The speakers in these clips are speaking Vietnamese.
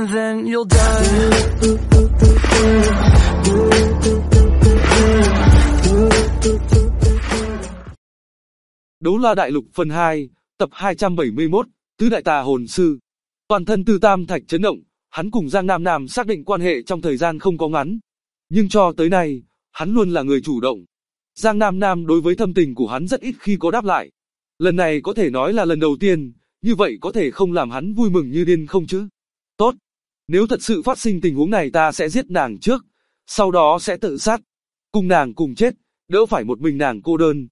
and then you'll die. Đấu La Đại Lục phần 2, tập 271, Tứ Đại Tà Hồn Sư. Toàn thân Tư Tam Thạch chấn động, hắn cùng Giang Nam Nam xác định quan hệ trong thời gian không có ngắn. Nhưng cho tới nay, hắn luôn là người chủ động. Giang Nam Nam đối với thâm tình của hắn rất ít khi có đáp lại. Lần này có thể nói là lần đầu tiên, như vậy có thể không làm hắn vui mừng như điên không chứ? Tốt, nếu thật sự phát sinh tình huống này ta sẽ giết nàng trước, sau đó sẽ tự sát. Cùng nàng cùng chết, đỡ phải một mình nàng cô đơn.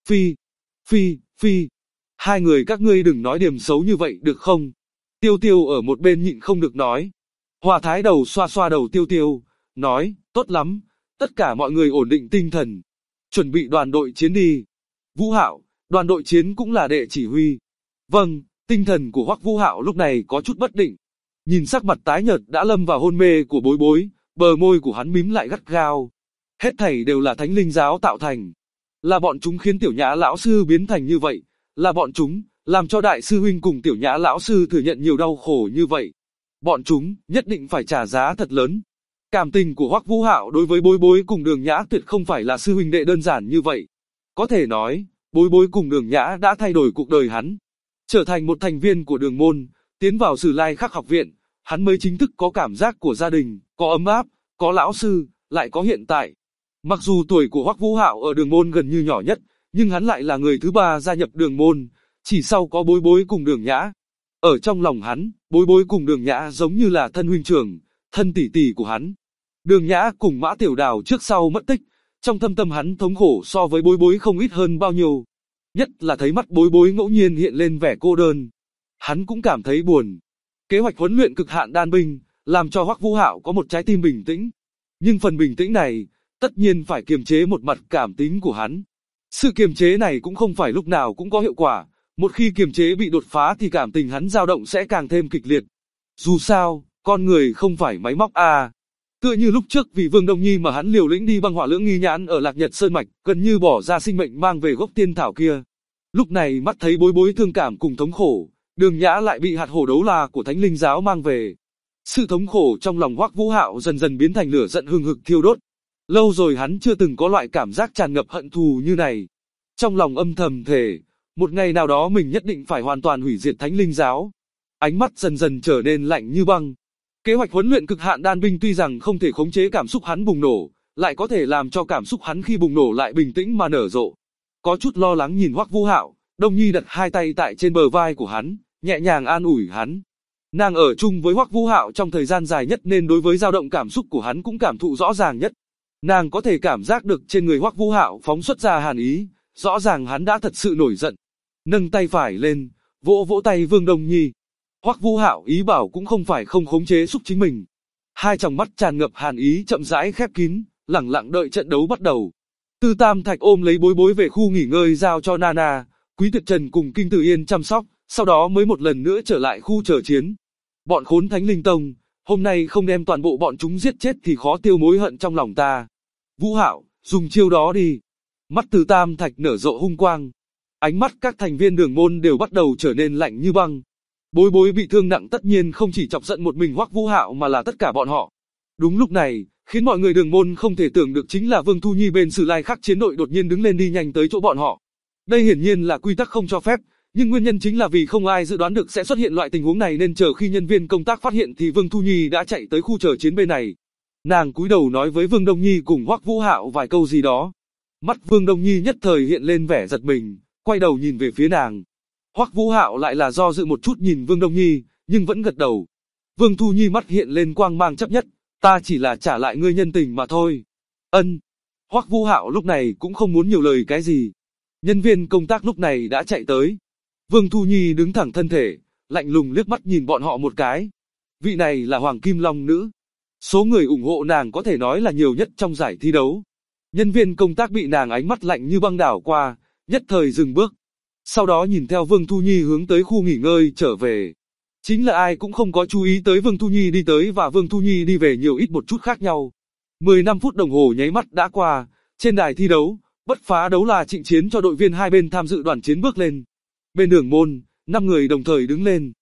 Phi, hai người các ngươi đừng nói điểm xấu như vậy được không? Tiêu Tiêu ở một bên nhịn không được nói. Hòa Thái đầu xoa xoa đầu Tiêu Tiêu, nói, tốt lắm, tất cả mọi người ổn định tinh thần. Chuẩn bị đoàn đội chiến đi. Vũ Hạo, đoàn đội chiến cũng là đệ chỉ huy. Vâng, tinh thần của Hoắc Vũ Hạo lúc này có chút bất định. Nhìn sắc mặt tái nhợt đã lâm vào hôn mê của Bối Bối, bờ môi của hắn mím lại gắt gao. Hết thảy đều là Thánh Linh giáo tạo thành. Là bọn chúng khiến Tiểu Nhã lão sư biến thành như vậy, là bọn chúng làm cho đại sư huynh cùng Tiểu Nhã lão sư thừa nhận nhiều đau khổ như vậy. Bọn chúng nhất định phải trả giá thật lớn. Cảm tình của Hoắc Vũ Hạo đối với Bối Bối cùng Đường Nhã tuyệt không phải là sư huynh đệ đơn giản như vậy. Có thể nói, Bối Bối cùng Đường Nhã đã thay đổi cuộc đời hắn, trở thành một thành viên của Đường môn, tiến vào Sử Lai Khắc học viện, hắn mới chính thức có cảm giác của gia đình, có ấm áp, có lão sư, lại có hiện tại. Mặc dù tuổi của Hoắc Vũ Hạo ở Đường môn gần như nhỏ nhất, nhưng hắn lại là người thứ ba gia nhập Đường môn, chỉ sau có Bối Bối cùng Đường Nhã. Ở trong lòng hắn, Bối Bối cùng Đường Nhã giống như là thân huynh trưởng, thân tỷ tỷ của hắn. Đường Nhã cùng Mã Tiểu Đào trước sau mất tích, trong thâm tâm hắn thống khổ so với Bối Bối không ít hơn bao nhiêu. Nhất là thấy mắt Bối Bối ngẫu nhiên hiện lên vẻ cô đơn, hắn cũng cảm thấy buồn. Kế hoạch huấn luyện cực hạn đan binh, làm cho Hoắc Vũ Hạo có một trái tim bình tĩnh. Nhưng phần bình tĩnh này, tất nhiên phải kiềm chế một mặt cảm tính của hắn. Sự kiềm chế này cũng không phải lúc nào cũng có hiệu quả, một khi kiềm chế bị đột phá thì cảm tình hắn dao động sẽ càng thêm kịch liệt. Dù sao, con người không phải máy móc à. Tựa như lúc trước vì Vương Đông Nhi mà hắn liều lĩnh đi băng hỏa lưỡng nghi nhãn ở Lạc Nhật Sơn Mạch, gần như bỏ ra sinh mệnh mang về gốc tiên thảo kia. Lúc này mắt thấy Bối Bối thương cảm cùng thống khổ, Đường Nhã lại bị hạt hổ đấu la của Thánh Linh giáo mang về. Sự thống khổ trong lòng Hoắc Vũ Hạo dần dần biến thành lửa giận hừng hực thiêu đốt. Lâu rồi hắn chưa từng có loại cảm giác tràn ngập hận thù như này. Trong lòng âm thầm thề, một ngày nào đó mình nhất định phải hoàn toàn hủy diệt Thánh Linh giáo. Ánh mắt dần dần trở nên lạnh như băng. Kế hoạch huấn luyện cực hạn đan binh tuy rằng không thể khống chế cảm xúc hắn bùng nổ, lại có thể làm cho cảm xúc hắn khi bùng nổ lại bình tĩnh mà nở rộ. Có chút lo lắng nhìn Hoắc Vũ Hạo, Đông Nhi đặt hai tay tại trên bờ vai của hắn, nhẹ nhàng an ủi hắn. Nàng ở chung với Hoắc Vũ Hạo trong thời gian dài nhất nên đối với dao động cảm xúc của hắn cũng cảm thụ rõ ràng nhất. Nàng có thể cảm giác được trên người Hoắc Vũ Hạo phóng xuất ra hàn ý, rõ ràng hắn đã thật sự nổi giận. Nâng tay phải lên, vỗ vỗ tay Vương Đông Nhi. Hoắc Vũ Hạo ý bảo cũng không phải không khống chế xúc chính mình. Hai tròng mắt tràn ngập hàn ý chậm rãi khép kín, lẳng lặng đợi trận đấu bắt đầu. Tư Tam Thạch ôm lấy Bối Bối về khu nghỉ ngơi giao cho Nana, Quý Tuyệt Trần cùng Kinh Tử Yên chăm sóc, sau đó mới một lần nữa trở lại khu chờ chiến. Bọn khốn Thánh Linh Tông, hôm nay không đem toàn bộ bọn chúng giết chết thì khó tiêu mối hận trong lòng ta. Vũ Hạo, dùng chiêu đó đi. Mắt Tư Tam Thạch nở rộ hung quang. Ánh mắt các thành viên Đường môn đều bắt đầu trở nên lạnh như băng. Bối Bối bị thương nặng tất nhiên không chỉ chọc giận một mình Hoắc Vũ Hạo mà là tất cả bọn họ. Đúng lúc này, khiến mọi người Đường môn không thể tưởng được chính là Vương Thu Nhi bên Sử Lai Khắc chiến đội đột nhiên đứng lên đi nhanh tới chỗ bọn họ. Đây hiển nhiên là quy tắc không cho phép, nhưng nguyên nhân chính là vì không ai dự đoán được sẽ xuất hiện loại tình huống này nên chờ khi nhân viên công tác phát hiện thì Vương Thu Nhi đã chạy tới khu chờ chiến bên này. Nàng cúi đầu nói với Vương Đông Nhi cùng Hoắc Vũ Hạo vài câu gì đó. Mắt Vương Đông Nhi nhất thời hiện lên vẻ giật mình, quay đầu nhìn về phía nàng. Hoắc Vũ Hạo lại là do dự một chút nhìn Vương Đông Nhi, nhưng vẫn gật đầu. Vương Thu Nhi mắt hiện lên quang mang chấp nhất, ta chỉ là trả lại ngươi nhân tình mà thôi. Ân. Hoắc Vũ Hạo lúc này cũng không muốn nhiều lời cái gì. Nhân viên công tác lúc này đã chạy tới. Vương Thu Nhi đứng thẳng thân thể, lạnh lùng liếc mắt nhìn bọn họ một cái. Vị này là Hoàng Kim Long Nữ. Số người ủng hộ nàng có thể nói là nhiều nhất trong giải thi đấu. Nhân viên công tác bị nàng ánh mắt lạnh như băng đảo qua, nhất thời dừng bước. Sau đó nhìn theo Vương Thu Nhi hướng tới khu nghỉ ngơi trở về. Chính là ai cũng không có chú ý tới Vương Thu Nhi đi tới và Vương Thu Nhi đi về nhiều ít một chút khác nhau. 15 phút đồng hồ nháy mắt đã qua, trên đài thi đấu, bất phá đấu là trịnh chiến cho đội viên hai bên tham dự đoàn chiến bước lên. Bên Đường môn, 5 người đồng thời đứng lên.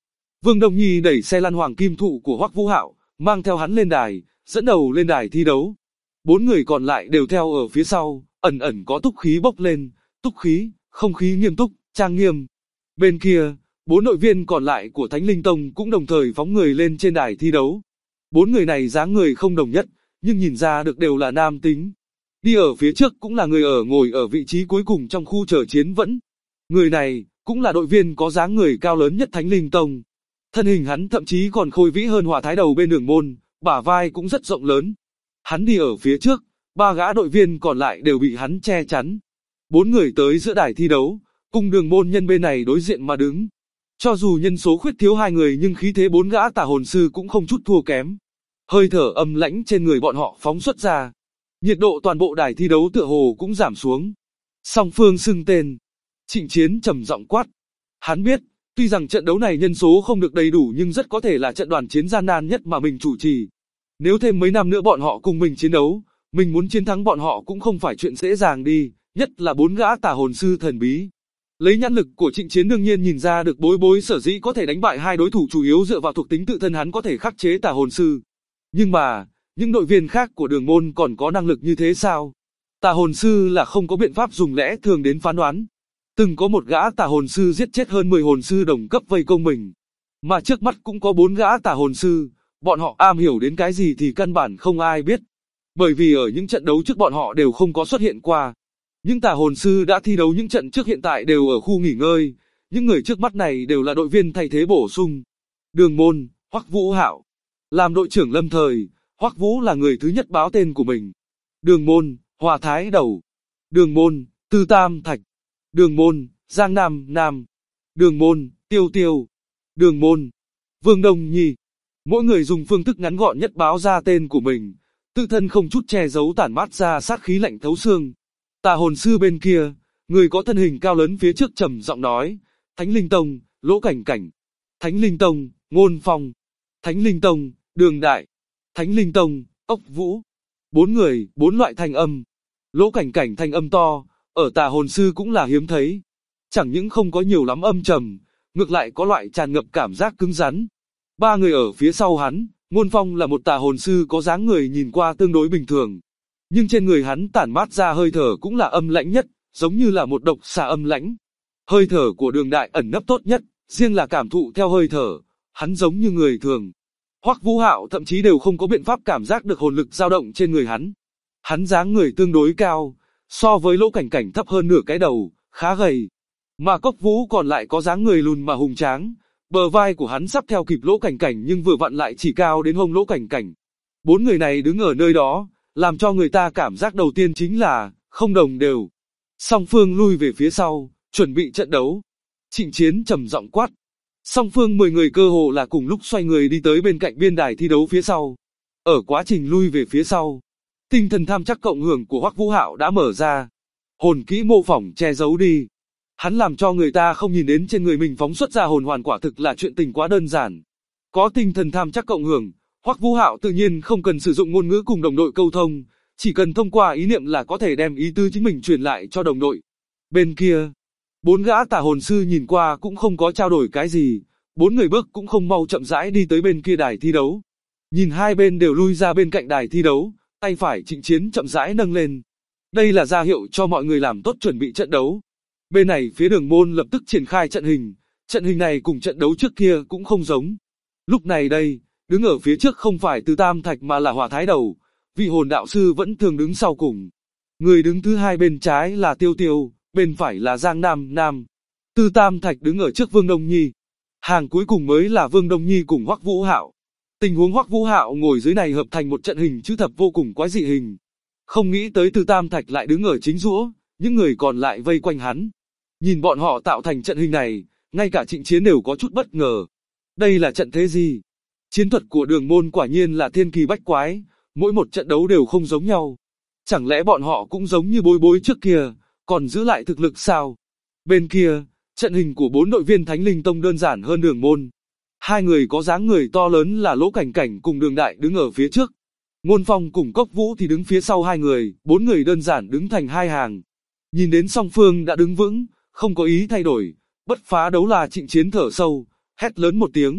Vương Đông Nhi đẩy xe lăn hoàng kim thụ của Hoắc Vũ Hạo, mang theo hắn lên đài, dẫn đầu lên đài thi đấu. 4 người còn lại đều theo ở phía sau, ẩn ẩn có túc khí bốc lên, túc khí, không khí nghiêm túc, trang nghiêm. Bên kia, 4 đội viên còn lại của Thánh Linh Tông cũng đồng thời phóng người lên trên đài thi đấu. 4 người này dáng người không đồng nhất, nhưng nhìn ra được đều là nam tính. Đi ở phía trước cũng là người ngồi ở vị trí cuối cùng trong khu chờ chiến vẫn. Người này cũng là đội viên có dáng người cao lớn nhất Thánh Linh Tông. Thân hình hắn thậm chí còn khôi vĩ hơn Hỏa Thái Đầu bên Đường Môn, bả vai cũng rất rộng lớn. Hắn đi ở phía trước, 3 gã đội viên còn lại đều bị hắn che chắn. 4 người tới giữa đài thi đấu, cùng Đường Môn nhân bên này đối diện mà đứng. Cho dù nhân số khuyết thiếu 2 người nhưng khí thế 4 gã tà hồn sư cũng không chút thua kém. Hơi thở âm lãnh trên người bọn họ phóng xuất ra. Nhiệt độ toàn bộ đài thi đấu tựa hồ cũng giảm xuống. Song phương xưng tên. Trịnh Chiến trầm giọng quát. Hắn biết, tuy rằng trận đấu này nhân số không được đầy đủ nhưng rất có thể là trận đoàn chiến gian nan nhất mà mình chủ trì. Nếu thêm mấy năm nữa bọn họ cùng mình chiến đấu, mình muốn chiến thắng bọn họ cũng không phải chuyện dễ dàng đi, nhất là 4 gã tà hồn sư thần bí. Lấy nhãn lực của Trịnh Chiến đương nhiên nhìn ra được Bối Bối sở dĩ có thể đánh bại 2 đối thủ chủ yếu dựa vào thuộc tính tự thân hắn có thể khắc chế tà hồn sư. Nhưng mà, những đội viên khác của Đường Môn còn có năng lực như thế sao? Tà hồn sư là không có biện pháp dùng lẽ thường đến phán đoán. Từng có một gã tà hồn sư giết chết hơn 10 hồn sư đồng cấp vây công mình. Mà trước mắt cũng có 4 gã tà hồn sư, bọn họ am hiểu đến cái gì thì căn bản không ai biết. Bởi vì ở những trận đấu trước bọn họ đều không có xuất hiện qua. Những tà hồn sư đã thi đấu những trận trước hiện tại đều ở khu nghỉ ngơi, những người trước mắt này đều là đội viên thay thế bổ sung. Đường Môn, Hoắc Vũ Hạo. Làm đội trưởng lâm thời, Hoắc Vũ là người thứ nhất báo tên của mình. Đường Môn, Hỏa Thái Đầu. Đường Môn, Tư Tam Thạch. Đường Môn, Giang Nam Nam. Đường Môn, Tiêu Tiêu. Đường Môn, Vương Đông Nhi. Mỗi người dùng phương thức ngắn gọn nhất báo ra tên của mình, tự thân không chút che giấu tản mát ra sát khí lạnh thấu xương. Tà hồn sư bên kia, người có thân hình cao lớn phía trước trầm giọng nói, Thánh Linh Tông, Lỗ Cảnh Cảnh. Thánh Linh Tông, Ngôn Phong. Thánh Linh Tông, Đường Đại. Thánh Linh Tông, Ốc Vũ. 4 người, 4 loại thanh âm. Lỗ Cảnh Cảnh thanh âm to, ở tà hồn sư cũng là hiếm thấy. Chẳng những không có nhiều lắm âm trầm, ngược lại có loại tràn ngập cảm giác cứng rắn. 3 người ở phía sau hắn, Ngôn Phong là một tà hồn sư có dáng người nhìn qua tương đối bình thường. Nhưng trên người hắn tản mát ra hơi thở cũng là âm lãnh nhất, giống như là một độc xà âm lãnh. Hơi thở của Đường Đại ẩn nấp tốt nhất, riêng là cảm thụ theo hơi thở, hắn giống như người thường. Hoắc Vũ Hạo thậm chí đều không có biện pháp cảm giác được hồn lực dao động trên người hắn. Hắn dáng người tương đối cao, so với Lỗ Cảnh Cảnh thấp hơn nửa cái đầu, khá gầy. Mà Cốc Vũ còn lại có dáng người lùn mà hùng tráng, bờ vai của hắn sắp theo kịp Lỗ Cảnh Cảnh nhưng vừa vặn lại chỉ cao đến hông Lỗ Cảnh Cảnh. 4 người này đứng ở nơi đó, làm cho người ta cảm giác đầu tiên chính là không đồng đều. Song phương lui về phía sau, chuẩn bị trận đấu. Trịnh Chiến trầm giọng quát. Song phương 10 người cơ hồ là cùng lúc xoay người đi tới bên cạnh biên đài thi đấu phía sau. Ở quá trình lui về phía sau, tinh thần tham chắc cộng hưởng của Hoắc Vũ Hạo đã mở ra. Hồn kỹ mô phỏng che giấu đi. Hắn làm cho người ta không nhìn đến trên người mình phóng xuất ra hồn hoàn quả thực là chuyện tình quá đơn giản. Có tinh thần tham chắc cộng hưởng, Hoắc Vũ Hạo tự nhiên không cần sử dụng ngôn ngữ cùng đồng đội câu thông, chỉ cần thông qua ý niệm là có thể đem ý tứ chính mình truyền lại cho đồng đội. Bên kia, 4 gã tà hồn sư nhìn qua cũng không có trao đổi cái gì, 4 người bước cũng không mau chậm rãi đi tới bên kia đài thi đấu. Nhìn hai bên đều lui ra bên cạnh đài thi đấu, tay phải Trịnh Chiến chậm rãi nâng lên. Đây là ra hiệu cho mọi người làm tốt chuẩn bị trận đấu. Bên này phía Đường Môn lập tức triển khai trận hình này cùng trận đấu trước kia cũng không giống. Lúc này đây, đứng ở phía trước không phải Từ Tam Thạch mà là Hỏa Thái Đầu, vị hồn đạo sư vẫn thường đứng sau cùng. Người đứng thứ hai bên trái là Tiêu Tiêu, bên phải là Giang Nam Nam. Từ Tam Thạch đứng ở trước Vương Đông Nhi. Hàng cuối cùng mới là Vương Đông Nhi cùng Hoắc Vũ Hạo. Tình huống Hoắc Vũ Hạo ngồi dưới này hợp thành một trận hình chữ thập vô cùng quái dị hình. Không nghĩ tới Từ Tam Thạch lại đứng ở chính giữa, những người còn lại vây quanh hắn. Nhìn bọn họ tạo thành trận hình này, ngay cả Trịnh Chiến đều có chút bất ngờ. Đây là trận thế gì? Chiến thuật của Đường Môn quả nhiên là thiên kỳ bách quái, mỗi một trận đấu đều không giống nhau. Chẳng lẽ bọn họ cũng giống như Bối Bối trước kia, còn giữ lại thực lực sao? Bên kia, trận hình của 4 đội viên Thánh Linh Tông đơn giản hơn Đường Môn. 2 người có dáng người to lớn là Lỗ Cảnh Cảnh cùng Đường Đại đứng ở phía trước. Ngôn Phong cùng Cốc Vũ thì đứng phía sau 2 người, 4 người đơn giản đứng thành 2 hàng. Nhìn đến song phương đã đứng vững, không có ý thay đổi, bất phá đấu là Trịnh Chiến thở sâu, hét lớn một tiếng,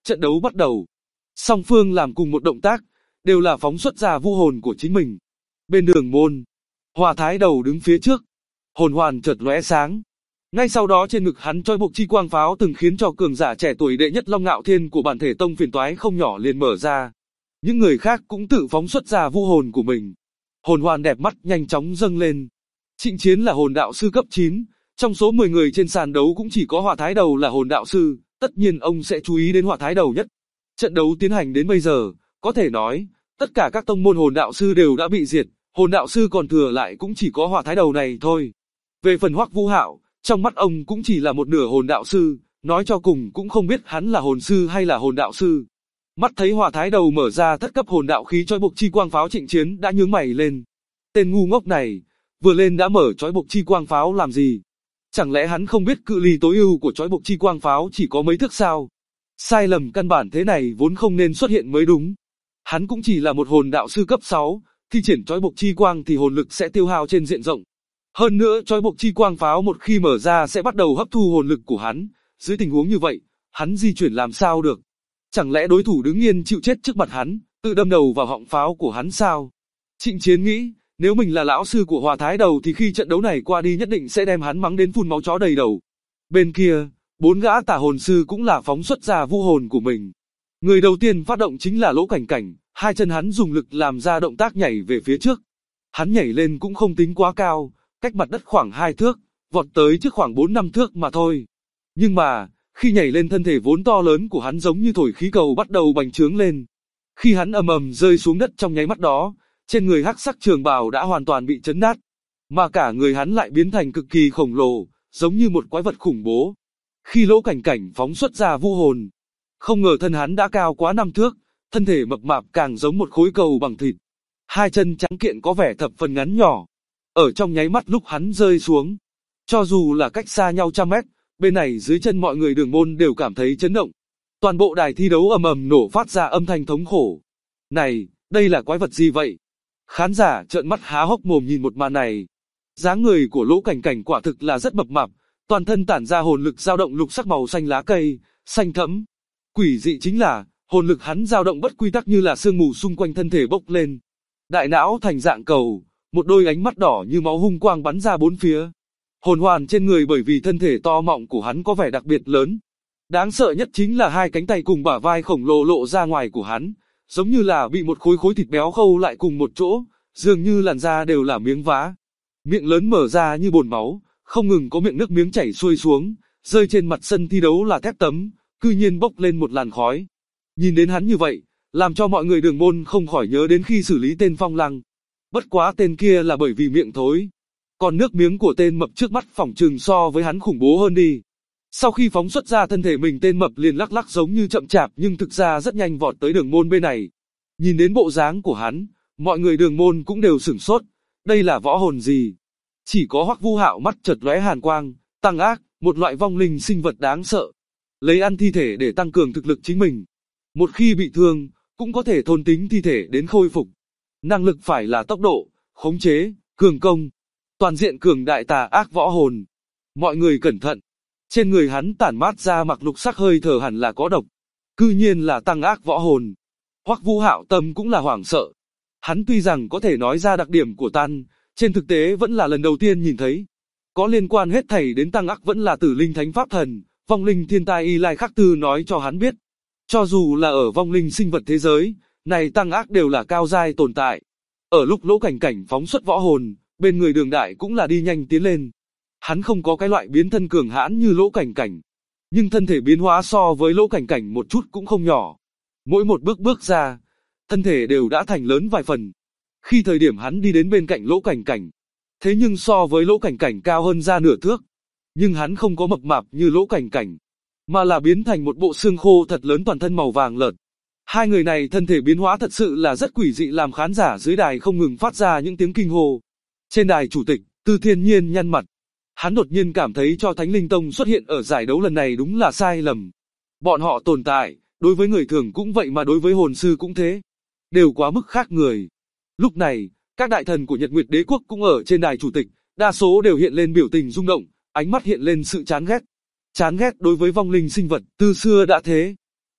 trận đấu bắt đầu. Song phương làm cùng một động tác, đều là phóng xuất ra vũ hồn của chính mình. Bên đường môn, Hòa Thái Đầu đứng phía trước, hồn hoàn chợt lóe sáng. Ngay sau đó trên ngực hắn trói buộc chi quang pháo từng khiến cho cường giả trẻ tuổi đệ nhất Long Ngạo Thiên của bản thể tông phiền toái không nhỏ liền mở ra. Những người khác cũng tự phóng xuất ra vũ hồn của mình. Hồn hoàn đẹp mắt nhanh chóng dâng lên. Trịnh Chiến là hồn đạo sư cấp 9, trong số 10 người trên sàn đấu cũng chỉ có Hòa Thái Đầu là hồn đạo sư, tất nhiên ông sẽ chú ý đến Hòa Thái Đầu nhất. Trận đấu tiến hành đến bây giờ, có thể nói, tất cả các tông môn hồn đạo sư đều đã bị diệt, hồn đạo sư còn thừa lại cũng chỉ có Hòa Thái Đầu này thôi. Về phần Hoắc Vũ Hạo, trong mắt ông cũng chỉ là một nửa hồn đạo sư, nói cho cùng cũng không biết hắn là hồn sư hay là hồn đạo sư. Mắt thấy Hòa Thái Đầu mở ra thất cấp hồn đạo khí trói buộc chi quang pháo, Trịnh Chiến đã nhướng mày lên. Tên ngu ngốc này, vừa lên đã mở trói buộc chi quang pháo làm gì? Chẳng lẽ hắn không biết cự ly tối ưu của trói buộc chi quang pháo chỉ có mấy thước sao? Sai lầm căn bản thế này vốn không nên xuất hiện mới đúng. Hắn cũng chỉ là một hồn đạo sư cấp 6, thi triển trói buộc chi quang thì hồn lực sẽ tiêu hao trên diện rộng. Hơn nữa trói buộc chi quang pháo một khi mở ra sẽ bắt đầu hấp thu hồn lực của hắn, dưới tình huống như vậy, hắn di chuyển làm sao được? Chẳng lẽ đối thủ đứng yên chịu chết trước mặt hắn, tự đâm đầu vào họng pháo của hắn sao? Trịnh Chiến nghĩ, nếu mình là lão sư của Hòa Thái Đầu thì khi trận đấu này qua đi nhất định sẽ đem hắn mắng đến phun máu chó đầy đầu. Bên kia, 4 gã tả hồn sư cũng là phóng xuất ra vũ hồn của mình. Người đầu tiên phát động chính là Lỗ Cảnh Cảnh, hai chân hắn dùng lực làm ra động tác nhảy về phía trước. Hắn nhảy lên cũng không tính quá cao, cách mặt đất khoảng 2 thước, vọt tới trước khoảng 4-5 thước mà thôi. Nhưng mà, khi nhảy lên thân thể vốn to lớn của hắn giống như thổi khí cầu bắt đầu bành trướng lên. Khi hắn ầm ầm rơi xuống đất trong nháy mắt đó, trên người hắc sắc trường bào đã hoàn toàn bị chấn nát, mà cả người hắn lại biến thành cực kỳ khổng lồ, giống như một quái vật khủng bố. Khi Lỗ Cảnh Cảnh phóng xuất ra vũ hồn, không ngờ thân hắn đã cao quá 5 thước, thân thể mập mạp càng giống một khối cầu bằng thịt. Hai chân trắng kiện có vẻ thập phần ngắn nhỏ. Ở trong nháy mắt lúc hắn rơi xuống, cho dù là cách xa nhau trăm mét, bên này dưới chân mọi người đường môn đều cảm thấy chấn động. Toàn bộ đài thi đấu ầm ầm nổ phát ra âm thanh thống khổ. Này, đây là quái vật gì vậy? Khán giả trợn mắt há hốc mồm nhìn một màn này. Dáng người của Lỗ Cảnh Cảnh quả thực là rất mập mạp, toàn thân tản ra hồn lực dao động lục sắc màu xanh lá cây, xanh thẫm. Quỷ dị chính là, hồn lực hắn dao động bất quy tắc như là sương mù xung quanh thân thể bốc lên. Đại não thành dạng cầu, một đôi ánh mắt đỏ như máu hung quang bắn ra bốn phía. Hồn hoàn trên người bởi vì thân thể to mọng của hắn có vẻ đặc biệt lớn. Đáng sợ nhất chính là hai cánh tay cùng bả vai khổng lồ lộ ra ngoài của hắn, giống như là bị một khối thịt béo khâu lại cùng một chỗ, dường như làn da đều là miếng vá. Miệng lớn mở ra như bồn máu, không ngừng có miệng nước miếng chảy xuôi xuống, rơi trên mặt sân thi đấu là thép tấm, cư nhiên bốc lên một làn khói. Nhìn đến hắn như vậy, làm cho mọi người đường môn không khỏi nhớ đến khi xử lý tên Phong Lăng. Bất quá tên kia là bởi vì miệng thối, còn nước miếng của tên mập trước mắt phỏng chừng so với hắn khủng bố hơn đi. Sau khi phóng xuất ra thân thể mình, tên mập liền lắc lắc giống như chậm chạp nhưng thực ra rất nhanh vọt tới đường môn bên này. Nhìn đến bộ dáng của hắn, mọi người đường môn cũng đều sửng sốt, đây là võ hồn gì? Chỉ có Hoắc Vũ Hạo mắt chợt lóe hàn quang, tăng ác, một loại vong linh sinh vật đáng sợ, lấy ăn thi thể để tăng cường thực lực chính mình. Một khi bị thương, cũng có thể thôn tính thi thể đến khôi phục. Năng lực phải là tốc độ, khống chế, cường công, toàn diện cường đại tà ác võ hồn. Mọi người cẩn thận, trên người hắn tản mát ra mặc lục sắc hơi thở hẳn là có độc, cư nhiên là tăng ác võ hồn. Hoắc Vũ Hạo tâm cũng là hoảng sợ. Hắn tuy rằng có thể nói ra đặc điểm của tan, trên thực tế vẫn là lần đầu tiên nhìn thấy. Có liên quan hết thảy đến tăng ác vẫn là Tử Linh Thánh Pháp Thần, vong linh thiên tai Y Lai Khắc Tư nói cho hắn biết. Cho dù là ở vong linh sinh vật thế giới, này tăng ác đều là cao giai tồn tại. Ở lúc Lỗ Cảnh Cảnh phóng xuất võ hồn, bên người Đường Đại cũng là đi nhanh tiến lên. Hắn không có cái loại biến thân cường hãn như Lỗ Cảnh Cảnh, nhưng thân thể biến hóa so với Lỗ Cảnh Cảnh một chút cũng không nhỏ. Mỗi một bước ra, thân thể đều đã thành lớn vài phần. Khi thời điểm hắn đi đến bên cạnh Lỗ Cảnh Cảnh, thế nhưng so với Lỗ Cảnh Cảnh cao hơn ra nửa thước. Nhưng hắn không có mập mạp như Lỗ Cảnh Cảnh, mà là biến thành một bộ xương khô thật lớn toàn thân màu vàng lợt. Hai người này thân thể biến hóa thật sự là rất quỷ dị, làm khán giả dưới đài không ngừng phát ra những tiếng kinh hô. Trên đài chủ tịch, Tư Thiên Nhiên nhăn mặt. Hắn đột nhiên cảm thấy cho Thánh Linh Tông xuất hiện ở giải đấu lần này đúng là sai lầm. Bọn họ tồn tại, đối với người thường cũng vậy mà đối với hồn sư cũng thế. Đều quá mức khác người. Lúc này, các đại thần của Nhật Nguyệt Đế Quốc cũng ở trên đài chủ tịch, đa số đều hiện lên biểu tình rung động, ánh mắt hiện lên sự chán ghét. Chán ghét đối với vong linh sinh vật, từ xưa đã thế.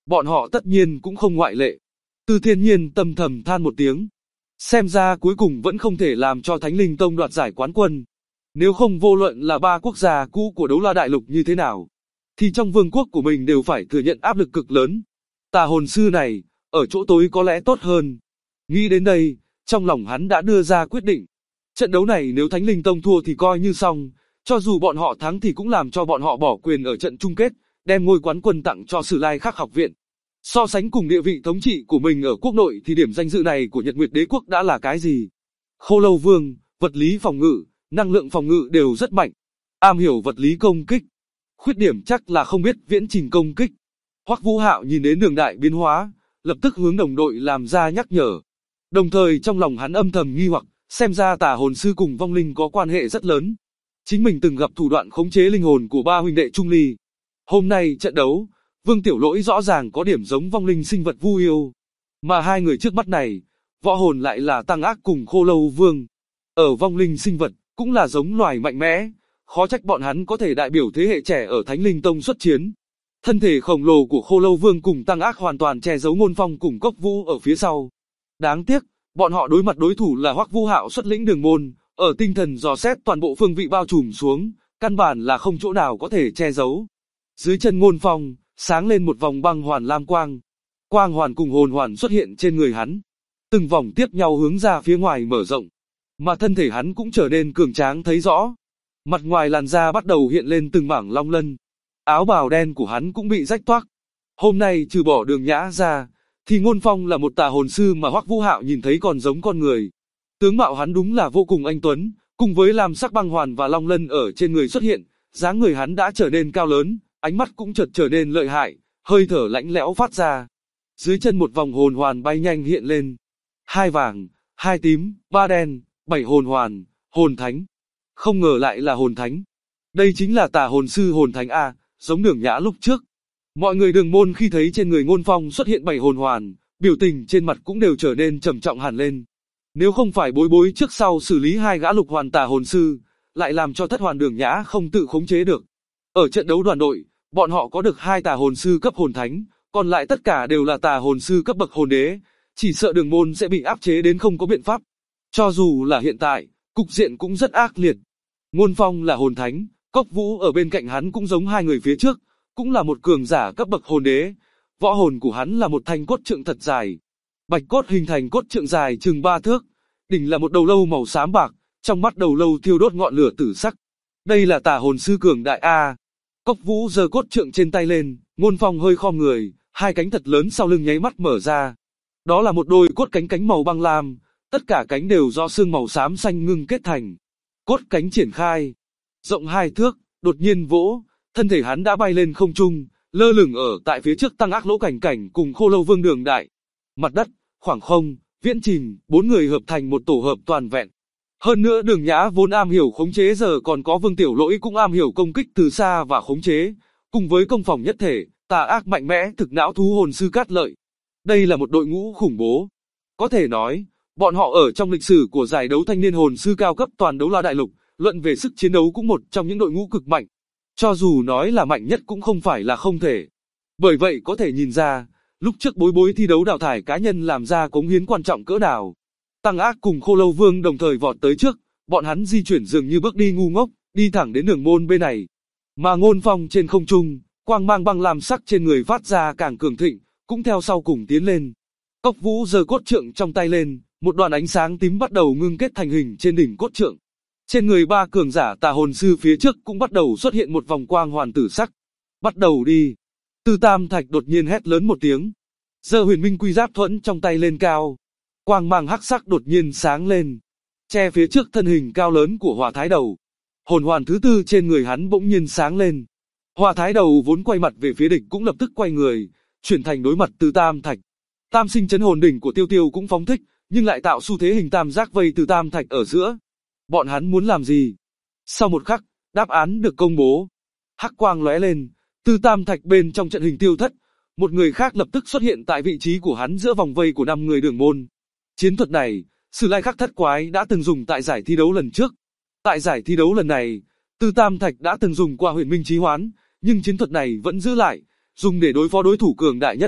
bọn họ tất nhiên cũng không ngoại lệ. Từ Thiên Nhiên tâm thầm than một tiếng. Xem ra cuối cùng vẫn không thể làm cho Thánh Linh Tông đoạt giải quán quân. Nếu không vô luận là ba quốc gia cũ của Đấu La Đại Lục như thế nào, thì trong vương quốc của mình đều phải thừa nhận áp lực cực lớn. Tà hồn sư này, ở chỗ tối có lẽ tốt hơn. Nghĩ đến đây, trong lòng hắn đã đưa ra quyết định. Trận đấu này nếu Thánh Linh Tông thua thì coi như xong, cho dù bọn họ thắng thì cũng làm cho bọn họ bỏ quyền ở trận chung kết, đem ngôi quán quân tặng cho Sử Lai Khắc học viện. So sánh cùng địa vị thống trị của mình ở quốc nội thì điểm danh dự này của Nhật Nguyệt Đế quốc đã là cái gì? Khô Lâu Vương, vật lý phòng ngự, năng lượng phòng ngự đều rất mạnh, am hiểu vật lý công kích. Khuyết điểm chắc là không biết viễn trình công kích. Hoắc Vũ Hạo nhìn đến Đường Đại biến hóa, lập tức hướng đồng đội làm ra nhắc nhở. Đồng thời trong lòng hắn âm thầm nghi hoặc, xem ra tà hồn sư cùng vong linh có quan hệ rất lớn. Chính mình từng gặp thủ đoạn khống chế linh hồn của ba huynh đệ Trung Ly. Hôm nay trận đấu, Vương Tiểu Lỗi rõ ràng có điểm giống vong linh sinh vật Vu Yêu, mà hai người trước mắt này, võ hồn lại là Tăng Ác cùng Khô Lâu Vương. Ở vong linh sinh vật, cũng là giống loài mạnh mẽ, khó trách bọn hắn có thể đại biểu thế hệ trẻ ở Thánh Linh Tông xuất chiến. Thân thể khổng lồ của Khô Lâu Vương cùng Tăng Ác hoàn toàn che giấu Ngôn Phong cùng Cốc Vũ ở phía sau. Đáng tiếc, bọn họ đối mặt đối thủ là Hoắc Vũ Hạo xuất lĩnh Đường Môn, ở tinh thần dò xét toàn bộ phương vị bao trùm xuống, căn bản là không chỗ nào có thể che giấu. Dưới chân Ngôn Phong, sáng lên một vòng băng hoàn lam quang. Quang hoàn cùng hồn hoàn xuất hiện trên người hắn. Từng vòng tiếp nhau hướng ra phía ngoài mở rộng. Mà thân thể hắn cũng trở nên cường tráng thấy rõ. Mặt ngoài làn da bắt đầu hiện lên từng mảng long lân. Áo bào đen của hắn cũng bị rách toác. Hôm nay trừ bỏ Đường Nhã ra, thì Ngôn Phong là một tà hồn sư mà Hoắc Vũ Hạo nhìn thấy còn giống con người. Tướng mạo hắn đúng là vô cùng anh tuấn, cùng với làm sắc băng hoàn và long lân ở trên người xuất hiện, dáng người hắn đã trở nên cao lớn, ánh mắt cũng chợt trở nên lợi hại, hơi thở lạnh lẽo phát ra. Dưới chân một vòng hồn hoàn bay nhanh hiện lên. 2 vàng, 2 tím, 3 đen, 7 hồn hoàn, hồn thánh. Không ngờ lại là hồn thánh. Đây chính là tà hồn sư hồn thánh A, giống Đường Nhã lúc trước. Mọi người Đường Môn khi thấy trên người Ngôn Phong xuất hiện 7 hồn hoàn, biểu tình trên mặt cũng đều trở nên trầm trọng hẳn lên. Nếu không phải Bối Bối trước sau xử lý 2 gã lục hoàn tà hồn sư, lại làm cho thất hoàn Đường Nhã không tự khống chế được. Ở trận đấu đoàn đội, bọn họ có được 2 tà hồn sư cấp hồn thánh, còn lại tất cả đều là tà hồn sư cấp bậc hồn đế, chỉ sợ Đường Môn sẽ bị áp chế đến không có biện pháp. Cho dù là hiện tại, cục diện cũng rất ác liệt. Ngôn Phong là hồn thánh, Cốc Vũ ở bên cạnh hắn cũng giống 2 người phía trước, cũng là một cường giả cấp bậc hồn đế. Võ hồn của hắn là một thanh cốt trượng thật dài. Bạch cốt hình thành cốt trượng dài chừng 3 thước, đỉnh là một đầu lâu màu xám bạc, trong mắt đầu lâu thiêu đốt ngọn lửa tử sắc. Đây là tà hồn sư cường đại A. Cốc Vũ giơ cốt trượng trên tay lên, Ngôn Phong hơi khom người, 2 cánh thật lớn sau lưng nháy mắt mở ra. Đó là một đôi cốt cánh màu băng lam, tất cả cánh đều do xương màu xám xanh ngưng kết thành. Cốt cánh triển khai, rộng 2 thước, đột nhiên vỗ, thân thể hắn đã bay lên không trung, lơ lửng ở tại phía trước Tăng Ác Lỗ Cảnh Cảnh cùng Khô Lâu Vương Đường Đại. Mặt đất, khoảng không, viễn trình, 4 người hợp thành một tổ hợp toàn vẹn. Hơn nữa Đường Nhã vốn am hiểu khống chế giờ còn có Vương Tiểu Lỗi cũng am hiểu công kích từ xa và khống chế, cùng với công phòng nhất thể, tà ác mạnh mẽ thực não thú hồn sư Cát Lợi. Đây là một đội ngũ khủng bố. Có thể nói, bọn họ ở trong lịch sử của giải đấu thanh niên hồn sư cao cấp toàn Đấu La Đại Lục, luận về sức chiến đấu cũng một trong những đội ngũ cực mạnh. Cho dù nói là mạnh nhất cũng không phải là không thể. Bởi vậy có thể nhìn ra, lúc trước Bối Bối thi đấu đào thải cá nhân làm ra cống hiến quan trọng cỡ nào. Tăng Ác cùng Khô Lâu Vương đồng thời vọt tới trước, bọn hắn di chuyển dường như bước đi ngu ngốc, đi thẳng đến Đường Môn bên này. Mà Ngôn Phong trên không trung, quang mang băng lam sắc trên người phát ra càng cường thịnh, cũng theo sau cùng tiến lên. Cốc Vũ giơ cốt trượng trong tay lên, một đoàn ánh sáng tím bắt đầu ngưng kết thành hình trên đỉnh cốt trượng. Trên người 3 cường giả tà hồn sư phía trước cũng bắt đầu xuất hiện một vòng quang hoàn tử sắc. Bắt đầu đi. Từ Tam Thạch đột nhiên hét lớn một tiếng. Giơ Huyền Minh Quy Giáp thuẫn trong tay lên cao. Quang mang hắc sắc đột nhiên sáng lên, che phía trước thân hình cao lớn của Hỏa Thái Đầu. Hồn hoàn thứ 4 trên người hắn bỗng nhiên sáng lên. Hỏa Thái Đầu vốn quay mặt về phía địch cũng lập tức quay người, chuyển thành đối mặt Từ Tam Thạch. Tam sinh chấn hồn đỉnh của Tiêu Tiêu cũng phóng thích, nhưng lại tạo xu thế hình tam giác vây Từ Tam Thạch ở giữa. Bọn hắn muốn làm gì? Sau một khắc, đáp án được công bố. Hắc quang lóe lên, Từ Tam Thạch bên trong trận hình tiêu thất, một người khác lập tức xuất hiện tại vị trí của hắn giữa vòng vây của 5 người Đường Môn. Chiến thuật này, Sử Lai Khắc Thất Quái đã từng dùng tại giải thi đấu lần trước. Tại giải thi đấu lần này, Từ Tam Thạch đã từng dùng qua Huyền Minh Chí Hoán, nhưng chiến thuật này vẫn giữ lại, dùng để đối phó đối thủ cường đại nhất.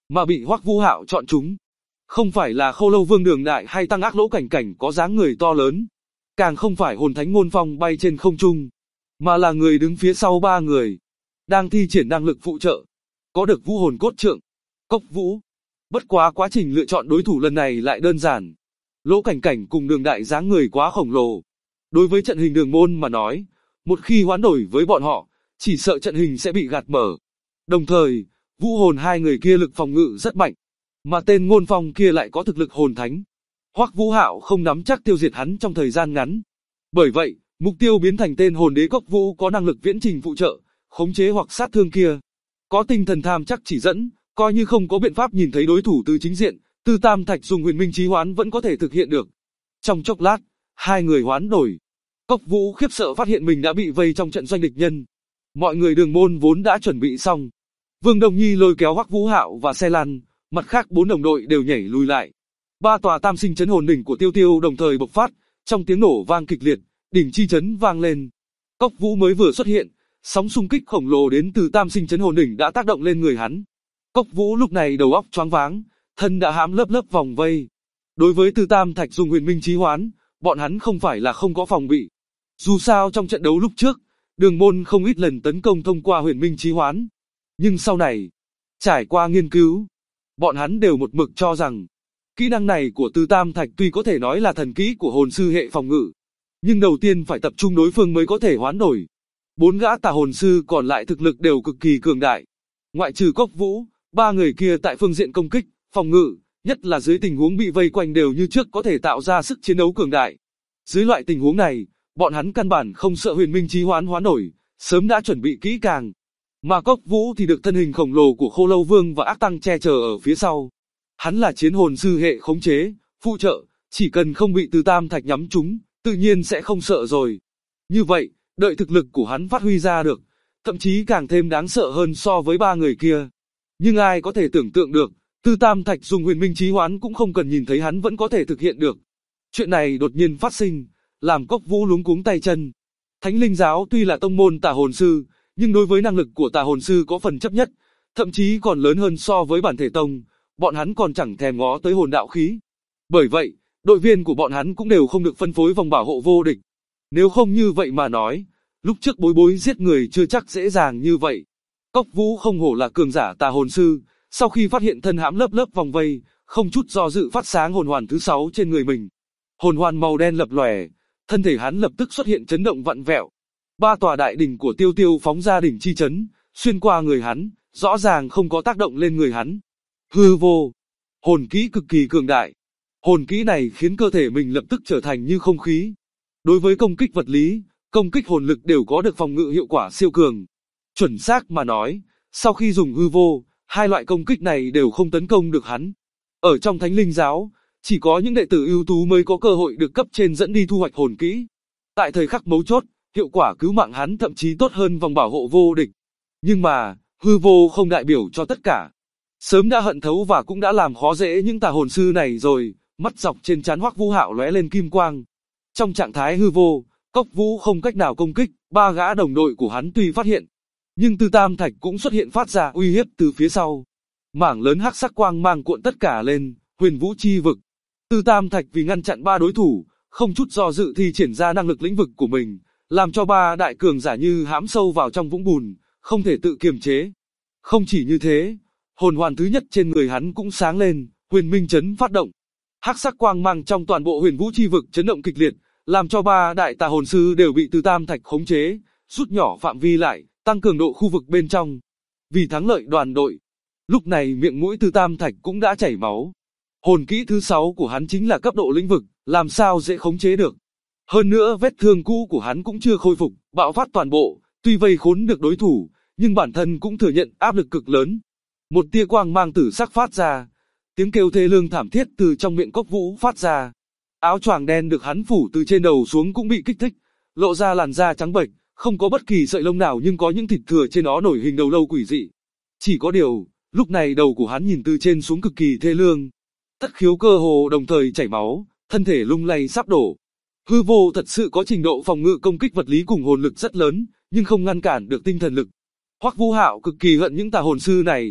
mà bị Hoắc Vũ Hạo chọn chúng. Không phải là Khâu Lâu Vương Đường Đại hay Tăng Ác Lỗ Cảnh Cảnh có dáng người to lớn, càng không phải hồn thánh Ngôn Phong bay trên không trung, mà là người đứng phía sau ba người, đang thi triển năng lực phụ trợ, có được vũ hồn cốt trượng, Cốc Vũ. Bất quá quá trình lựa chọn đối thủ lần này lại đơn giản. Lỗ Cảnh Cảnh cùng Đường Đại dáng người quá khổng lồ. Đối với trận hình Đường môn mà nói, một khi hoán đổi với bọn họ, chỉ sợ trận hình sẽ bị gạt mở. Đồng thời, vũ hồn hai người kia lực phòng ngự rất mạnh, mà tên Ngôn Phong kia lại có thực lực hồn thánh. Hoắc Vũ Hạo không nắm chắc tiêu diệt hắn trong thời gian ngắn. Bởi vậy, mục tiêu biến thành tên hồn đế Cốc Vũ có năng lực viễn trình phụ trợ, khống chế hoặc sát thương kia. Có tinh thần tham chắc chỉ dẫn, coi như không có biện pháp nhìn thấy đối thủ từ chính diện, Tư Tam Thạch dùng huyền minh chí hoán vẫn có thể thực hiện được. Trong chốc lát, hai người hoán đổi. Cốc Vũ khiếp sợ phát hiện mình đã bị vây trong trận doanh địch nhân. Mọi người Đường môn vốn đã chuẩn bị xong. Vương Đông Nhi lôi kéo Hoắc Vũ Hạo và xe lăn, mặt khác bốn đồng đội đều nhảy lùi lại. Ba tòa tam sinh chấn hồn đỉnh của Tiêu Tiêu đồng thời bộc phát, trong tiếng nổ vang kịch liệt, đỉnh chi chấn vang lên. Cốc Vũ mới vừa xuất hiện, sóng xung kích khổng lồ đến từ tam sinh chấn hồn đỉnh đã tác động lên người hắn. Cốc Vũ lúc này đầu óc choáng váng, thân đã hãm lớp lớp vòng vây. Đối với Tư Tam Thạch dùng huyền minh chí hoán, bọn hắn không phải là không có phòng bị. Dù sao trong trận đấu lúc trước, Đường môn không ít lần tấn công thông qua huyền minh chí hoán. Nhưng sau này, trải qua nghiên cứu, bọn hắn đều một mực cho rằng, kỹ năng này của Tư Tam Thạch tuy có thể nói là thần kỹ của hồn sư hệ phòng ngự, nhưng đầu tiên phải tập trung đối phương mới có thể hoán đổi. Bốn gã tà hồn sư còn lại thực lực đều cực kỳ cường đại. Ngoại trừ Cốc Vũ, ba người kia tại phương diện công kích, phòng ngự, nhất là dưới tình huống bị vây quanh đều như trước có thể tạo ra sức chiến đấu cường đại. Dưới loại tình huống này, bọn hắn căn bản không sợ huyền minh chí hoán hoán đổi, sớm đã chuẩn bị kỹ càng. Mà Cốc Vũ thì được thân hình khổng lồ của Khô Lâu Vương và Ác Tăng che chở ở phía sau. Hắn là chiến hồn sư hệ khống chế, phụ trợ, chỉ cần không bị Tư Tam Thạch nhắm trúng, tự nhiên sẽ không sợ rồi. Như vậy, đợi thực lực của hắn phát huy ra được, thậm chí càng thêm đáng sợ hơn so với ba người kia. Nhưng ai có thể tưởng tượng được, Tư Tam Thạch dùng huyền minh chí hoán cũng không cần nhìn thấy hắn vẫn có thể thực hiện được. Chuyện này đột nhiên phát sinh, làm Cốc Vũ luống cuống tay chân. Thánh Linh Giáo tuy là tông môn tà hồn sư, nhưng đối với năng lực của tà hồn sư có phần chấp nhất, thậm chí còn lớn hơn so với bản thể tông, bọn hắn còn chẳng thèm ngó tới hồn đạo khí. Bởi vậy, đội viên của bọn hắn cũng đều không được phân phối vòng bảo hộ vô địch. Nếu không như vậy mà nói, lúc trước Bối Bối giết người chưa chắc dễ dàng như vậy. Cốc Vũ không hổ là cường giả tà hồn sư, sau khi phát hiện thân hãm lớp lớp vòng vây, không chút do dự phát sáng hồn hoàn thứ 6 trên người mình. Hồn hoàn màu đen lập lòe, thân thể hắn lập tức xuất hiện chấn động vặn vẹo. Ba tòa đại đỉnh của Tiêu Tiêu phóng ra đỉnh chi chấn, xuyên qua người hắn, rõ ràng không có tác động lên người hắn. Hư vô, hồn kỹ cực kỳ cường đại. Hồn kỹ này khiến cơ thể mình lập tức trở thành như không khí. Đối với công kích vật lý, công kích hồn lực đều có được phòng ngự hiệu quả siêu cường. Chuẩn xác mà nói, sau khi dùng hư vô, hai loại công kích này đều không tấn công được hắn. Ở trong Thánh Linh Giáo, chỉ có những đệ tử ưu tú mới có cơ hội được cấp trên dẫn đi thu hoạch hồn kỹ. Tại thời khắc mấu chốt, hiệu quả cứu mạng hắn thậm chí tốt hơn vòng bảo hộ vô địch. Nhưng mà, hư vô không đại biểu cho tất cả. Sớm đã hận thấu và cũng đã làm khó dễ những tà hồn sư này rồi, mắt dọc trên trán Hoắc Vũ Hạo lóe lên kim quang. Trong trạng thái hư vô, Cốc Vũ không cách nào công kích, ba gã đồng đội của hắn tuy phát hiện, nhưng Tư Tam Thạch cũng xuất hiện phát ra uy hiếp từ phía sau. Mảng lớn hắc sắc quang mang cuộn tất cả lên, Huyền Vũ chi vực. Tư Tam Thạch vì ngăn chặn ba đối thủ, không chút do dự thi triển ra năng lực lĩnh vực của mình, làm cho ba đại cường giả như hãm sâu vào trong vũng bùn, không thể tự kiềm chế. Không chỉ như thế, hồn hoàn thứ nhất trên người hắn cũng sáng lên, huyền minh chấn phát động. Hắc sắc quang mang trong toàn bộ Huyền Vũ chi vực chấn động kịch liệt, làm cho ba đại tà hồn sư đều bị Tư Tam Thạch khống chế, rút nhỏ phạm vi lại, tăng cường độ khu vực bên trong. Vì thắng lợi đoàn đội, lúc này miệng mũi Tư Tam Thạch cũng đã chảy máu. Hồn kỹ thứ 6 của hắn chính là cấp độ lĩnh vực, làm sao dễ khống chế được. Hơn nữa vết thương cũ của hắn cũng chưa khôi phục, bạo phát toàn bộ, tuy vây khốn được đối thủ, nhưng bản thân cũng thừa nhận áp lực cực lớn. Một tia quang mang tử sắc phát ra, tiếng kêu thê lương thảm thiết từ trong miệng Cốc Vũ phát ra. Áo choàng đen được hắn phủ từ trên đầu xuống cũng bị kích thích, lộ ra làn da trắng bệch, không có bất kỳ sợi lông nào nhưng có những thịt thừa trên nó nổi hình đầu lâu quỷ dị. Chỉ có điều, lúc này đầu của hắn nhìn từ trên xuống cực kỳ thê lương. Tất khiếu cơ hồ đồng thời chảy máu, thân thể lung lay sắp đổ. Hư vô thật sự có trình độ phòng ngự công kích vật lý cùng hồn lực rất lớn, nhưng không ngăn cản được tinh thần lực. Hoắc Vũ Hạo cực kỳ hận những tà hồn sư này,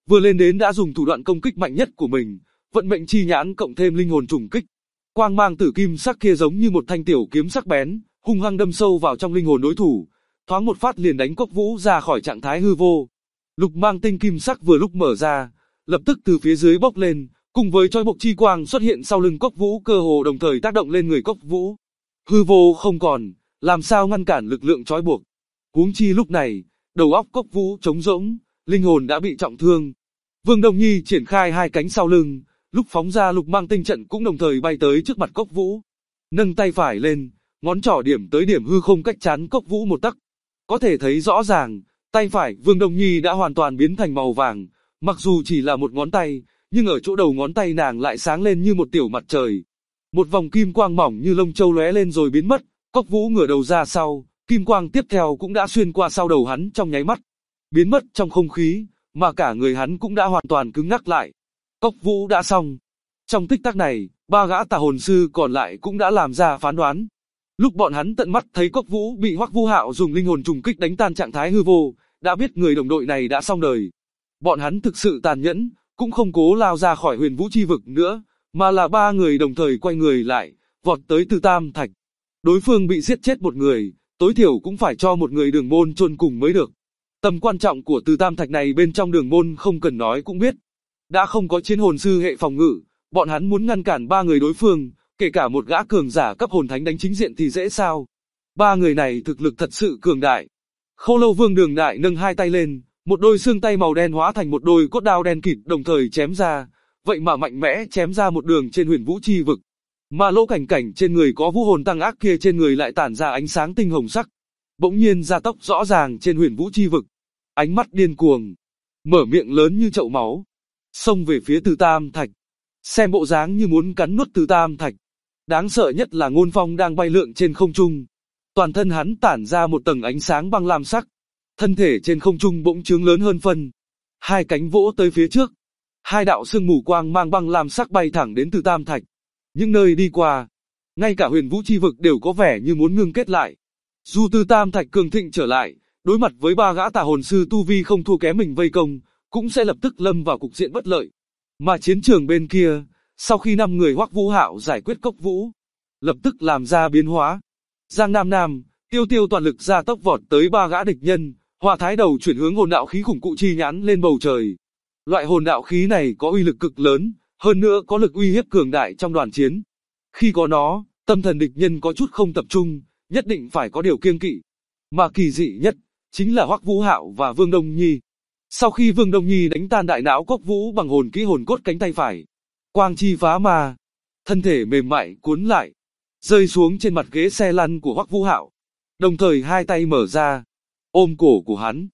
Vừa lên đến đã dùng thủ đoạn công kích mạnh nhất của mình, vận mệnh chi nhãn cộng thêm linh hồn trùng kích. Quang mang tử kim sắc kia giống như một thanh tiểu kiếm sắc bén, hung hăng đâm sâu vào trong linh hồn đối thủ, thoáng một phát liền đánh Cốc Vũ ra khỏi trạng thái hư vô. Lục mang tinh kim sắc vừa lúc mở ra, lập tức từ phía dưới bốc lên, cùng với trói buộc chi quang xuất hiện sau lưng Cốc Vũ cơ hồ đồng thời tác động lên người Cốc Vũ. Hư vô không còn, làm sao ngăn cản lực lượng trói buộc. Huống chi lúc này, đầu óc Cốc Vũ trống rỗng, linh hồn đã bị trọng thương. Vương Đông Nhi triển khai hai cánh sau lưng, lúc phóng ra lục mang tinh trận cũng đồng thời bay tới trước mặt Cốc Vũ. Nâng tay phải lên, ngón trỏ điểm tới điểm hư không cách chắn Cốc Vũ một tấc. Có thể thấy rõ ràng, tay phải Vương Đông Nhi đã hoàn toàn biến thành màu vàng, mặc dù chỉ là một ngón tay, nhưng ở chỗ đầu ngón tay nàng lại sáng lên như một tiểu mặt trời. Một vòng kim quang mỏng như lông châu lóe lên rồi biến mất, Cốc Vũ ngửa đầu ra sau, kim quang tiếp theo cũng đã xuyên qua sau đầu hắn trong nháy mắt, biến mất trong không khí, mà cả người hắn cũng đã hoàn toàn cứng ngắc lại. Cốc Vũ đã xong. Trong tích tắc này, ba gã tà hồn sư còn lại cũng đã làm ra phán đoán. Lúc bọn hắn tận mắt thấy Cốc Vũ bị Hoắc Vũ Hạo dùng linh hồn trùng kích đánh tan trạng thái hư vô, đã biết người đồng đội này đã xong đời. Bọn hắn thực sự tàn nhẫn, cũng không cố lao ra khỏi huyền vũ chi vực nữa, mà là ba người đồng thời quay người lại, vọt tới Từ Tam Thạch. Đối phương bị giết chết một người, tối thiểu cũng phải cho một người đường môn chôn cùng mới được. Tầm quan trọng của Từ Tam Thạch này bên trong đường môn không cần nói cũng biết. Đã không có chiến hồn sư hệ phòng ngự, bọn hắn muốn ngăn cản ba người đối phương, kể cả một gã cường giả cấp hồn thánh đánh chính diện thì dễ sao. Ba người này thực lực thật sự cường đại. Khô Lâu Vương Đường Đại nâng hai tay lên, một đôi xương tay màu đen hóa thành một đôi cốt đao đen kịt đồng thời chém ra, vậy mà mạnh mẽ chém ra một đường trên huyền vũ chi vực. Mà Lỗ Cảnh Cảnh trên người có vũ hồn tăng ác kia trên người lại tản ra ánh sáng tinh hồng sắc. Bỗng nhiên gia tốc rõ ràng trên huyền vũ chi vực. Ánh mắt điên cuồng, mở miệng lớn như chậu máu, xông về phía Từ Tam Thạch. Xem bộ dáng như muốn cắn nuốt Từ Tam Thạch. Đáng sợ nhất là Ngôn Phong đang bay lượn trên không trung. Toàn thân hắn tản ra một tầng ánh sáng băng lam sắc. Thân thể trên không trung bỗng trướng lớn hơn phân. Hai cánh vỗ tới phía trước. Hai đạo sương mù quang mang băng lam sắc bay thẳng đến Từ Tam Thạch. Những nơi đi qua, ngay cả huyền vũ chi vực đều có vẻ như muốn ngưng kết lại. Dù Từ Tam Thạch cường thịnh trở lại, đối mặt với ba gã tà hồn sư tu vi không thua kém mình vây công, cũng sẽ lập tức lâm vào cục diện bất lợi. Mà chiến trường bên kia, sau khi 5 người Hoắc Vũ Hạo giải quyết Cốc Vũ, lập tức làm ra biến hóa. Giang Nam Nam, Tiêu Tiêu toàn lực ra tốc vọt tới ba gã địch nhân, Hỏa Thái Đầu chuyển hướng hồn đạo khí khủng cụ chi nhãn lên bầu trời. Loại hồn đạo khí này có uy lực cực lớn, hơn nữa có lực uy hiếp cường đại trong đoàn chiến. Khi có nó, tâm thần địch nhân có chút không tập trung, nhất định phải có điều kiêng kỵ. Mà kỳ dị nhất, chính là Hoắc Vũ Hạo và Vương Đông Nhi. Sau khi Vương Đông Nhi đánh tan đại não Cốc Vũ bằng hồn kỹ hồn cốt cánh tay phải, quang chi phá ma, thân thể mềm mại cuốn lại, rơi xuống trên mặt ghế xe lăn của Hoắc Vũ Hạo. Đồng thời hai tay mở ra, ôm cổ của hắn.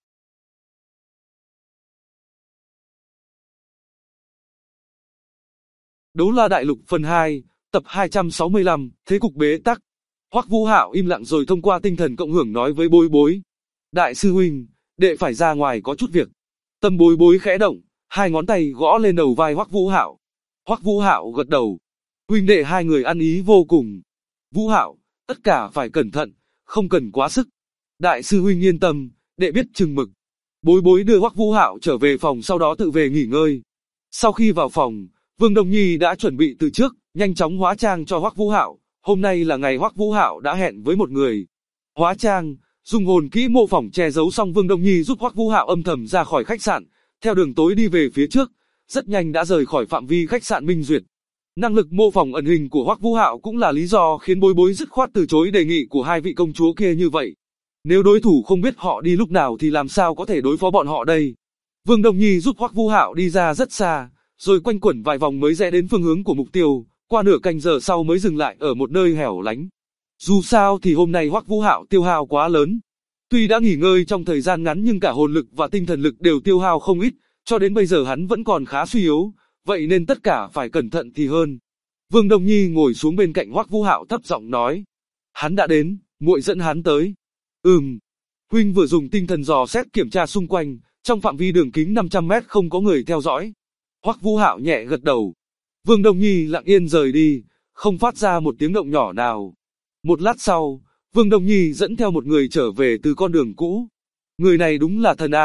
Đấu La Đại Lục phần 2, tập 265, thế cục bế tắc. Hoắc Vũ Hạo im lặng rồi thông qua tinh thần cộng hưởng nói với Bối Bối. Đại sư huynh, đệ phải ra ngoài có chút việc. Tâm Bối Bối khẽ động, hai ngón tay gõ lên đầu vai Hoắc Vũ Hạo. Hoắc Vũ Hạo gật đầu. Huynh đệ hai người ăn ý vô cùng. Vũ Hạo, tất cả phải cẩn thận, không cần quá sức. Đại sư huynh yên tâm, đệ biết chừng mực. Bối Bối đưa Hoắc Vũ Hạo trở về phòng sau đó tự về nghỉ ngơi. Sau khi vào phòng, Vương Đông Nhi đã chuẩn bị từ trước, nhanh chóng hóa trang cho Hoắc Vũ Hạo. Hôm nay là ngày Hoắc Vũ Hạo đã hẹn với một người. Hóa trang, dùng hồn kỹ mô phỏng che giấu xong Vương Đông Nhi giúp Hoắc Vũ Hạo âm thầm ra khỏi khách sạn, theo đường tối đi về phía trước, rất nhanh đã rời khỏi phạm vi khách sạn Minh Duyệt. Năng lực mô phỏng ẩn hình của Hoắc Vũ Hạo cũng là lý do khiến Bối Bối dứt khoát từ chối đề nghị của hai vị công chúa kia như vậy. Nếu đối thủ không biết họ đi lúc nào thì làm sao có thể đối phó bọn họ đây? Vương Đông Nhi giúp Hoắc Vũ Hạo đi ra rất xa, rồi quanh quẩn vài vòng mới rẽ đến phương hướng của mục tiêu, qua nửa canh giờ sau mới dừng lại ở một nơi hẻo lánh. Dù sao thì hôm nay Hoắc Vũ Hạo tiêu hao quá lớn. Tuy đã nghỉ ngơi trong thời gian ngắn nhưng cả hồn lực và tinh thần lực đều tiêu hao không ít, cho đến bây giờ hắn vẫn còn khá suy yếu, vậy nên tất cả phải cẩn thận thì hơn. Vương Đông Nhi ngồi xuống bên cạnh Hoắc Vũ Hạo thấp giọng nói. Hắn đã đến, muội dẫn hắn tới. Huynh vừa dùng tinh thần dò xét kiểm tra xung quanh, trong phạm vi đường kính 500 mét không có người theo dõi. Hoắc Vũ Hạo nhẹ gật đầu. Vương Đông Nhi lặng yên rời đi, không phát ra một tiếng động nhỏ nào. Một lát sau, Vương Đông Nhi dẫn theo một người trở về từ con đường cũ. Người này đúng là Thần An,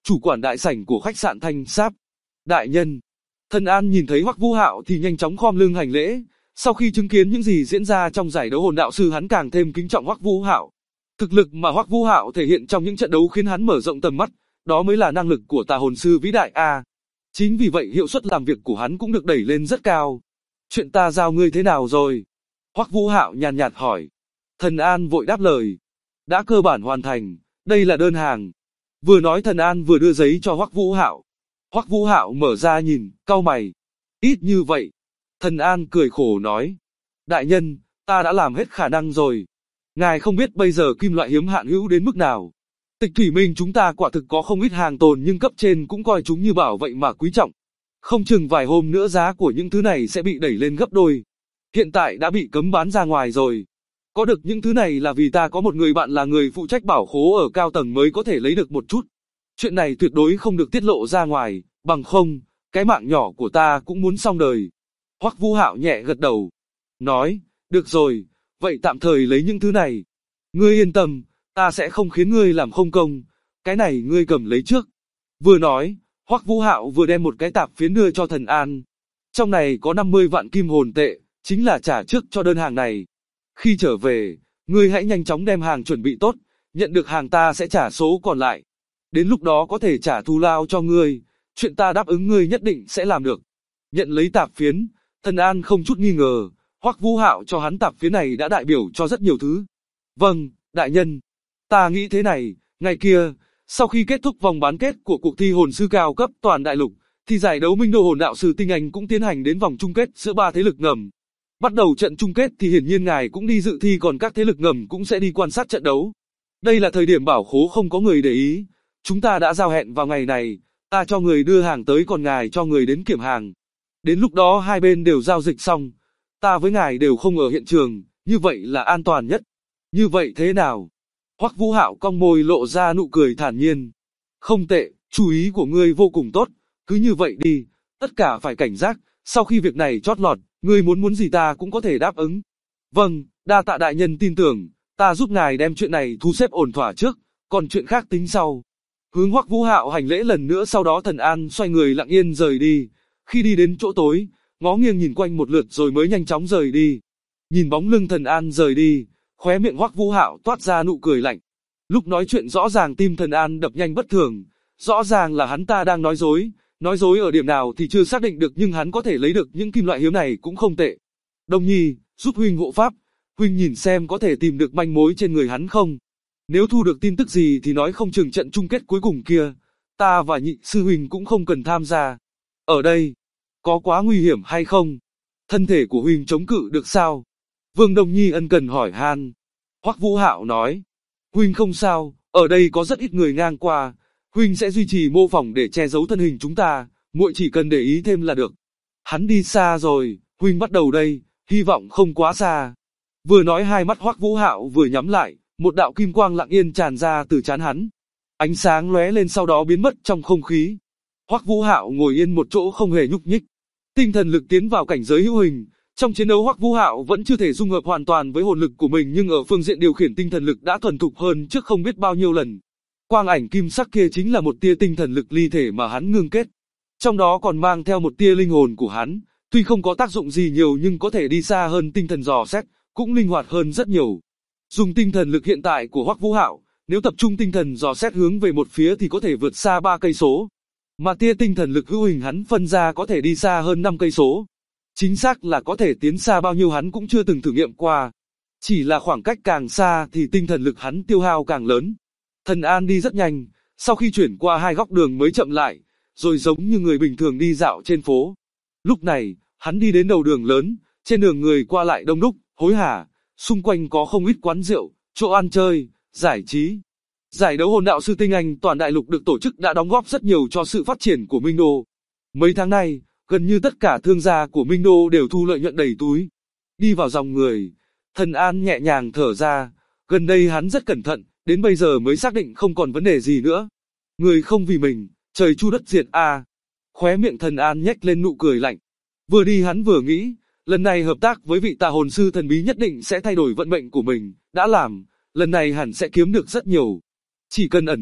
chủ quản đại sảnh của khách sạn Thanh Sáp. Đại nhân. Thần An nhìn thấy Hoắc Vũ Hạo thì nhanh chóng khom lưng hành lễ. Sau khi chứng kiến những gì diễn ra trong giải đấu hồn đạo sư, hắn càng thêm kính trọng Hoắc Vũ Hạo. Thực lực mà Hoắc Vũ Hạo thể hiện trong những trận đấu khiến hắn mở rộng tầm mắt, đó mới là năng lực của tà hồn sư vĩ đại a. Chính vì vậy hiệu suất làm việc của hắn cũng được đẩy lên rất cao. Chuyện ta giao ngươi thế nào rồi? Hoắc Vũ Hạo nhàn nhạt hỏi. Thần An vội đáp lời. Đã cơ bản hoàn thành, đây là đơn hàng. Vừa nói Thần An vừa đưa giấy cho Hoắc Vũ Hạo. Hoắc Vũ Hạo mở ra nhìn, cau mày. Ít như vậy. Thần An cười khổ nói. Đại nhân, ta đã làm hết khả năng rồi. Ngài không biết bây giờ kim loại hiếm hạn hữu đến mức nào. Tịch Thủy Minh chúng ta quả thực có không ít hàng tồn nhưng cấp trên cũng coi chúng như bảo vậy mà quý trọng. Không chừng vài hôm nữa giá của những thứ này sẽ bị đẩy lên gấp đôi. Hiện tại đã bị cấm bán ra ngoài rồi. Có được những thứ này là vì ta có một người bạn là người phụ trách bảo khố ở cao tầng mới có thể lấy được một chút. Chuyện này tuyệt đối không được tiết lộ ra ngoài, bằng không, cái mạng nhỏ của ta cũng muốn xong đời. Hoắc Vũ Hạo nhẹ gật đầu. Nói, được rồi, vậy tạm thời lấy những thứ này. Ngươi yên tâm, ta sẽ không khiến ngươi làm không công, cái này ngươi cầm lấy trước. Vừa nói, Hoắc Vũ Hạo vừa đem một cái tạp phiến đưa cho Thần An. Trong này có 50 vạn kim hồn tệ, chính là trả trước cho đơn hàng này. Khi trở về, ngươi hãy nhanh chóng đem hàng chuẩn bị tốt, nhận được hàng ta sẽ trả số còn lại. Đến lúc đó có thể trả thù lao cho ngươi, chuyện ta đáp ứng ngươi nhất định sẽ làm được. Nhận lấy tạp phiến, Thần An không chút nghi ngờ, Hoắc Vũ Hạo cho hắn tạp phiến này đã đại biểu cho rất nhiều thứ. Vâng, đại nhân. Ta nghĩ thế này, ngày kia, sau khi kết thúc vòng bán kết của cuộc thi hồn sư cao cấp toàn đại lục, thì giải đấu Minh Đô hồn đạo sư tinh anh cũng tiến hành đến vòng chung kết giữa 3 thế lực ngầm. Bắt đầu trận chung kết thì hiển nhiên ngài cũng đi dự thi, còn các thế lực ngầm cũng sẽ đi quan sát trận đấu. Đây là thời điểm bảo khố không có người để ý. Chúng ta đã giao hẹn vào ngày này, ta cho người đưa hàng tới còn ngài cho người đến kiểm hàng. Đến lúc đó hai bên đều giao dịch xong, ta với ngài đều không ở hiện trường, như vậy là an toàn nhất. Như vậy thế nào? Hoắc Vũ Hạo cong môi lộ ra nụ cười thản nhiên. Không tệ, chú ý của ngươi vô cùng tốt, cứ như vậy đi, tất cả phải cảnh giác, sau khi việc này chót lọt, ngươi muốn gì ta cũng có thể đáp ứng. Vâng, đa tạ đại nhân tin tưởng, ta giúp ngài đem chuyện này thu xếp ổn thỏa trước, còn chuyện khác tính sau. Hướng Hoắc Vũ Hạo hành lễ lần nữa, sau đó Thần An xoay người lặng yên rời đi. Khi đi đến chỗ tối, ngó nghiêng nhìn quanh một lượt rồi mới nhanh chóng rời đi. Nhìn bóng lưng Thần An rời đi, khóe miệng Hoắc Vũ Hạo toát ra nụ cười lạnh. Lúc nói chuyện rõ ràng tim Thần An đập nhanh bất thường, rõ ràng là hắn ta đang nói dối ở điểm nào thì chưa xác định được, nhưng hắn có thể lấy được những kim loại hiếm này cũng không tệ. Đông Nhi, giúp huynh hộ pháp, huynh nhìn xem có thể tìm được manh mối trên người hắn không? Nếu thu được tin tức gì thì nói không chừng trận chung kết cuối cùng kia, ta và nhị sư huynh cũng không cần tham gia. Ở đây, có quá nguy hiểm hay không? Thân thể của huynh chống cự được sao? Vương Đông Nhi ân cần hỏi han. Hoắc Vũ Hạo nói, huynh không sao, ở đây có rất ít người ngang qua, huynh sẽ duy trì mô phỏng để che giấu thân hình chúng ta, muội chỉ cần để ý thêm là được. Hắn đi xa rồi, huynh bắt đầu đây, hy vọng không quá xa. Vừa nói hai mắt Hoắc Vũ Hạo vừa nhắm lại, một đạo kim quang lặng yên tràn ra từ trán hắn. Ánh sáng lóe lên sau đó biến mất trong không khí. Hoắc Vũ Hạo ngồi yên một chỗ không hề nhúc nhích. Tinh thần lực tiến vào cảnh giới hữu hình. Trong chiến đấu Hoắc Vũ Hạo vẫn chưa thể dung hợp hoàn toàn với hồn lực của mình, nhưng ở phương diện điều khiển tinh thần lực đã thuần thục hơn trước không biết bao nhiêu lần. Quang ảnh kim sắc kia chính là một tia tinh thần lực ly thể mà hắn ngưng kết. Trong đó còn mang theo một tia linh hồn của hắn, tuy không có tác dụng gì nhiều nhưng có thể đi xa hơn tinh thần dò xét, cũng linh hoạt hơn rất nhiều. Dùng tinh thần lực hiện tại của Hoắc Vũ Hạo, nếu tập trung tinh thần dò xét hướng về một phía thì có thể vượt xa 3 cây số. Mà tia tinh thần lực hữu hình hắn phân ra có thể đi xa hơn 5 cây số. Chính xác là có thể tiến xa bao nhiêu hắn cũng chưa từng thử nghiệm qua. Chỉ là khoảng cách càng xa thì tinh thần lực hắn tiêu hao càng lớn. Thần An đi rất nhanh, sau khi chuyển qua 2 góc đường mới chậm lại, rồi giống như người bình thường đi dạo trên phố. Lúc này, hắn đi đến đầu đường lớn, trên đường người qua lại đông đúc, hối hả, xung quanh có không ít quán rượu, chỗ ăn chơi, giải trí. Giải đấu hồn đạo sư tinh anh toàn đại lục được tổ chức đã đóng góp rất nhiều cho sự phát triển của Minh Đô. Mấy tháng nay, gần như tất cả thương gia của Minh Đô đều thu lợi nhuận đầy túi. Đi vào dòng người, Thần An nhẹ nhàng thở ra, gần đây hắn rất cẩn thận, đến bây giờ mới xác định không còn vấn đề gì nữa. Người không vì mình, trời chu đất diệt a. Khóe miệng Thần An nhếch lên nụ cười lạnh. Vừa đi hắn vừa nghĩ, lần này hợp tác với vị tà hồn sư thần bí nhất định sẽ thay đổi vận mệnh của mình, đã làm, lần này hẳn sẽ kiếm được rất nhiều. Chỉ cần ẩn nấp,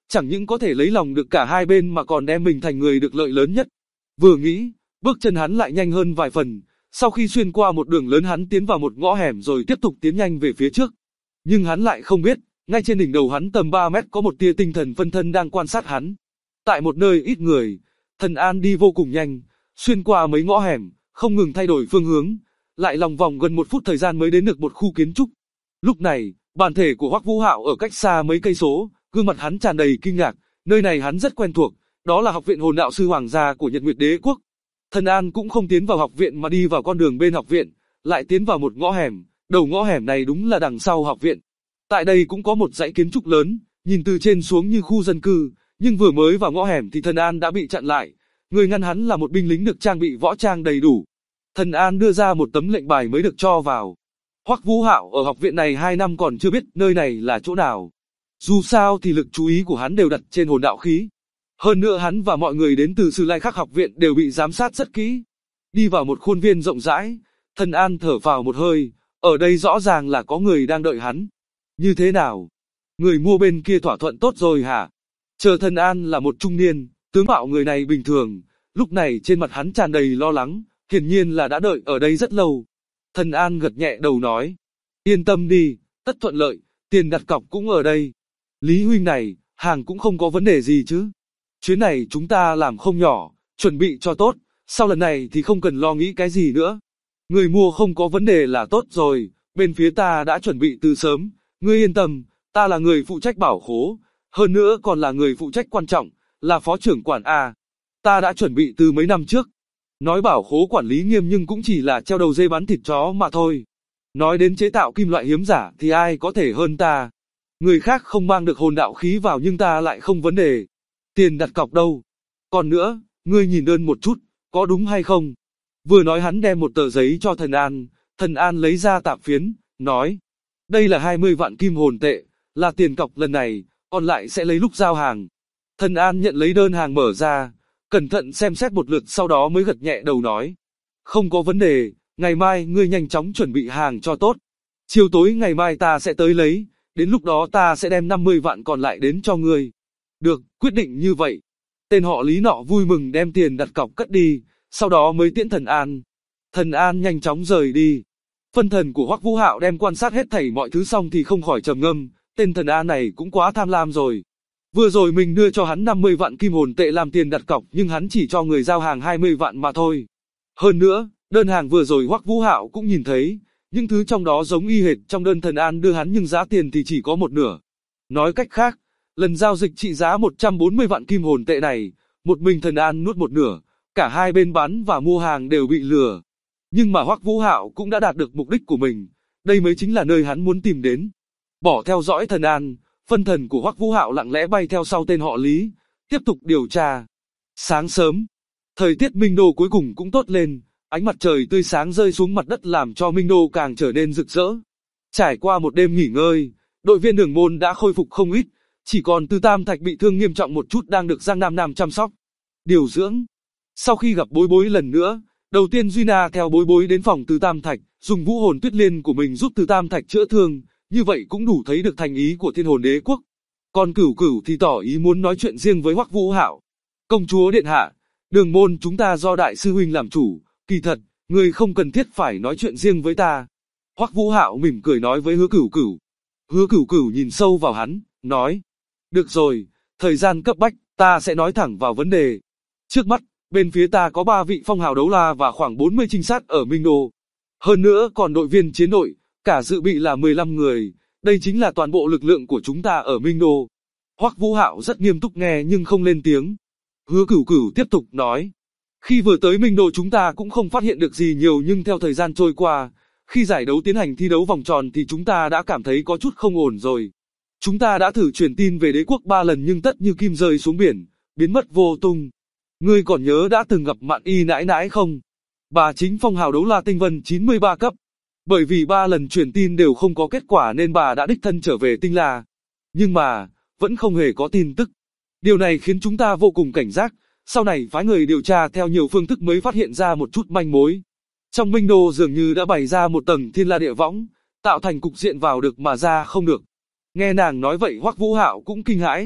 chẳng những có thể lấy lòng được cả hai bên mà còn đem mình thành người được lợi lớn nhất. Vừa nghĩ, bước chân hắn lại nhanh hơn vài phần, sau khi xuyên qua một đường lớn hắn tiến vào một ngõ hẻm rồi tiếp tục tiến nhanh về phía trước. Nhưng hắn lại không biết, ngay trên đỉnh đầu hắn tầm 3 mét có một tia tinh thần phân thân đang quan sát hắn. Tại một nơi ít người, Thần An đi vô cùng nhanh, xuyên qua mấy ngõ hẻm, không ngừng thay đổi phương hướng, lại lòng vòng gần 1 phút thời gian mới đến được một khu kiến trúc. Lúc này, bản thể của Hoắc Vũ Hạo ở cách xa mấy cây số, gương mặt hắn tràn đầy kinh ngạc, nơi này hắn rất quen thuộc, đó là học viện Hồn Đạo sư Hoàng gia của Nhật Nguyệt Đế quốc. Thần An cũng không tiến vào học viện mà đi vào con đường bên học viện, lại tiến vào một ngõ hẻm, đầu ngõ hẻm này đúng là đằng sau học viện. Tại đây cũng có một dãy kiến trúc lớn, nhìn từ trên xuống như khu dân cư, nhưng vừa mới vào ngõ hẻm thì Thần An đã bị chặn lại. Người ngăn hắn là một binh lính được trang bị võ trang đầy đủ. Thần An đưa ra một tấm lệnh bài mới được cho vào. Hoắc Vũ Hạo ở học viện này 2 năm còn chưa biết nơi này là chỗ nào. Dù sao thì lực chú ý của hắn đều đặt trên hồn đạo khí. Hơn nữa hắn và mọi người đến từ Sử Lai Khắc học viện đều bị giám sát rất kỹ. Đi vào một khuôn viên rộng rãi, Thần An thở phào một hơi, ở đây rõ ràng là có người đang đợi hắn. Như thế nào? Người mua bên kia thỏa thuận tốt rồi hả? Chờ Thần An là một trung niên, tướng mạo người này bình thường, lúc này trên mặt hắn tràn đầy lo lắng, hiển nhiên là đã đợi ở đây rất lâu. Thần An gật nhẹ đầu nói, yên tâm đi, tất thuận lợi, tiền đặt cọc cũng ở đây. Lý huynh này, hàng cũng không có vấn đề gì chứ? Chuyến này chúng ta làm không nhỏ, chuẩn bị cho tốt, sau lần này thì không cần lo nghĩ cái gì nữa. Người mua không có vấn đề là tốt rồi, bên phía ta đã chuẩn bị từ sớm, ngươi yên tâm, ta là người phụ trách bảo khố, hơn nữa còn là người phụ trách quan trọng, là phó trưởng quản A. Ta đã chuẩn bị từ mấy năm trước. Nói bảo khố quản lý nghiêm nhưng cũng chỉ là treo đầu dê bán thịt chó mà thôi. Nói đến chế tạo kim loại hiếm giả thì ai có thể hơn ta. Người khác không mang được hồn đạo khí vào nhưng ta lại không vấn đề. Tiền đặt cọc đâu? Còn nữa, ngươi nhìn đơn một chút, có đúng hay không? Vừa nói hắn đem một tờ giấy cho Thần An lấy ra tạp phiến, nói. Đây là 20 vạn kim hồn tệ, là tiền cọc lần này, còn lại sẽ lấy lúc giao hàng. Thần An nhận lấy đơn hàng mở ra, cẩn thận xem xét một lượt sau đó mới gật nhẹ đầu nói. Không có vấn đề, ngày mai ngươi nhanh chóng chuẩn bị hàng cho tốt. Chiều tối ngày mai ta sẽ tới lấy, đến lúc đó ta sẽ đem 50 vạn còn lại đến cho ngươi. Được, quyết định như vậy. Tên họ Lý nọ vui mừng đem tiền đặt cọc cất đi, sau đó mới tiễn Thần An. Thần An nhanh chóng rời đi. Phân thần của Hoắc Vũ Hạo đem quan sát hết thảy mọi thứ xong thì không khỏi trầm ngâm, tên Thần An này cũng quá tham lam rồi. Vừa rồi mình đưa cho hắn 50 vạn kim hồn tệ làm tiền đặt cọc nhưng hắn chỉ cho người giao hàng 20 vạn mà thôi. Hơn nữa, đơn hàng vừa rồi Hoắc Vũ Hạo cũng nhìn thấy, những thứ trong đó giống y hệt trong đơn Thần An đưa hắn nhưng giá tiền thì chỉ có một nửa. Nói cách khác, lần giao dịch trị giá 140 vạn kim hồn tệ này, một mình Thần An nuốt một nửa, cả hai bên bán và mua hàng đều bị lừa. Nhưng mà Hoắc Vũ Hạo cũng đã đạt được mục đích của mình, đây mới chính là nơi hắn muốn tìm đến. Bỏ theo dõi Thần An, phân thần của Hoắc Vũ Hạo lặng lẽ bay theo sau tên họ Lý, tiếp tục điều tra. Sáng sớm, thời tiết Minh Đô cuối cùng cũng tốt lên, ánh mặt trời tươi sáng rơi xuống mặt đất làm cho Minh Đô càng trở nên rực rỡ. Trải qua một đêm nghỉ ngơi, đội viên đường môn đã khôi phục không ít, chỉ còn Từ Tam Thạch bị thương nghiêm trọng một chút đang được Giang Nam Nam chăm sóc, điều dưỡng. Sau khi gặp Bối Bối lần nữa, đầu tiên Duy Na theo Bối Bối đến phòng Từ Tam Thạch, dùng vũ hồn tuyết liên của mình giúp Từ Tam Thạch chữa thương, như vậy cũng đủ thấy được thành ý của Thiên Hồn Đế quốc. Còn Cửu Cửu thì tỏ ý muốn nói chuyện riêng với Hoắc Vũ Hạo. Công chúa điện hạ, đường môn chúng ta do đại sư huynh làm chủ, kỳ thật, người không cần thiết phải nói chuyện riêng với ta. Hoắc Vũ Hạo mỉm cười nói với Hứa Cửu Cửu. Hứa Cửu Cửu nhìn sâu vào hắn, nói, được rồi, thời gian cấp bách, ta sẽ nói thẳng vào vấn đề. Trước mắt, bên phía ta có 3 vị phong hào đấu la và khoảng 40 trinh sát ở Minh Đô. Hơn nữa còn đội viên chiến đội, cả dự bị là 15 người, đây chính là toàn bộ lực lượng của chúng ta ở Minh Đô. Hoắc Vũ Hạo rất nghiêm túc nghe nhưng không lên tiếng. Hứa Cửu Cửu tiếp tục nói, khi vừa tới Minh Đô chúng ta cũng không phát hiện được gì nhiều nhưng theo thời gian trôi qua, khi giải đấu tiến hành thi đấu vòng tròn thì chúng ta đã cảm thấy có chút không ổn rồi. Chúng ta đã thử truyền tin về đế quốc 3 lần nhưng tất như kim rơi xuống biển, biến mất vô tung. Ngươi còn nhớ đã từng gặp Mạn Y nãi nãi không? Bà chính phong hào đấu la tinh vân 93 cấp. Bởi vì 3 lần truyền tin đều không có kết quả nên bà đã đích thân trở về Tinh La. Nhưng mà, vẫn không hề có tin tức. Điều này khiến chúng ta vô cùng cảnh giác, sau này phái người điều tra theo nhiều phương thức mới phát hiện ra một chút manh mối. Trong Minh Đô dường như đã bày ra một tầng thiên la địa võng, tạo thành cục diện vào được mà ra không được. Nghe nàng nói vậy Hoắc Vũ Hạo cũng kinh hãi,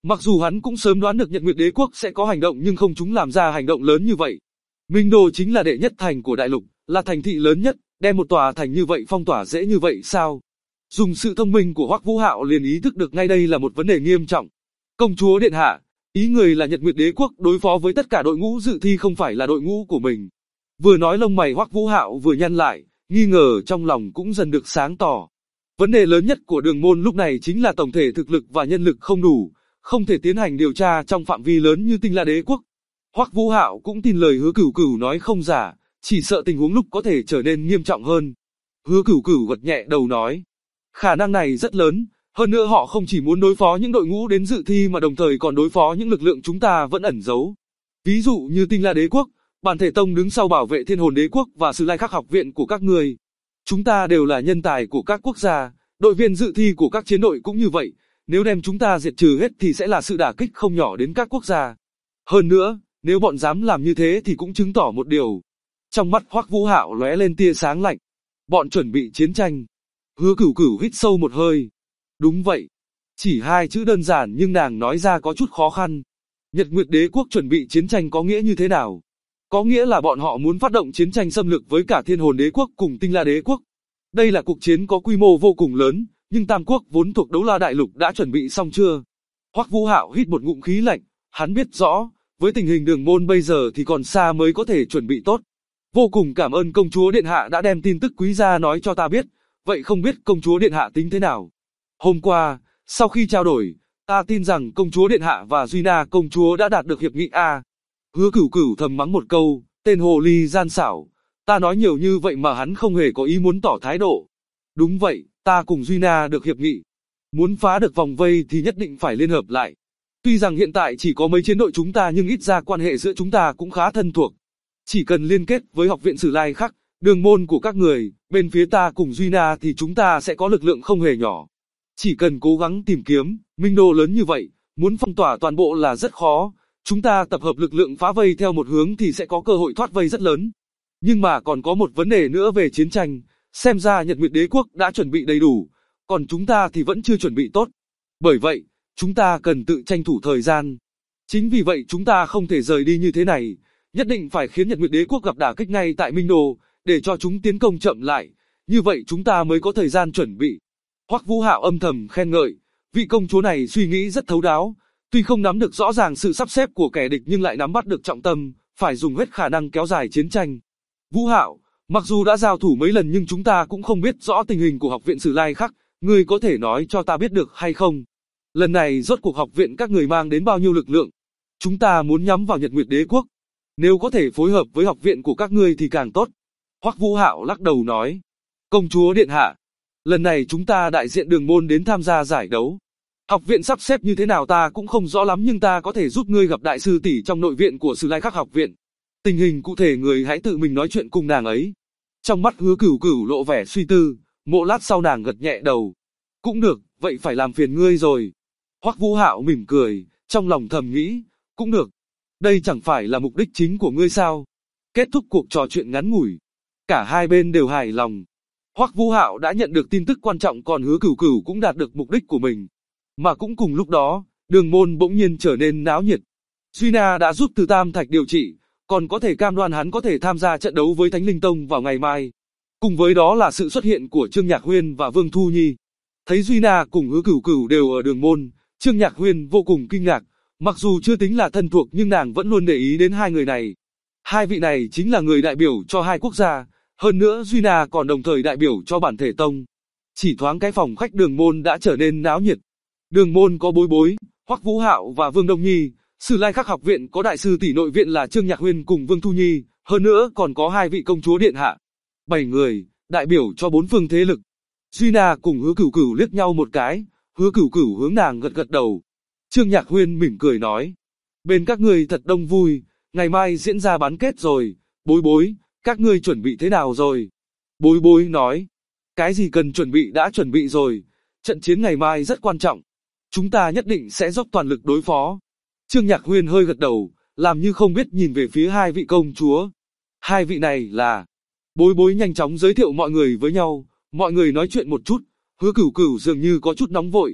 Mặc dù hắn cũng sớm đoán được Nhật Nguyệt Đế quốc sẽ có hành động nhưng không chúng làm ra hành động lớn như vậy. Minh Đô chính là đệ nhất thành của đại lục, là thành thị lớn nhất, đem một tòa thành như vậy phong tỏa dễ như vậy sao? Dùng sự thông minh của Hoắc Vũ Hạo liền ý thức được ngay đây là một vấn đề nghiêm trọng. Công chúa điện hạ, ý người là Nhật Nguyệt Đế quốc đối phó với tất cả đội ngũ dự thi không phải là đội ngũ của mình. Vừa nói lông mày Hoắc Vũ Hạo vừa nhăn lại, nghi ngờ trong lòng cũng dần được sáng tỏ. Vấn đề lớn nhất của Đường Môn lúc này chính là tổng thể thực lực và nhân lực không đủ, không thể tiến hành điều tra trong phạm vi lớn như Tinh La Đế quốc. Hoắc Vũ Hạo cũng tin lời Hứa Cửu Cửu nói không giả, chỉ sợ tình huống lúc có thể trở nên nghiêm trọng hơn. Hứa Cửu Cửu gật nhẹ đầu nói, khả năng này rất lớn, hơn nữa họ không chỉ muốn đối phó những đội ngũ đến dự thi mà đồng thời còn đối phó những lực lượng chúng ta vẫn ẩn giấu. Ví dụ như Tinh La Đế quốc, Bản Thể Tông đứng sau bảo vệ Thiên Hồn Đế quốc và Sử Lai Khắc học viện của các ngươi. Chúng ta đều là nhân tài của các quốc gia, đội viên dự thi của các chiến đội cũng như vậy, nếu đem chúng ta diệt trừ hết thì sẽ là sự đả kích không nhỏ đến các quốc gia. Hơn nữa, nếu bọn dám làm như thế thì cũng chứng tỏ một điều. Trong mắt Hoắc Vũ Hạo lóe lên tia sáng lạnh. Bọn chuẩn bị chiến tranh. Hứa Cửu Cửu hít sâu một hơi. Đúng vậy. Chỉ hai chữ đơn giản nhưng nàng nói ra có chút khó khăn. Nhật Nguyệt Đế quốc chuẩn bị chiến tranh có nghĩa như thế nào? Có nghĩa là bọn họ muốn phát động chiến tranh xâm lược với cả Thiên Hồn Đế quốc cùng Tinh La Đế quốc. Đây là cuộc chiến có quy mô vô cùng lớn, nhưng Tam quốc vốn thuộc Đấu La Đại Lục đã chuẩn bị xong chưa? Hoắc Vũ Hạo hít một ngụm khí lạnh, hắn biết rõ, với tình hình Đường Môn bây giờ thì còn xa mới có thể chuẩn bị tốt. Vô cùng cảm ơn công chúa điện hạ đã đem tin tức quý gia nói cho ta biết, vậy không biết công chúa điện hạ tính thế nào? Hôm qua, sau khi trao đổi, ta tin rằng công chúa điện hạ và Duy Na công chúa đã đạt được hiệp nghị A. Hứa Cửu Cửu thầm mắng một câu, tên hồ ly gian xảo, ta nói nhiều như vậy mà hắn không hề có ý muốn tỏ thái độ. Đúng vậy, ta cùng Duy Na được hiệp nghị. Muốn phá được vòng vây thì nhất định phải liên hợp lại. Tuy rằng hiện tại chỉ có mấy chiến đội chúng ta nhưng ít ra quan hệ giữa chúng ta cũng khá thân thuộc. Chỉ cần liên kết với học viện Sử Lai Khắc, Đường Môn của các người, bên phía ta cùng Duy Na thì chúng ta sẽ có lực lượng không hề nhỏ. Chỉ cần cố gắng tìm kiếm, Minh Đô lớn như vậy, muốn phong tỏa toàn bộ là rất khó. Chúng ta tập hợp lực lượng phá vây theo một hướng thì sẽ có cơ hội thoát vây rất lớn. Nhưng mà còn có một vấn đề nữa về chiến tranh, xem ra Nhật Nguyệt Đế quốc đã chuẩn bị đầy đủ, còn chúng ta thì vẫn chưa chuẩn bị tốt. Bởi vậy, chúng ta cần tự tranh thủ thời gian. Chính vì vậy chúng ta không thể rời đi như thế này, nhất định phải khiến Nhật Nguyệt Đế quốc gặp đả kích ngay tại Minh Đô, để cho chúng tiến công chậm lại, như vậy chúng ta mới có thời gian chuẩn bị. Hoắc Vũ Hạo âm thầm khen ngợi, vị công chúa này suy nghĩ rất thấu đáo, tuy không nắm được rõ ràng sự sắp xếp của kẻ địch nhưng lại nắm bắt được trọng tâm, phải dùng hết khả năng kéo dài chiến tranh. Vũ Hạo, mặc dù đã giao thủ mấy lần nhưng chúng ta cũng không biết rõ tình hình của học viện Sử Lai Khắc, ngươi có thể nói cho ta biết được hay không? Lần này rốt cuộc học viện các người mang đến bao nhiêu lực lượng? Chúng ta muốn nhắm vào Nhật Nguyệt Đế quốc. Nếu có thể phối hợp với học viện của các ngươi thì càng tốt. Hoắc Vũ Hạo lắc đầu nói. Công chúa điện hạ, lần này chúng ta đại diện Đường Môn đến tham gia giải đấu. Học viện sắp xếp như thế nào ta cũng không rõ lắm nhưng ta có thể giúp ngươi gặp đại sư tỷ trong nội viện của Sử Lai Khắc học viện. Tình hình cụ thể người hãy tự mình nói chuyện cùng nàng ấy. Trong mắt Hứa Cửu Cửu lộ vẻ suy tư, một lát sau nàng gật nhẹ đầu. Cũng được, vậy phải làm phiền ngươi rồi. Hoắc Vũ Hạo mỉm cười, trong lòng thầm nghĩ, cũng được. Đây chẳng phải là mục đích chính của ngươi sao? Kết thúc cuộc trò chuyện ngắn ngủi, cả hai bên đều hài lòng. Hoắc Vũ Hạo đã nhận được tin tức quan trọng còn Hứa Cửu Cửu cũng đạt được mục đích của mình. Mà cũng cùng lúc đó, Đường Môn bỗng nhiên trở nên náo nhiệt. Duy Na đã giúp Từ Tam Thạch điều trị, còn có thể cam đoan hắn có thể tham gia trận đấu với Thánh Linh Tông vào ngày mai. Cùng với đó là sự xuất hiện của Trương Nhạc Huyên và Vương Thu Nhi. Thấy Duy Na cùng Hứa Cửu Cửu đều ở Đường Môn, Trương Nhạc Huyên vô cùng kinh ngạc, mặc dù chưa tính là thân thuộc nhưng nàng vẫn luôn để ý đến hai người này. Hai vị này chính là người đại biểu cho hai quốc gia, hơn nữa Duy Na còn đồng thời đại biểu cho Bản Thể Tông. Chỉ thoáng cái phòng khách Đường Môn đã trở nên náo nhiệt. Đường Môn có Bối Bối, Hoắc Vũ Hạo và Vương Đông Nhi, Sử Lai Khắc học viện có đại sư tỷ nội viện là Trương Nhạc Huyên cùng Vương Thu Nhi, hơn nữa còn có hai vị công chúa điện hạ. 7 người, đại biểu cho 4 phương thế lực. Duy Na cùng Hứa Cửu Cửu liếc nhau một cái, Hứa Cửu Cửu hướng nàng gật gật đầu. Trương Nhạc Huyên mỉm cười nói, bên các ngươi thật đông vui, ngày mai diễn ra bán kết rồi, Bối Bối, các ngươi chuẩn bị thế nào rồi? Bối Bối nói, cái gì cần chuẩn bị đã chuẩn bị rồi, trận chiến ngày mai rất quan trọng, chúng ta nhất định sẽ dốc toàn lực đối phó. Trương Nhạc Huyên hơi gật đầu, làm như không biết nhìn về phía hai vị công chúa. Hai vị này là... Bối Bối nhanh chóng giới thiệu mọi người với nhau, mọi người nói chuyện một chút, Hứa Cửu Cửu dường như có chút nóng vội,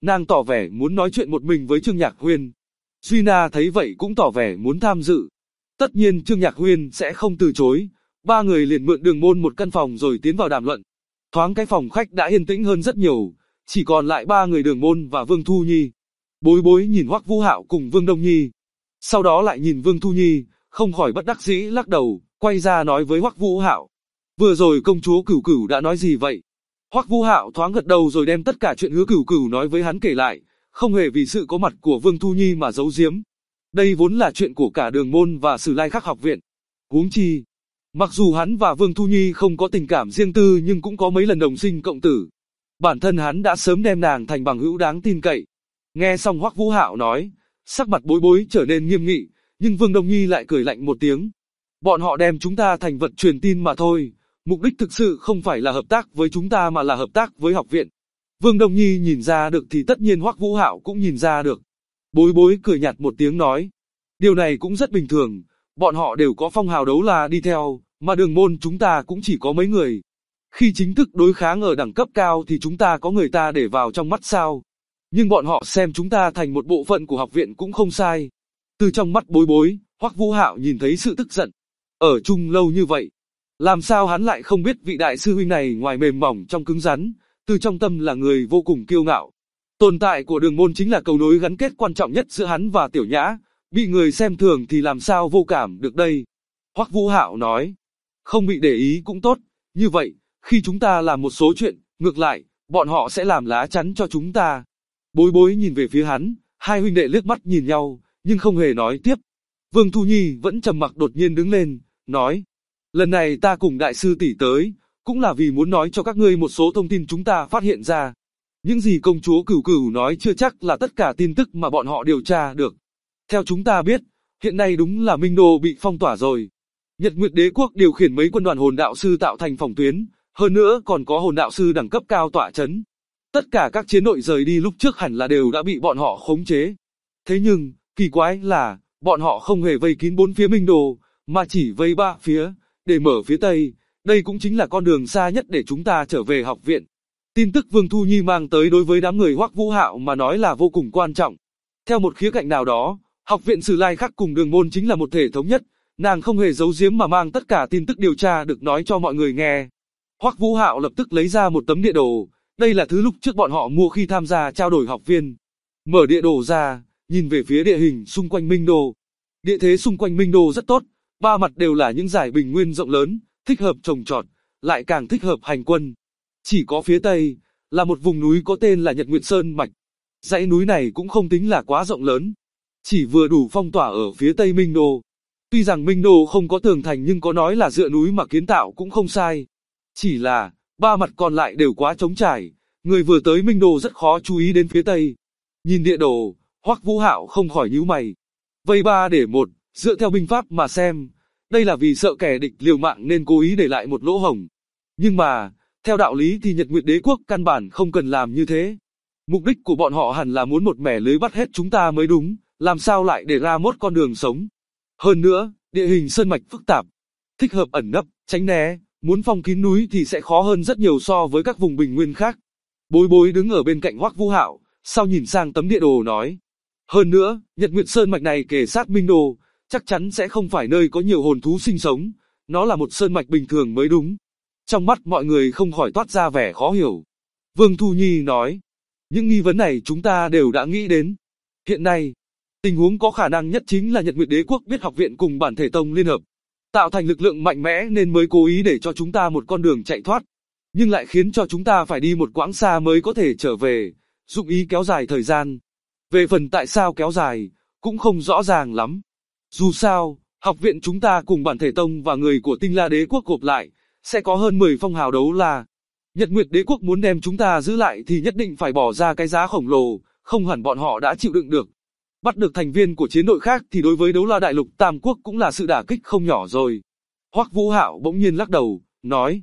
nàng tỏ vẻ muốn nói chuyện một mình với Trương Nhạc Huyên. Duy Na thấy vậy cũng tỏ vẻ muốn tham dự. Tất nhiên Trương Nhạc Huyên sẽ không từ chối, ba người liền mượn Đường Môn một căn phòng rồi tiến vào đàm luận. Thoáng cái phòng khách đã yên tĩnh hơn rất nhiều, chỉ còn lại ba người Đường Môn và Vương Thu Nhi. Bối Bối nhìn Hoắc Vũ Hạo cùng Vương Đông Nhi, sau đó lại nhìn Vương Thu Nhi, không khỏi bất đắc dĩ lắc đầu, quay ra nói với Hoắc Vũ Hạo: "Vừa rồi công chúa Cửu Cửu đã nói gì vậy?" Hoắc Vũ Hạo thoáng gật đầu rồi đem tất cả chuyện Hứa Cửu Cửu nói với hắn kể lại, không hề vì sự có mặt của Vương Thu Nhi mà giấu giếm. Đây vốn là chuyện của cả Đường Môn và Sử Lai Khắc học viện. Huống chi, mặc dù hắn và Vương Thu Nhi không có tình cảm riêng tư nhưng cũng có mấy lần đồng sinh cộng tử. Bản thân hắn đã sớm đem nàng thành bằng hữu đáng tin cậy. Nghe xong Hoắc Vũ Hạo nói, sắc mặt Bối Bối trở nên nghiêm nghị, nhưng Vương Đông Nhi lại cười lạnh một tiếng. Bọn họ đem chúng ta thành vật truyền tin mà thôi, mục đích thực sự không phải là hợp tác với chúng ta mà là hợp tác với học viện. Vương Đông Nhi nhìn ra được thì tất nhiên Hoắc Vũ Hạo cũng nhìn ra được. Bối Bối cười nhạt một tiếng nói, điều này cũng rất bình thường, bọn họ đều có phong hào đấu la đi theo, mà Đường Môn chúng ta cũng chỉ có mấy người. Khi chính thức đối kháng ở đẳng cấp cao thì chúng ta có người ta để vào trong mắt sao? Nhưng bọn họ xem chúng ta thành một bộ phận của học viện cũng không sai. Từ trong mắt Bối Bối, Hoắc Vũ Hạo nhìn thấy sự tức giận. Ở chung lâu như vậy, làm sao hắn lại không biết vị đại sư huynh này ngoài mềm mỏng trong cứng rắn, từ trong tâm là người vô cùng kiêu ngạo. Tồn tại của Đường Môn chính là cầu nối gắn kết quan trọng nhất giữa hắn và Tiểu Nhã, bị người xem thường thì làm sao vô cảm được đây. Hoắc Vũ Hạo nói, không bị để ý cũng tốt, như vậy, khi chúng ta làm một số chuyện, ngược lại, bọn họ sẽ làm lá chắn cho chúng ta. Bối Bối nhìn về phía hắn, hai huynh đệ liếc mắt nhìn nhau, nhưng không hề nói tiếp. Vương Thu Nhi vẫn trầm mặc đột nhiên đứng lên, nói, lần này ta cùng đại sư tỷ tới, cũng là vì muốn nói cho các ngươi một số thông tin chúng ta phát hiện ra. Những gì công chúa Cửu Cửu nói chưa chắc là tất cả tin tức mà bọn họ điều tra được. Theo chúng ta biết, hiện nay đúng là Minh Đô bị phong tỏa rồi. Nhật Nguyệt Đế Quốc điều khiển mấy quân đoàn hồn đạo sư tạo thành phòng tuyến, hơn nữa còn có hồn đạo sư đẳng cấp cao tọa chấn. Tất cả các chiến đội rời đi lúc trước hẳn là đều đã bị bọn họ khống chế. Thế nhưng, kỳ quái là, bọn họ không hề vây kín bốn phía Minh Đô, mà chỉ vây ba phía, để mở phía Tây. Đây cũng chính là con đường xa nhất để chúng ta trở về học viện. Tin tức Vương Thu Nhi mang tới đối với đám người Hoắc Vũ Hạo mà nói là vô cùng quan trọng. Theo một khía cạnh nào đó, học viện Sử Lai Khắc cùng Đường Môn chính là một thể thống nhất, nàng không hề giấu giếm mà mang tất cả tin tức điều tra được nói cho mọi người nghe. Hoắc Vũ Hạo lập tức lấy ra một tấm địa đồ, đây là thứ lúc trước bọn họ mua khi tham gia trao đổi học viên. Mở địa đồ ra, nhìn về phía địa hình xung quanh Minh Đô. Địa thế xung quanh Minh Đô rất tốt, ba mặt đều là những dải bình nguyên rộng lớn, thích hợp trồng trọt, lại càng thích hợp hành quân. Chỉ có phía Tây, là một vùng núi có tên là Nhật Nguyệt Sơn Mạch. Dãy núi này cũng không tính là quá rộng lớn, chỉ vừa đủ phong tỏa ở phía Tây Minh Đô. Tuy rằng Minh Đô không có tường thành nhưng có nói là dựa núi mà kiến tạo cũng không sai. Chỉ là, ba mặt còn lại đều quá trống trải, người vừa tới Minh Đô rất khó chú ý đến phía Tây. Nhìn địa đồ, Hoắc Vũ Hạo không khỏi nhíu mày. Vây ba để một, dựa theo binh pháp mà xem, đây là vì sợ kẻ địch liều mạng nên cố ý để lại một lỗ hổng. Nhưng mà, theo đạo lý thì Nhật Nguyệt Đế Quốc căn bản không cần làm như thế. Mục đích của bọn họ hẳn là muốn một mẻ lưới bắt hết chúng ta mới đúng, làm sao lại để ra một con đường sống. Hơn nữa, địa hình sơn mạch phức tạp, thích hợp ẩn nấp, tránh né, muốn phong kín núi thì sẽ khó hơn rất nhiều so với các vùng bình nguyên khác. Bối Bối đứng ở bên cạnh Hoắc Vũ Hạo, sau nhìn sang tấm địa đồ nói. Hơn nữa, Nhật Nguyệt Sơn mạch này kề sát Minh Đô, chắc chắn sẽ không phải nơi có nhiều hồn thú sinh sống, nó là một sơn mạch bình thường mới đúng. Trong mắt mọi người không khỏi toát ra vẻ khó hiểu. Vương Thu Nhi nói, những nghi vấn này chúng ta đều đã nghĩ đến. Hiện nay, tình huống có khả năng nhất chính là Nhật Nguyệt Đế Quốc biết học viện cùng bản thể tông liên hợp, tạo thành lực lượng mạnh mẽ nên mới cố ý để cho chúng ta một con đường chạy thoát, nhưng lại khiến cho chúng ta phải đi một quãng xa mới có thể trở về, dụng ý kéo dài thời gian. Về phần tại sao kéo dài, cũng không rõ ràng lắm. Dù sao, học viện chúng ta cùng bản thể tông và người của Tinh La Đế Quốc gộp lại, sẽ có hơn 10 phong hào đấu la. Nhật Nguyệt Đế Quốc muốn đem chúng ta giữ lại thì nhất định phải bỏ ra cái giá khổng lồ, không hẳn bọn họ đã chịu đựng được. Bắt được thành viên của chiến đội khác thì đối với đấu la đại lục Tam Quốc cũng là sự đả kích không nhỏ rồi. Hoắc Vũ Hạo bỗng nhiên lắc đầu, nói,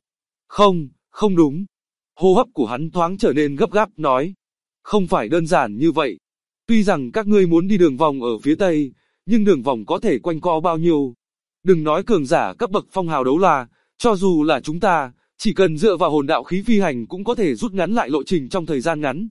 không đúng. Hô hấp của hắn thoáng trở nên gấp gáp nói, không phải đơn giản như vậy. Tuy rằng các ngươi muốn đi đường vòng ở phía Tây, nhưng đường vòng có thể quanh co bao nhiêu. Đừng nói cường giả cấp bậc phong hào đấu la, cho dù là chúng ta, chỉ cần dựa vào hồn đạo khí phi hành cũng có thể rút ngắn lại lộ trình trong thời gian ngắn.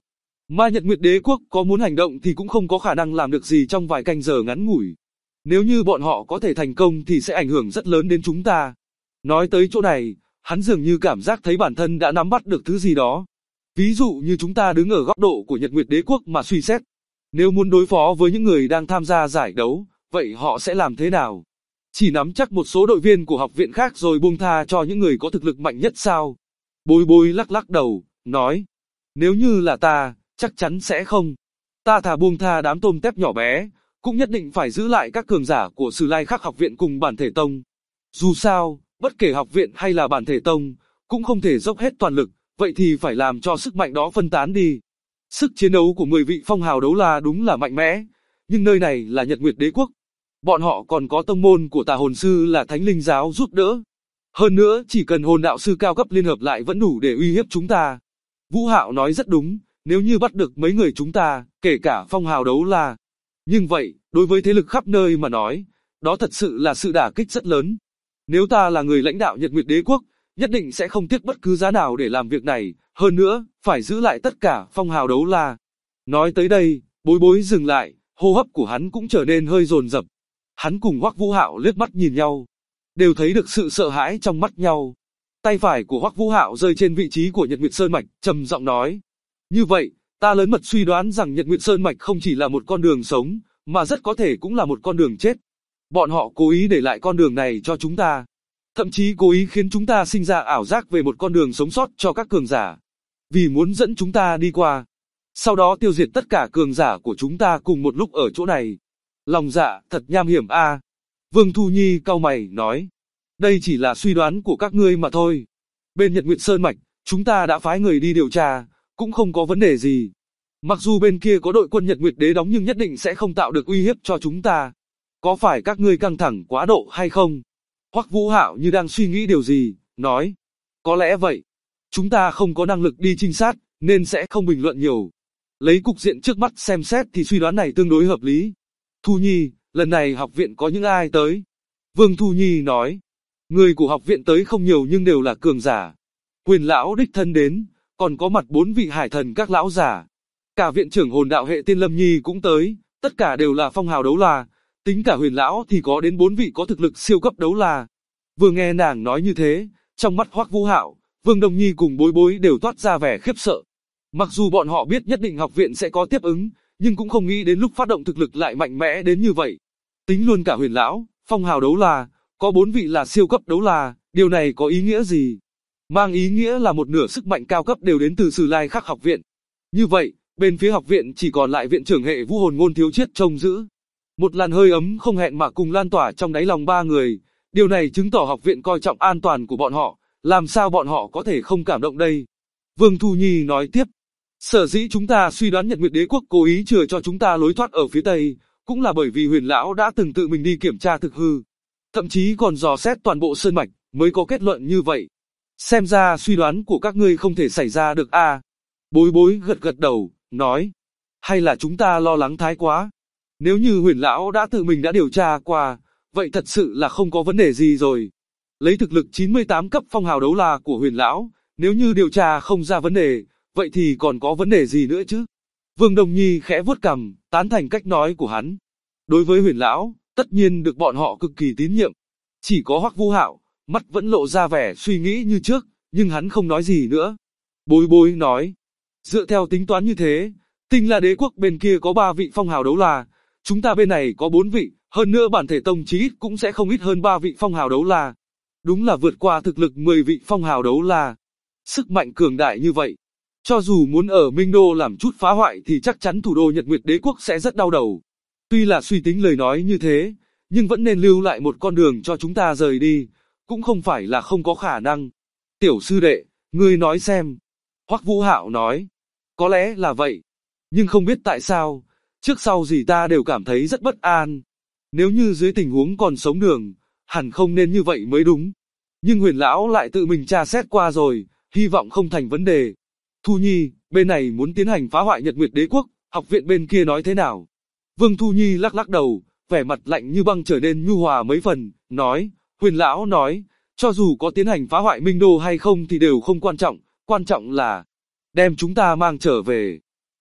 Mà Nhật Nguyệt Đế quốc có muốn hành động thì cũng không có khả năng làm được gì trong vài canh giờ ngắn ngủi. Nếu như bọn họ có thể thành công thì sẽ ảnh hưởng rất lớn đến chúng ta. Nói tới chỗ này, hắn dường như cảm giác thấy bản thân đã nắm bắt được thứ gì đó. Ví dụ như chúng ta đứng ở góc độ của Nhật Nguyệt Đế quốc mà suy xét. Nếu muốn đối phó với những người đang tham gia giải đấu, vậy họ sẽ làm thế nào? Chỉ nắm chắc một số đội viên của học viện khác rồi buông tha cho những người có thực lực mạnh nhất sao? Bối bối lắc lắc đầu, nói. Nếu như là ta, chắc chắn sẽ không. Ta thà buông tha đám tôm tép nhỏ bé, cũng nhất định phải giữ lại các cường giả của Sử Lai Khắc học viện cùng bản thể tông. Dù sao, bất kể học viện hay là bản thể tông, cũng không thể dốc hết toàn lực, vậy thì phải làm cho sức mạnh đó phân tán đi. Sức chiến đấu của 10 vị phong hào đấu la đúng là mạnh mẽ, nhưng nơi này là Nhật Nguyệt Đế quốc. Bọn họ còn có tông môn của tà hồn sư là Thánh Linh Giáo giúp đỡ. Hơn nữa, chỉ cần hồn đạo sư cao cấp liên hợp lại vẫn đủ để uy hiếp chúng ta. Vũ Hạo nói rất đúng, nếu như bắt được mấy người chúng ta, kể cả phong hào đấu la. Nhưng vậy, đối với thế lực khắp nơi mà nói, đó thật sự là sự đả kích rất lớn. Nếu ta là người lãnh đạo Nhật Nguyệt Đế quốc, nhất định sẽ không tiếc bất cứ giá nào để làm việc này, hơn nữa, phải giữ lại tất cả phong hào đấu la. Nói tới đây, bối bối dừng lại, hô hấp của hắn cũng trở nên hơi dồn dập. Hắn cùng Hoắc Vũ Hạo liếc mắt nhìn nhau, đều thấy được sự sợ hãi trong mắt nhau. Tay phải của Hoắc Vũ Hạo rơi trên vị trí của Nhật Nguyệt Sơn Mạch, trầm giọng nói. Như vậy, ta lớn mật suy đoán rằng Nhật Nguyệt Sơn Mạch không chỉ là một con đường sống, mà rất có thể cũng là một con đường chết. Bọn họ cố ý để lại con đường này cho chúng ta. Thậm chí cố ý khiến chúng ta sinh ra ảo giác về một con đường sống sót cho các cường giả. Vì muốn dẫn chúng ta đi qua. Sau đó tiêu diệt tất cả cường giả của chúng ta cùng một lúc ở chỗ này. Lòng dạ, thật nham hiểm a. Vương Thu Nhi cau mày, nói. Đây chỉ là suy đoán của các ngươi mà thôi. Bên Nhật Nguyệt Sơn Mạch, chúng ta đã phái người đi điều tra, cũng không có vấn đề gì. Mặc dù bên kia có đội quân Nhật Nguyệt Đế đóng nhưng nhất định sẽ không tạo được uy hiếp cho chúng ta. Có phải các ngươi căng thẳng quá độ hay không? Hoắc Vũ Hạo như đang suy nghĩ điều gì, nói. Có lẽ vậy. Chúng ta không có năng lực đi trinh sát, nên sẽ không bình luận nhiều. Lấy cục diện trước mắt xem xét thì suy đoán này tương đối hợp lý. Thu Nhi, lần này học viện có những ai tới? Vương Thu Nhi nói. Người của học viện tới không nhiều nhưng đều là cường giả. Huyền lão đích thân đến, còn có mặt 4 vị hải thần các lão giả. Cả viện trưởng hồn đạo hệ Tiên Lâm Nhi cũng tới, tất cả đều là phong hào đấu la. Tính cả huyền lão thì có đến 4 vị có thực lực siêu cấp đấu la. Vừa nghe nàng nói như thế, trong mắt Hoắc Vũ Hạo, Vương Đông Nhi cùng bối bối đều toát ra vẻ khiếp sợ. Mặc dù bọn họ biết nhất định học viện sẽ có tiếp ứng, nhưng cũng không nghĩ đến lúc phát động thực lực lại mạnh mẽ đến như vậy. Tính luôn cả huyền lão, phong hào đấu la, có 4 vị là siêu cấp đấu la, điều này có ý nghĩa gì? Mang ý nghĩa là một nửa sức mạnh cao cấp đều đến từ Sử Lai Khắc học viện. Như vậy, bên phía học viện chỉ còn lại viện trưởng hệ Vũ Hồn Ngôn Thiếu Chiết trông giữ. Một làn hơi ấm không hẹn mà cùng lan tỏa trong đáy lòng ba người, điều này chứng tỏ học viện coi trọng an toàn của bọn họ, làm sao bọn họ có thể không cảm động đây? Vương Thu Nhi nói tiếp, sở dĩ chúng ta suy đoán Nhật Nguyệt Đế quốc cố ý chừa cho chúng ta lối thoát ở phía Tây, cũng là bởi vì huyền lão đã từng tự mình đi kiểm tra thực hư, thậm chí còn dò xét toàn bộ sơn mạch, mới có kết luận như vậy. Xem ra suy đoán của các ngươi không thể xảy ra được a. Bối bối gật gật đầu, nói, hay là chúng ta lo lắng thái quá? Nếu như huyền lão đã tự mình đã điều tra qua, vậy thật sự là không có vấn đề gì rồi. Lấy thực lực 98 cấp phong hào đấu la của huyền lão, nếu như điều tra không ra vấn đề, vậy thì còn có vấn đề gì nữa chứ? Vương Đông Nhi khẽ vuốt cằm, tán thành cách nói của hắn. Đối với huyền lão, tất nhiên được bọn họ cực kỳ tín nhiệm. Chỉ có Hoắc Vũ Hạo, mắt vẫn lộ ra vẻ suy nghĩ như trước, nhưng hắn không nói gì nữa. Bối bối nói, dựa theo tính toán như thế, Tinh La Đế quốc bên kia có 3 vị phong hào đấu la, chúng ta bên này có 4 vị, hơn nữa bản thể tông chí ít cũng sẽ không ít hơn 3 vị phong hào đấu la. Đúng là vượt qua thực lực 10 vị phong hào đấu la. Sức mạnh cường đại như vậy, cho dù muốn ở Minh Đô làm chút phá hoại thì chắc chắn thủ đô Nhật Nguyệt Đế quốc sẽ rất đau đầu. Tuy là suy tính lời nói như thế, nhưng vẫn nên lưu lại một con đường cho chúng ta rời đi, cũng không phải là không có khả năng. Tiểu sư đệ, ngươi nói xem. Hoắc Vũ Hạo nói, có lẽ là vậy, nhưng không biết tại sao, trước sau gì ta đều cảm thấy rất bất an. Nếu như dưới tình huống còn sống đường, hẳn không nên như vậy mới đúng. Nhưng huyền lão lại tự mình tra xét qua rồi, hy vọng không thành vấn đề. Thu Nhi, bên này muốn tiến hành phá hoại Nhật Nguyệt Đế quốc, học viện bên kia nói thế nào? Vương Thu Nhi lắc lắc đầu, vẻ mặt lạnh như băng trở nên nhu hòa mấy phần, nói, huyền lão nói, cho dù có tiến hành phá hoại Minh Đô hay không thì đều không quan trọng là đem chúng ta mang trở về.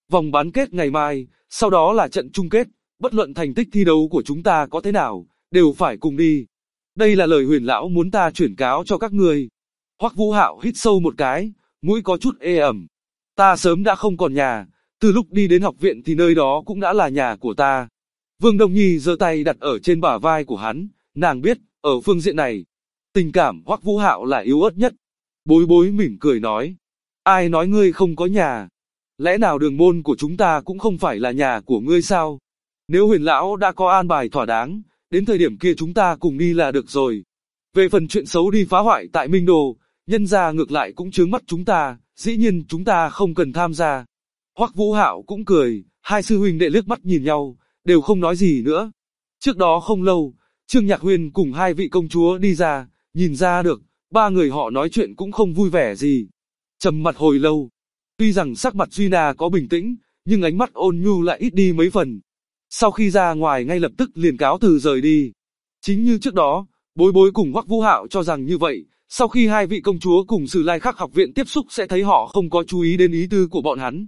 Vòng bán kết ngày mai, sau đó là trận chung kết, bất luận thành tích thi đấu của chúng ta có thế nào, đều phải cùng đi. Đây là lời Huyền lão muốn ta chuyển cáo cho các ngươi. Hoắc Vũ Hạo hít sâu một cái, mũi có chút ê ẩm. Ta sớm đã không còn nhà, từ lúc đi đến học viện thì nơi đó cũng đã là nhà của ta. Vương Đông Nhi giơ tay đặt ở trên bả vai của hắn, nàng biết, ở phương diện này, tình cảm Hoắc Vũ Hạo là yếu ớt nhất. Bối Bối mỉm cười nói, ai nói ngươi không có nhà? Lẽ nào đường môn của chúng ta cũng không phải là nhà của ngươi sao? Nếu Huyền lão đã có an bài thỏa đáng, đến thời điểm kia chúng ta cùng đi là được rồi. Về phần chuyện xấu đi phá hoại tại Minh Đô, nhân gia ngược lại cũng chướng mắt chúng ta, dĩ nhiên chúng ta không cần tham gia. Hoắc Vũ Hạo cũng cười, hai sư huynh đệ liếc mắt nhìn nhau, đều không nói gì nữa. Trước đó không lâu, Trương Nhạc Huyên cùng hai vị công chúa đi ra, nhìn ra được, ba người họ nói chuyện cũng không vui vẻ gì. Trầm mặt hồi lâu, tuy rằng sắc mặt Duy Na có bình tĩnh, nhưng ánh mắt ôn nhu lại ít đi mấy phần. Sau khi ra ngoài ngay lập tức liền cáo từ rời đi. Chính như trước đó, Bối Bối cùng Hoắc Vũ Hạo cho rằng như vậy, sau khi hai vị công chúa cùng Sử Lai Khắc học viện tiếp xúc sẽ thấy họ không có chú ý đến ý tư của bọn hắn.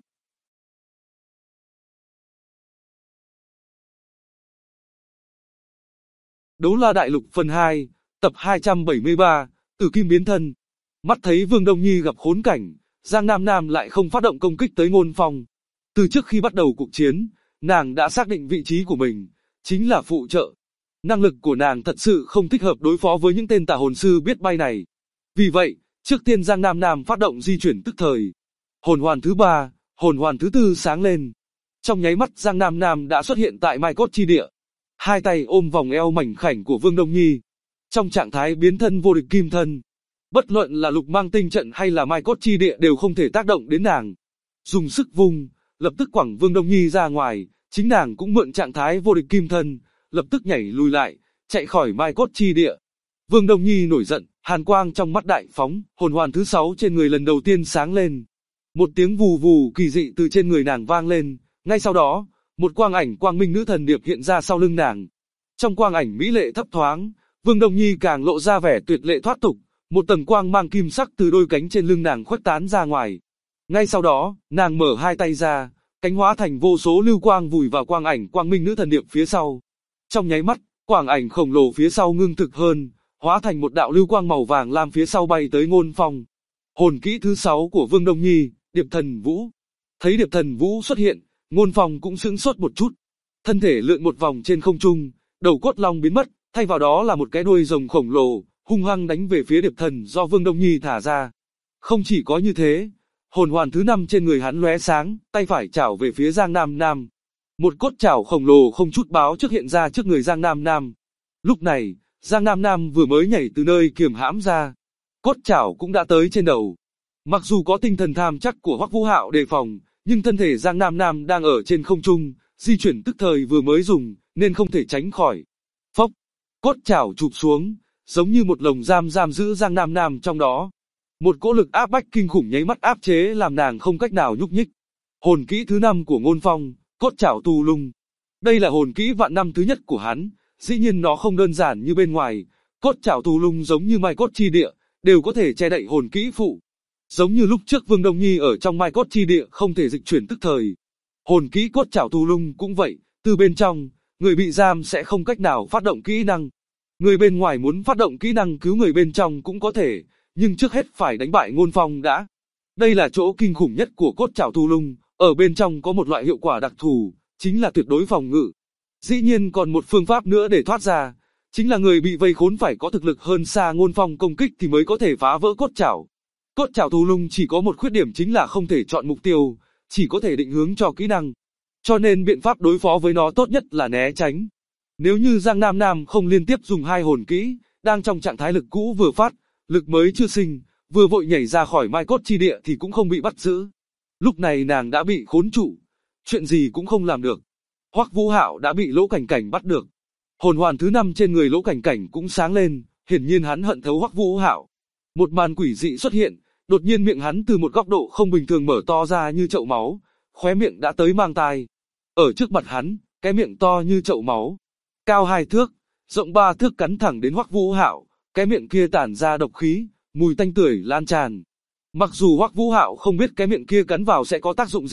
Đấu La Đại Lục phần 2, tập 273, Tử Kim biến thân. Mắt thấy Vương Đông Nhi gặp khốn cảnh, Giang Nam Nam lại không phát động công kích tới Ngôn Phong. Từ trước khi bắt đầu cuộc chiến, nàng đã xác định vị trí của mình, chính là phụ trợ. Năng lực của nàng thật sự không thích hợp đối phó với những tên tà hồn sư biết bay này. Vì vậy, trước tiên Giang Nam Nam phát động di chuyển tức thời. Hồn hoàn thứ 3, hồn hoàn thứ 4 sáng lên. Trong nháy mắt Giang Nam Nam đã xuất hiện tại Mai Cốt chi địa. Hai tay ôm vòng eo mảnh khảnh của Vương Đông Nhi. Trong trạng thái biến thân vô địch kim thân. Bất luận là Lục Mang Tinh trận hay là Mai Cốt chi địa đều không thể tác động đến nàng. Dùng sức vung, lập tức quẳng Vương Đông Nhi ra ngoài, chính nàng cũng mượn trạng thái vô địch kim thân, lập tức nhảy lùi lại, chạy khỏi Mai Cốt chi địa. Vương Đông Nhi nổi giận, hàn quang trong mắt đại phóng, hồn hoàn thứ 6 trên người lần đầu tiên sáng lên. Một tiếng vù vù kỳ dị từ trên người nàng vang lên, ngay sau đó, một quang ảnh quang minh nữ thần điệp hiện ra sau lưng nàng. Trong quang ảnh mỹ lệ thấp thoáng, Vương Đông Nhi càng lộ ra vẻ tuyệt lệ thoát tục, một tầng quang mang kim sắc từ đôi cánh trên lưng nàng khuếch tán ra ngoài. Ngay sau đó, nàng mở hai tay ra, cánh hóa thành vô số lưu quang vùi vào quang ảnh quang minh nữ thần điệp phía sau. Trong nháy mắt, quang ảnh khổng lồ phía sau ngưng thực hơn, hóa thành một đạo lưu quang màu vàng lam phía sau bay tới Ngôn Phong. Hồn kỹ thứ 6 của Vương Đông Nhi, Điệp Thần Vũ. Thấy Điệp Thần Vũ xuất hiện, Ngôn Phong cũng sững sốt một chút. Thân thể lượn một vòng trên không trung, đầu cốt long biến mất, thay vào đó là một cái đuôi rồng khổng lồ, hung hăng đánh về phía Điệp Thần do Vương Đông Nhi thả ra. Không chỉ có như thế, hồn hoàn thứ 5 trên người hắn lóe sáng, tay phải chảo về phía Giang Nam Nam. Một cốt chảo khổng lồ không chút báo trước hiện ra trước người Giang Nam Nam. Lúc này, Giang Nam Nam vừa mới nhảy từ nơi kiềm hãm ra, cốt chảo cũng đã tới trên đầu. Mặc dù có tinh thần tham chắc của Hoắc Vũ Hạo đề phòng, nhưng thân thể Giang Nam Nam đang ở trên không trung, di chuyển tức thời vừa mới dùng, nên không thể tránh khỏi. Phốc, cốt chảo chụp xuống, giống như một lồng giam giam giữ Giang Nam Nam trong đó. Một cỗ lực áp bách kinh khủng nháy mắt áp chế làm nàng không cách nào nhúc nhích. Hồn kỹ thứ 5 của Ngôn Phong, cốt chảo tù lung. Đây là hồn kỹ vạn năm thứ nhất của hắn, dĩ nhiên nó không đơn giản như bên ngoài. Cốt chảo tù lung giống như Mai Cốt chi địa, đều có thể che đậy hồn kỹ phụ. Giống như lúc trước Vương Đông Nhi ở trong Mai Cốt chi địa không thể dịch chuyển tức thời. Hồn kỹ cốt chảo tù lung cũng vậy, từ bên trong, người bị giam sẽ không cách nào phát động kỹ năng. Người bên ngoài muốn phát động kỹ năng cứu người bên trong cũng có thể, nhưng trước hết phải đánh bại Ngôn Phong đã. Đây là chỗ kinh khủng nhất của cốt chảo tù lung, ở bên trong có một loại hiệu quả đặc thù, chính là tuyệt đối phòng ngự. Dĩ nhiên còn một phương pháp nữa để thoát ra, chính là người bị vây khốn phải có thực lực hơn xa Ngôn Phong công kích thì mới có thể phá vỡ cốt chảo. Cốt chảo tù lung chỉ có một khuyết điểm chính là không thể chọn mục tiêu, chỉ có thể định hướng cho kỹ năng. Cho nên biện pháp đối phó với nó tốt nhất là né tránh. Nếu như Giang Nam Nam không liên tiếp dùng hai hồn kỹ, đang trong trạng thái lực cũ vừa phát, lực mới chưa sinh, vừa vội nhảy ra khỏi Mai Cốt chi địa thì cũng không bị bắt giữ. Lúc này nàng đã bị khốn trụ, chuyện gì cũng không làm được. Hoắc Vũ Hạo đã bị Lỗ Cảnh Cảnh bắt được. Hồn hoàn thứ 5 trên người Lỗ Cảnh Cảnh cũng sáng lên, hiển nhiên hắn hận thấu Hoắc Vũ Hạo. Một màn quỷ dị xuất hiện, đột nhiên miệng hắn từ một góc độ không bình thường mở to ra như chậu máu, khóe miệng đã tới mang tai. Ở trước mặt hắn, cái miệng to như chậu máu, cao 2 thước, rộng 3 thước cắn thẳng đến Hoắc Vũ Hạo, cái miệng kia tản ra độc khí, mùi tanh tưởi lan tràn. Mặc dù Hoắc Vũ Hạo không biết cái miệng kia cắn vào sẽ có tác dụng gì,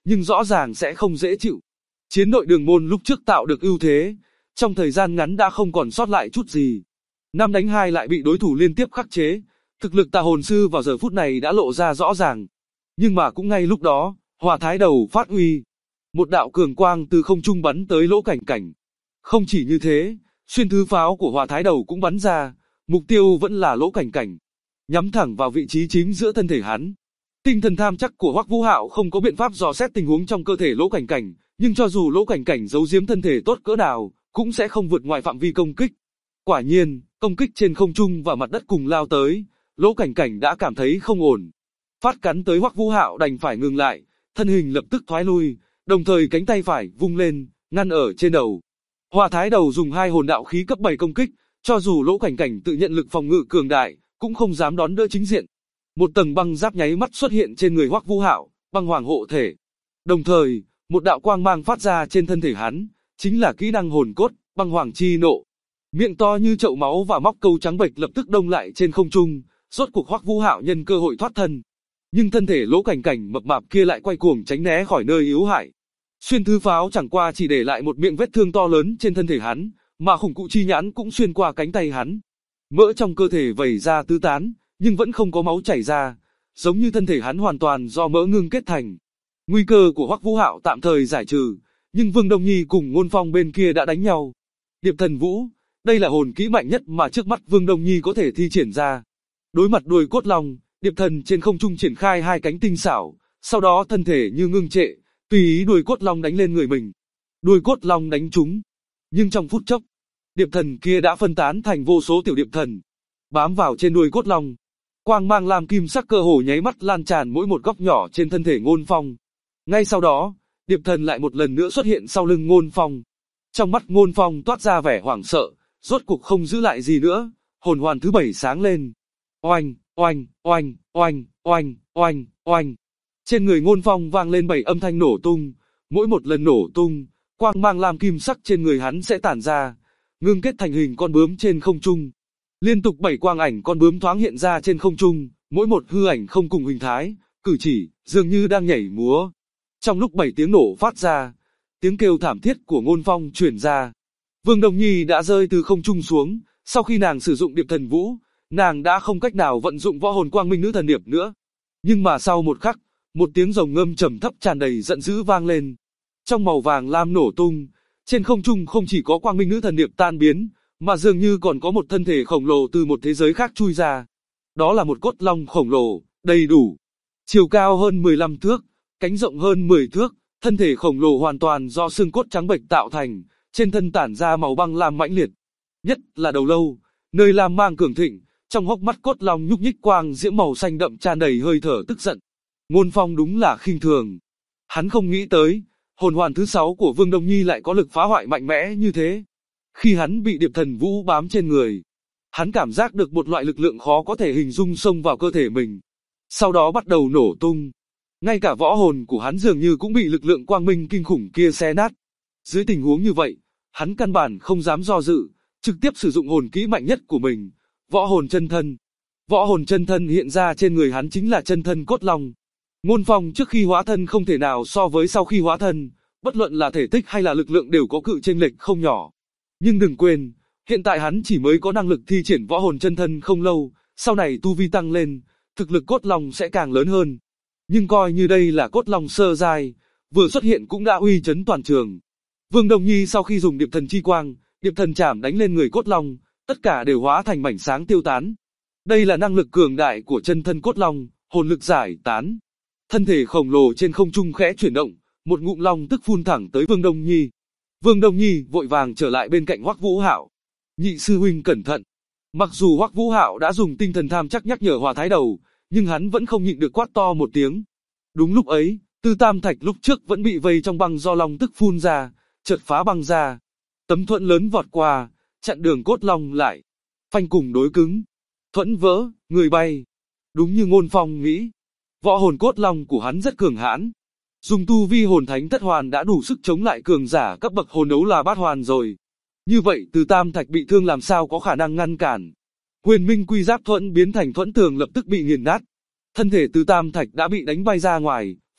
nhưng rõ ràng sẽ không dễ chịu. Chiến đội Đường Môn lúc trước tạo được ưu thế, trong thời gian ngắn đã không còn sót lại chút gì. 5 đánh 2 lại bị đối thủ liên tiếp khắc chế, thực lực Tà Hồn Sư vào giờ phút này đã lộ ra rõ ràng. Nhưng mà cũng ngay lúc đó, Hỏa Thái Đầu phát uy. Một đạo cường quang từ không trung bắn tới Lỗ Cảnh Cảnh. Không chỉ như thế, xuyên thứ pháo của Hỏa Thái Đầu cũng bắn ra, mục tiêu vẫn là Lỗ Cảnh Cảnh, nhắm thẳng vào vị trí chính giữa thân thể hắn. Tinh thần tham chắc của Hoắc Vũ Hạo không có biện pháp dò xét tình huống trong cơ thể Lỗ Cảnh Cảnh, nhưng cho dù Lỗ Cảnh Cảnh giấu giếm thân thể tốt cỡ nào, cũng sẽ không vượt ngoài phạm vi công kích. Quả nhiên, công kích trên không trung và mặt đất cùng lao tới, Lỗ Cảnh Cảnh đã cảm thấy không ổn. Phát cắn tới Hoắc Vũ Hạo đành phải ngừng lại, thân hình lập tức thoái lui, đồng thời cánh tay phải vung lên, ngăn ở trên đầu. Hỏa Thái Đầu dùng 2 hồn đạo khí cấp 7 công kích, cho dù Lỗ Cảnh Cảnh tự nhận lực phòng ngự cường đại, cũng không dám đón đỡ chính diện. Một tầng băng giáp nháy mắt xuất hiện trên người Hoắc Vũ Hạo, băng hoàng hộ thể. Đồng thời, một đạo quang mang phát ra trên thân thể hắn, chính là kỹ năng hồn cốt, băng hoàng chi nộ. Miệng to như chậu máu và móc câu trắng bệch lập tức đông lại trên không trung, rốt cuộc Hoắc Vũ Hạo nhân cơ hội thoát thân. Nhưng thân thể Lỗ Cảnh Cảnh mập mạp kia lại quay cuồng tránh né khỏi nơi yếu hại. Xuyên thứ pháo chẳng qua chỉ để lại một miệng vết thương to lớn trên thân thể hắn, mà khủng cụ chi nhãn cũng xuyên qua cánh tay hắn. Mỡ trong cơ thể vẩy ra tứ tán, nhưng vẫn không có máu chảy ra, giống như thân thể hắn hoàn toàn do mỡ ngưng kết thành. Nguy cơ của Hoắc Vũ Hạo tạm thời giải trừ, nhưng Vương Đông Nhi cùng Ngôn Phong bên kia đã đánh nhau. Điệp Thần Vũ, đây là hồn kỹ mạnh nhất mà trước mắt Vương Đông Nhi có thể thi triển ra. Đối mặt đuôi cốt long, Điệp Thần trên không trung triển khai 2 cánh tinh xảo, sau đó thân thể như ngưng trệ, tùy ý đuôi cốt long đánh lên người mình. Đuôi cốt long đánh trúng, nhưng trong phút chốc, Điệp Thần kia đã phân tán thành vô số tiểu điệp thần, bám vào trên đuôi cốt long. Quang mang lam kim sắc cơ hồ nháy mắt lan tràn mỗi một góc nhỏ trên thân thể Ngôn Phong. Ngay sau đó, Điệp Thần lại một lần nữa xuất hiện sau lưng Ngôn Phong. Trong mắt Ngôn Phong toát ra vẻ hoảng sợ, rốt cuộc không giữ lại gì nữa, hồn hoàn thứ 7 sáng lên. Oanh, oanh, oanh, oanh, oanh, oanh, oanh. Trên người Ngôn Phong vang lên 7 âm thanh nổ tung, mỗi một lần nổ tung, quang mang lam kim sắc trên người hắn sẽ tản ra, ngưng kết thành hình con bướm trên không trung. Liên tục 7 quang ảnh con bướm thoáng hiện ra trên không trung, mỗi một hư ảnh không cùng hình thái, cử chỉ, dường như đang nhảy múa. Trong lúc 7 tiếng nổ phát ra, tiếng kêu thảm thiết của Ngôn Phong truyền ra. Vương Đồng Nhi đã rơi từ không trung xuống, sau khi nàng sử dụng Điệp Thần Vũ, nàng đã không cách nào vận dụng võ hồn Quang Minh Nữ Thần Điệp nữa. Nhưng mà sau một khắc, một tiếng rồng ngâm trầm thấp tràn đầy giận dữ vang lên. Trong màu vàng lam nổ tung, trên không trung không chỉ có Quang Minh Nữ Thần Điệp tan biến, mà dường như còn có một thân thể khổng lồ từ một thế giới khác chui ra. Đó là một cốt long khổng lồ, đầy đủ. Chiều cao hơn 15 thước, cánh rộng hơn 10 thước, thân thể khổng lồ hoàn toàn do xương cốt trắng bệch tạo thành, trên thân tản ra màu băng lam mãnh liệt. Nhất là đầu lâu, nơi lam mang cường thịnh, trong hốc mắt cốt long nhúc nhích quang diễm màu xanh đậm tràn đầy hơi thở tức giận. Ngôn Phong đúng là khinh thường. Hắn không nghĩ tới, hồn hoàn thứ 6 của Vương Đông Nhi lại có lực phá hoại mạnh mẽ như thế. Khi hắn bị Điệp Thần Vũ bám trên người, hắn cảm giác được một loại lực lượng khó có thể hình dung xông vào cơ thể mình. Sau đó bắt đầu nổ tung. Ngay cả võ hồn của hắn dường như cũng bị lực lượng quang minh kinh khủng kia xé nát. Dưới tình huống như vậy, hắn căn bản không dám do dự, trực tiếp sử dụng hồn kỹ mạnh nhất của mình, võ hồn chân thân. Võ hồn chân thân hiện ra trên người hắn chính là chân thân cốt long. Ngôn Phong trước khi hóa thân không thể nào so với sau khi hóa thân, bất luận là thể tích hay là lực lượng đều có cự chênh lệch không nhỏ. Nhưng đừng quên, hiện tại hắn chỉ mới có năng lực thi triển võ hồn chân thân không lâu, sau này tu vi tăng lên, thực lực cốt long sẽ càng lớn hơn. Nhưng coi như đây là cốt long sơ giai, vừa xuất hiện cũng đã uy chấn toàn trường. Vương Đồng Nhi sau khi dùng Điệp Thần Chi Quang, Điệp Thần Trảm đánh lên người cốt long, tất cả đều hóa thành mảnh sáng tiêu tán. Đây là năng lực cường đại của chân thân cốt long, hồn lực giải tán. Thân thể khổng lồ trên không trung khẽ chuyển động, một ngụm long tức phun thẳng tới Vương Đông Nhi. Vương Đông Nhi vội vàng trở lại bên cạnh Hoắc Vũ Hạo. Nhị sư huynh cẩn thận. Mặc dù Hoắc Vũ Hạo đã dùng tinh thần tham chắc nhắc nhở Hỏa Thái Đầu, nhưng hắn vẫn không nhịn được quát to một tiếng. Đúng lúc ấy, Tư Tam Thạch lúc trước vẫn bị vây trong băng do long tức phun ra, chợt phá băng ra. Tấm thuẫn lớn vọt qua, chặn đường cốt long lại. Phanh cùng đối cứng. Thuẫn vỡ, người bay. Đúng như Ngôn Phong nghĩ, võ hồn cốt long của hắn rất cường hãn. Dùng tu vi hồn thánh thất hoàn đã đủ sức chống lại cường giả cấp bậc hồn đấu là bát hoàn rồi. Như vậy Từ Tam Thạch bị thương làm sao có khả năng ngăn cản. Huyền Minh Quy Giáp thuẫn biến thành thuẫn tường lập tức bị nghiền nát. Thân thể Từ Tam Thạch đã bị đánh bay ra ngoài,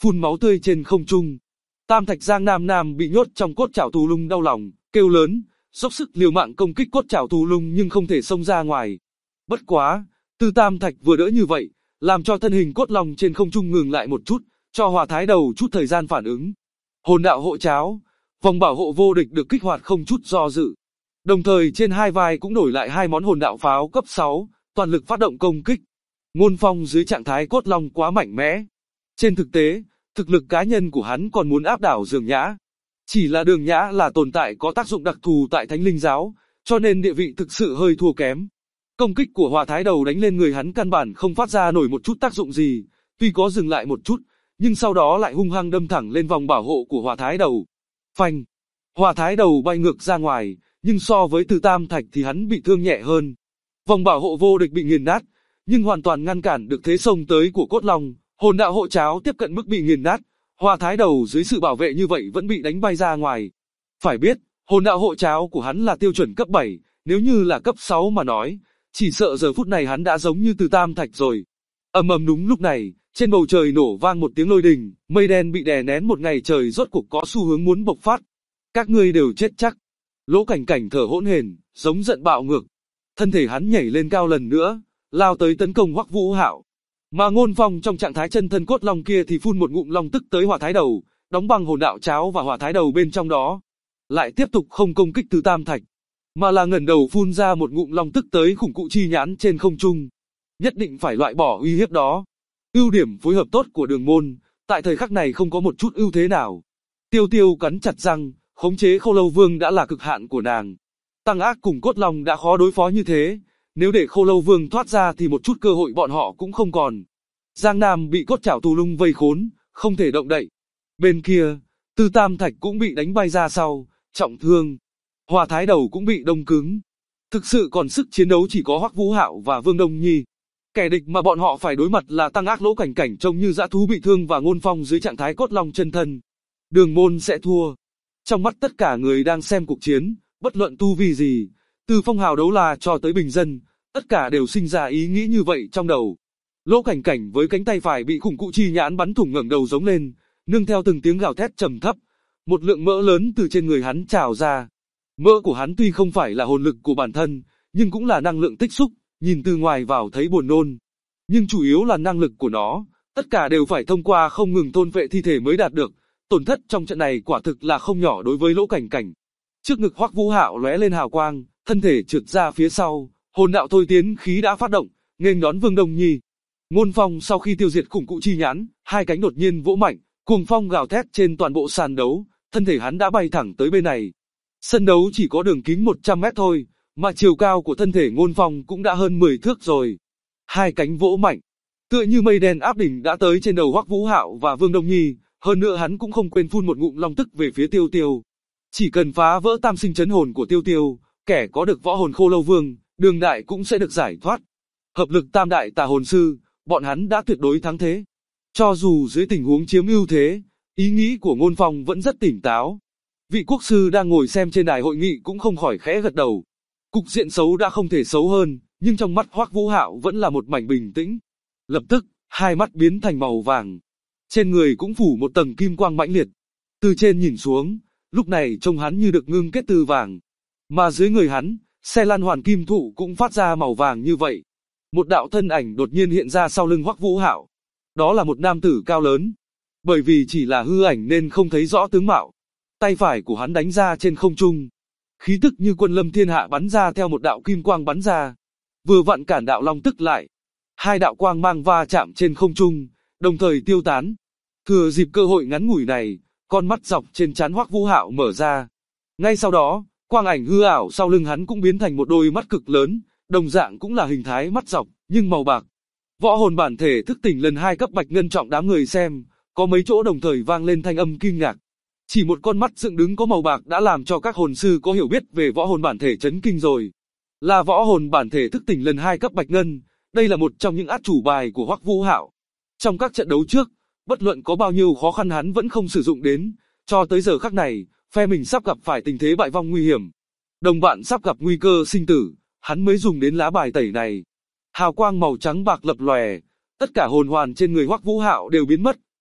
phun máu tươi trên không trung. Tam Thạch Giang Nam Nam bị nhốt trong cốt trảo tù lung đau lòng, kêu lớn, dốc sức liều mạng công kích cốt trảo tù lung nhưng không thể xông ra ngoài. Bất quá, Từ Tam Thạch vừa đỡ như vậy, làm cho thân hình cốt long trên không trung ngừng lại một chút, cho Hỏa Thái Đầu chút thời gian phản ứng. Hồn đạo hộ cháo, vòng bảo hộ vô địch được kích hoạt không chút do dự. Đồng thời trên hai vai cũng đổi lại hai món hồn đạo pháo cấp 6, toàn lực phát động công kích. Ngôn Phong dưới trạng thái cốt long quá mạnh mẽ. Trên thực tế, thực lực cá nhân của hắn còn muốn áp đảo Đường Nhã. Chỉ là Đường Nhã là tồn tại có tác dụng đặc thù tại Thánh Linh Giáo, cho nên địa vị thực sự hơi thua kém. Công kích của Hỏa Thái Đầu đánh lên người hắn căn bản không phát ra nổi một chút tác dụng gì, tuy có dừng lại một chút, nhưng sau đó lại hung hăng đâm thẳng lên vòng bảo hộ của Hỏa Thái Đầu. Phanh! Hỏa Thái Đầu bay ngược ra ngoài, nhưng so với Từ Tam Thạch thì hắn bị thương nhẹ hơn. Vòng bảo hộ vô địch bị nghiền nát, nhưng hoàn toàn ngăn cản được thế xông tới của cốt long. Hồn đạo hộ cháo tiếp cận mức bị nghiền nát, Hỏa Thái Đầu dưới sự bảo vệ như vậy vẫn bị đánh bay ra ngoài. Phải biết, hồn đạo hộ cháo của hắn là tiêu chuẩn cấp 7, nếu như là cấp 6 mà nói, chỉ sợ giờ phút này hắn đã giống như Từ Tam Thạch rồi. Ầm ầm đúng lúc này, trên bầu trời nổ vang một tiếng lôi đình, mây đen bị đè nén một ngày trời rốt cuộc có xu hướng muốn bộc phát. Các ngươi đều chết chắc. Lỗ Cảnh Cảnh thở hỗn hển, giống giận bạo ngược. Thân thể hắn nhảy lên cao lần nữa, lao tới tấn công Hoắc Vũ Hạo. Mà Ngôn Phong trong trạng thái chân thân cốt long kia thì phun một ngụm long tức tới Hỏa Thái Đầu, đóng băng hồn đạo cháo và Hỏa Thái Đầu bên trong đó. Lại tiếp tục không công kích Từ Tam Thạch, mà là ngẩng đầu phun ra một ngụm long tức tới khủng cụ chi nhãn trên không trung. Nhất định phải loại bỏ uy hiếp đó. Ưu điểm phối hợp tốt của Đường Môn, tại thời khắc này không có một chút ưu thế nào. Tiêu Tiêu cắn chặt răng, khống chế Khô Lâu Vương đã là cực hạn của nàng. Tăng Ác cùng Cốt Long đã khó đối phó như thế, nếu để Khô Lâu Vương thoát ra thì một chút cơ hội bọn họ cũng không còn. Giang Nam bị cốt trảo tù lung vây khốn, không thể động đậy. Bên kia, Từ Tam Thạch cũng bị đánh bay ra sau, trọng thương. Hỏa Thái Đầu cũng bị đông cứng. Thực sự còn sức chiến đấu chỉ có Hoắc Vũ Hạo và Vương Đông Nhi. Kẻ địch mà bọn họ phải đối mặt là Tăng Ác Lỗ Cảnh Cảnh trông như dã thú bị thương và Ngôn Phong dưới trạng thái cốt long chân thân. Đường Môn sẽ thua. Trong mắt tất cả người đang xem cuộc chiến, bất luận tu vi gì, từ phong hào đấu la cho tới bình dân, tất cả đều sinh ra ý nghĩ như vậy trong đầu. Lỗ Cảnh Cảnh với cánh tay phải bị khủng cụ chi nhãn bắn thủng ngẩng đầu giống lên, nương theo từng tiếng gào thét trầm thấp, một lượng mỡ lớn từ trên người hắn trào ra. Mỡ của hắn tuy không phải là hồn lực của bản thân, nhưng cũng là năng lượng tích xúc, nhìn từ ngoài vào thấy buồn nôn. Nhưng chủ yếu là năng lực của nó, tất cả đều phải thông qua không ngừng thôn vệ thi thể mới đạt được. Tổn thất trong trận này quả thực là không nhỏ đối với Lỗ Cảnh Cảnh. Trước ngực Hoắc Vũ Hạo lóe lên hào quang, thân thể trượt ra phía sau, hồn đạo thôi tiến khí đã phát động, nghênh đón Vương Đông Nhi. Ngôn Phong sau khi tiêu diệt khủng cụ chi nhãn, hai cánh đột nhiên vỗ mạnh, cuồng phong gào thét trên toàn bộ sàn đấu, thân thể hắn đã bay thẳng tới bên này. Sân đấu chỉ có đường kính 100 mét thôi, mà chiều cao của thân thể Ngôn Phong cũng đã hơn 10 thước rồi. Hai cánh vỗ mạnh, tựa như mây đen áp đỉnh đã tới trên đầu Hoắc Vũ Hạo và Vương Đông Nhi. Hơn nữa hắn cũng không quên phun một ngụm long tức về phía Tiêu Tiêu. Chỉ cần phá vỡ tam sinh chấn hồn của Tiêu Tiêu, kẻ có được võ hồn Khô Lâu Vương, Đường Đại cũng sẽ được giải thoát. Hợp lực tam đại tà hồn sư, bọn hắn đã tuyệt đối thắng thế. Cho dù dưới tình huống chiếm ưu thế, ý nghĩ của Ngôn Phong vẫn rất tỉnh táo. Vị quốc sư đang ngồi xem trên đài hội nghị cũng không khỏi khẽ gật đầu. Cục diện xấu đã không thể xấu hơn, nhưng trong mắt Hoắc Vũ Hạo vẫn là một mảnh bình tĩnh. Lập tức, hai mắt biến thành màu vàng. Trên người cũng phủ một tầng kim quang mãnh liệt. Từ trên nhìn xuống, lúc này trông hắn như được ngưng kết từ vàng. Mà dưới người hắn, xe lan hoàn kim thụ cũng phát ra màu vàng như vậy. Một đạo thân ảnh đột nhiên hiện ra sau lưng Hoắc Vũ Hạo. Đó là một nam tử cao lớn. Bởi vì chỉ là hư ảnh nên không thấy rõ tướng mạo. Tay phải của hắn đánh ra trên không trung. Khí tức như quân lâm thiên hạ bắn ra theo một đạo kim quang bắn ra. Vừa vặn cản đạo long tức lại. Hai đạo quang mang va chạm trên không trung, đồng thời tiêu tán. Thừa dịp cơ hội ngắn ngủi này, con mắt dọc trên trán Hoắc Vũ Hạo mở ra. Ngay sau đó, quang ảnh hư ảo sau lưng hắn cũng biến thành một đôi mắt cực lớn, đồng dạng cũng là hình thái mắt dọc, nhưng màu bạc. Võ hồn bản thể thức tỉnh lần 2 cấp bạch ngân trọng đám người xem, có mấy chỗ đồng thời vang lên thanh âm kinh ngạc. Chỉ một con mắt dựng đứng có màu bạc đã làm cho các hồn sư có hiểu biết về võ hồn bản thể chấn kinh rồi. Là võ hồn bản thể thức tỉnh lần 2 cấp bạch ngân, đây là một trong những át chủ bài của Hoắc Vũ Hạo. Trong các trận đấu trước, bất luận có bao nhiêu khó khăn hắn vẫn không sử dụng đến, cho tới giờ khắc này, phe mình sắp gặp phải tình thế bại vong nguy hiểm. Đồng bạn sắp gặp nguy cơ sinh tử, hắn mới dùng đến lá bài tẩy này. Hào quang màu trắng bạc lập lòe, tất cả hồn hoàn trên người Hoắc Vũ Hạo đều biến mất,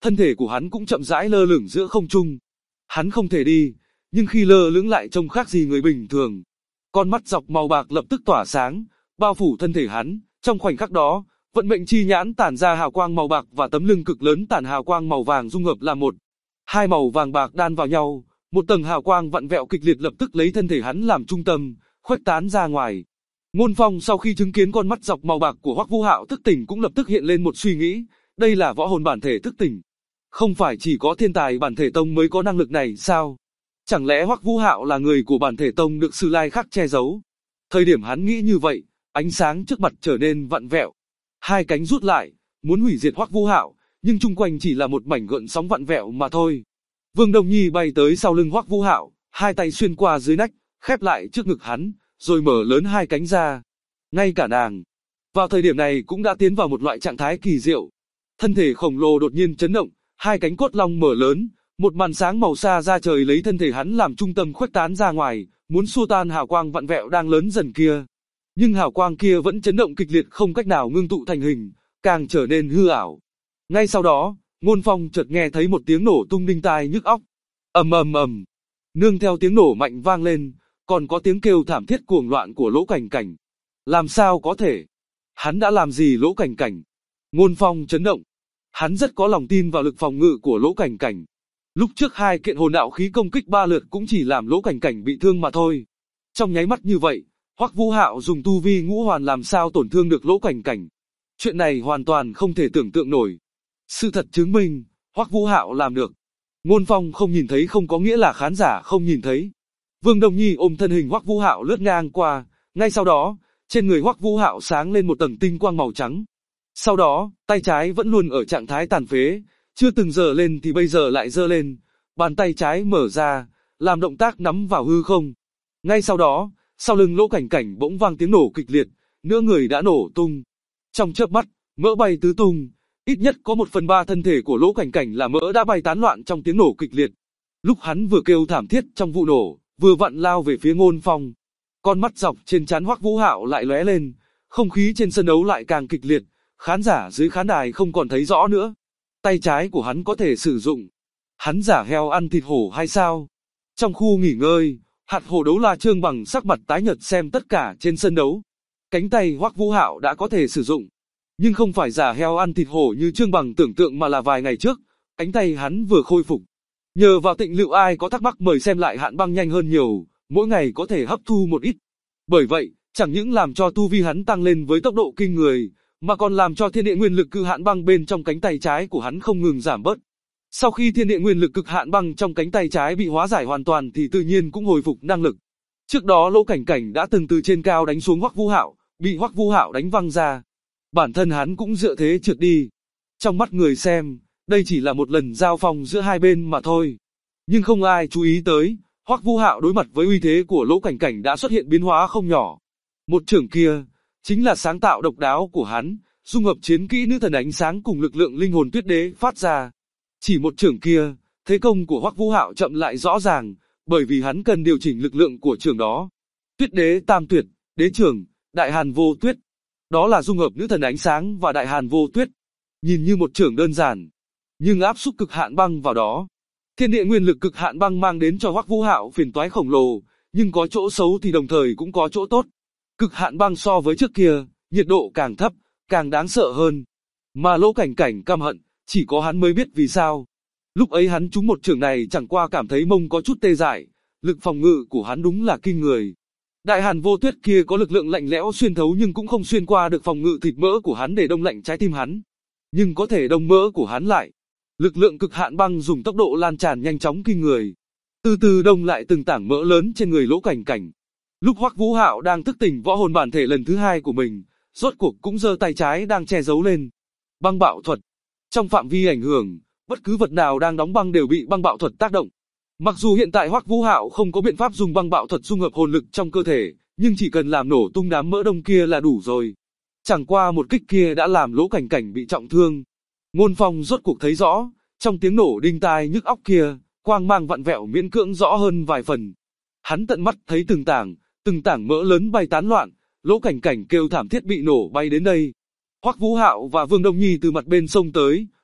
thân thể của hắn cũng chậm rãi lơ lửng giữa không trung. Hắn không thể đi, nhưng khi lơ lửng lại trông khác gì người bình thường. Con mắt dọc màu bạc lập tức tỏa sáng, bao phủ thân thể hắn. Trong khoảnh khắc đó, vận mệnh chi nhãn tản ra hào quang màu bạc và tấm lưng cực lớn tản hào quang màu vàng dung hợp làm một. Hai màu vàng bạc đan vào nhau, một tầng hào quang vặn vẹo kịch liệt lập tức lấy thân thể hắn làm trung tâm, khuếch tán ra ngoài. Ngôn Phong sau khi chứng kiến con mắt dọc màu bạc của Hoắc Vũ Hạo thức tỉnh cũng lập tức hiện lên một suy nghĩ, đây là võ hồn bản thể thức tỉnh. Không phải chỉ có thiên tài bản thể tông mới có năng lực này sao? Chẳng lẽ Hoắc Vũ Hạo là người của bản thể tông được Sư Lai Khắc che giấu? Thời điểm hắn nghĩ như vậy, ánh sáng trước mặt trở nên vặn vẹo. Hai cánh rút lại, muốn hủy diệt Hoắc Vũ Hạo, nhưng chung quanh chỉ là một mảnh gợn sóng vặn vẹo mà thôi. Vương Đông Nhi bay tới sau lưng Hoắc Vũ Hạo, hai tay xuyên qua dưới nách, khép lại trước ngực hắn, rồi mở lớn hai cánh ra. Ngay cả nàng, vào thời điểm này cũng đã tiến vào một loại trạng thái kỳ diệu. Thân thể khổng lồ đột nhiên chấn động, hai cánh cốt long mở lớn, một màn sáng màu xa ra trời lấy thân thể hắn làm trung tâm khuếch tán ra ngoài, muốn xua tan hào quang vặn vẹo đang lớn dần kia. Nhưng hào quang kia vẫn chấn động kịch liệt không cách nào ngưng tụ thành hình, càng trở nên hư ảo. Ngay sau đó, Ngôn Phong chợt nghe thấy một tiếng nổ tung đinh tai nhức óc. Ầm ầm ầm. Nương theo tiếng nổ mạnh vang lên, còn có tiếng kêu thảm thiết cuồng loạn của Lỗ Cảnh Cảnh. Làm sao có thể? Hắn đã làm gì Lỗ Cảnh Cảnh? Ngôn Phong chấn động. Hắn rất có lòng tin vào lực phòng ngự của Lỗ Cảnh Cảnh. Lúc trước hai kiện hồn đạo khí công kích 3 lượt cũng chỉ làm Lỗ Cảnh Cảnh bị thương mà thôi. Trong nháy mắt như vậy, Hoắc Vũ Hạo dùng tu vi ngũ hoàn làm sao tổn thương được Lỗ Cảnh Cảnh? Chuyện này hoàn toàn không thể tưởng tượng nổi. Sự thật chứng minh, Hoắc Vũ Hạo làm được. Ngôn Phong không nhìn thấy không có nghĩa là khán giả không nhìn thấy. Vương Đông Nhi ôm thân hình Hoắc Vũ Hạo lướt ngang qua, ngay sau đó, trên người Hoắc Vũ Hạo sáng lên một tầng tinh quang màu trắng. Sau đó, tay trái vẫn luôn ở trạng thái tàn phế, chưa từng giơ lên thì bây giờ lại giơ lên, bàn tay trái mở ra, làm động tác nắm vào hư không. Ngay sau đó, sau lưng Lỗ Cảnh Cảnh bỗng vang tiếng nổ kịch liệt, nửa người đã nổ tung. Trong chớp mắt, mỡ bay tứ tung, ít nhất có 1/3 thân thể của Lỗ Cảnh Cảnh là mỡ đã bay tán loạn trong tiếng nổ kịch liệt. Lúc hắn vừa kêu thảm thiết trong vụ nổ, vừa vặn lao về phía Ngôn Phong. Con mắt dọc trên trán Hoắc Vũ Hạo lại lóe lên, không khí trên sân đấu lại càng kịch liệt, khán giả dưới khán đài không còn thấy rõ nữa. Tay trái của hắn có thể sử dụng. Hắn giả heo ăn thịt hổ hay sao? Trong khu nghỉ ngơi, Hạt Hổ Đấu La Trương Bằng sắc mặt tái nhợt xem tất cả trên sân đấu. Cánh tay Hoắc Vũ Hạo đã có thể sử dụng, nhưng không phải giả heo ăn thịt hổ như Trương Bằng tưởng tượng mà là vài ngày trước, cánh tay hắn vừa khôi phục. Nhờ vào Tịnh Lựu, ai có thắc mắc mời xem lại Hạn Băng nhanh hơn nhiều, mỗi ngày có thể hấp thu một ít. Bởi vậy, chẳng những làm cho tu vi hắn tăng lên với tốc độ kinh người, mà còn làm cho thiên địa nguyên lực cực hạn băng bên trong cánh tay trái của hắn không ngừng giảm bớt. Sau khi thiên địa nguyên lực cực hạn băng trong cánh tay trái bị hóa giải hoàn toàn thì tự nhiên cũng hồi phục năng lực. Trước đó Lỗ Cảnh Cảnh đã từng từ trên cao đánh xuống Hoắc Vũ Hạo, bị Hoắc Vũ Hạo đánh văng ra. Bản thân hắn cũng dựa thế trượt đi. Trong mắt người xem, đây chỉ là một lần giao phong giữa hai bên mà thôi. Nhưng không ai chú ý tới, Hoắc Vũ Hạo đối mặt với uy thế của Lỗ Cảnh Cảnh đã xuất hiện biến hóa không nhỏ. Một chưởng kia, chính là sáng tạo độc đáo của hắn, dung hợp chiến kỹ nữ thần ánh sáng cùng lực lượng linh hồn tuyết đế phát ra. Chỉ một chưởng kia, thế công của Hoắc Vũ Hạo chậm lại rõ ràng, bởi vì hắn cần điều chỉnh lực lượng của chưởng đó. Tuyết đế tam tuyệt, đế chưởng, đại hàn vô tuyết. Đó là dung hợp nữ thần ánh sáng và đại hàn vô tuyết. Nhìn như một chưởng đơn giản, nhưng áp xúc cực hạn băng vào đó. Thiên địa nguyên lực cực hạn băng mang đến cho Hoắc Vũ Hạo phiền toái khổng lồ, nhưng có chỗ xấu thì đồng thời cũng có chỗ tốt. Cực hạn băng so với trước kia, nhiệt độ càng thấp, càng đáng sợ hơn. Mà Lỗ Cảnh Cảnh căm hận, chỉ có hắn mới biết vì sao. Lúc ấy hắn trúng một chưởng này chẳng qua cảm thấy mông có chút tê dại, lực phòng ngự của hắn đúng là kinh người. Đại hàn vô tuyết kia có lực lượng lạnh lẽo xuyên thấu nhưng cũng không xuyên qua được phòng ngự thịt mỡ của hắn để đông lạnh trái tim hắn. Nhưng có thể đông mỡ của hắn lại. Lực lượng cực hạn băng dùng tốc độ lan tràn nhanh chóng kinh người. Từ từ đông lại từng tảng mỡ lớn trên người Lỗ Cảnh Cảnh. Lúc Hoắc Vũ Hạo đang thức tỉnh võ hồn bản thể lần thứ 2 của mình, rốt cuộc cũng giơ tay trái đang che giấu lên. Băng bạo thuật. Trong phạm vi ảnh hưởng, bất cứ vật nào đang đóng băng đều bị băng bạo thuật tác động. Mặc dù hiện tại Hoắc Vũ Hạo không có biện pháp dùng băng bạo thuật dung hợp hồn lực trong cơ thể, nhưng chỉ cần làm nổ tung đám mỡ đông kia là đủ rồi. Chẳng qua một kích kia đã làm Lỗ Cảnh Cảnh bị trọng thương. Ngôn Phong rốt cuộc thấy rõ, trong tiếng nổ đinh tai nhức óc kia, quang mang vặn vẹo miễn cưỡng rõ hơn vài phần. Hắn tận mắt thấy từng tảng mỡ lớn bay tán loạn, Lỗ Cảnh Cảnh kêu thảm thiết bị nổ bay đến đây. Hoắc Vũ Hạo và Vương Đông Nhi từ mặt bên sông tới,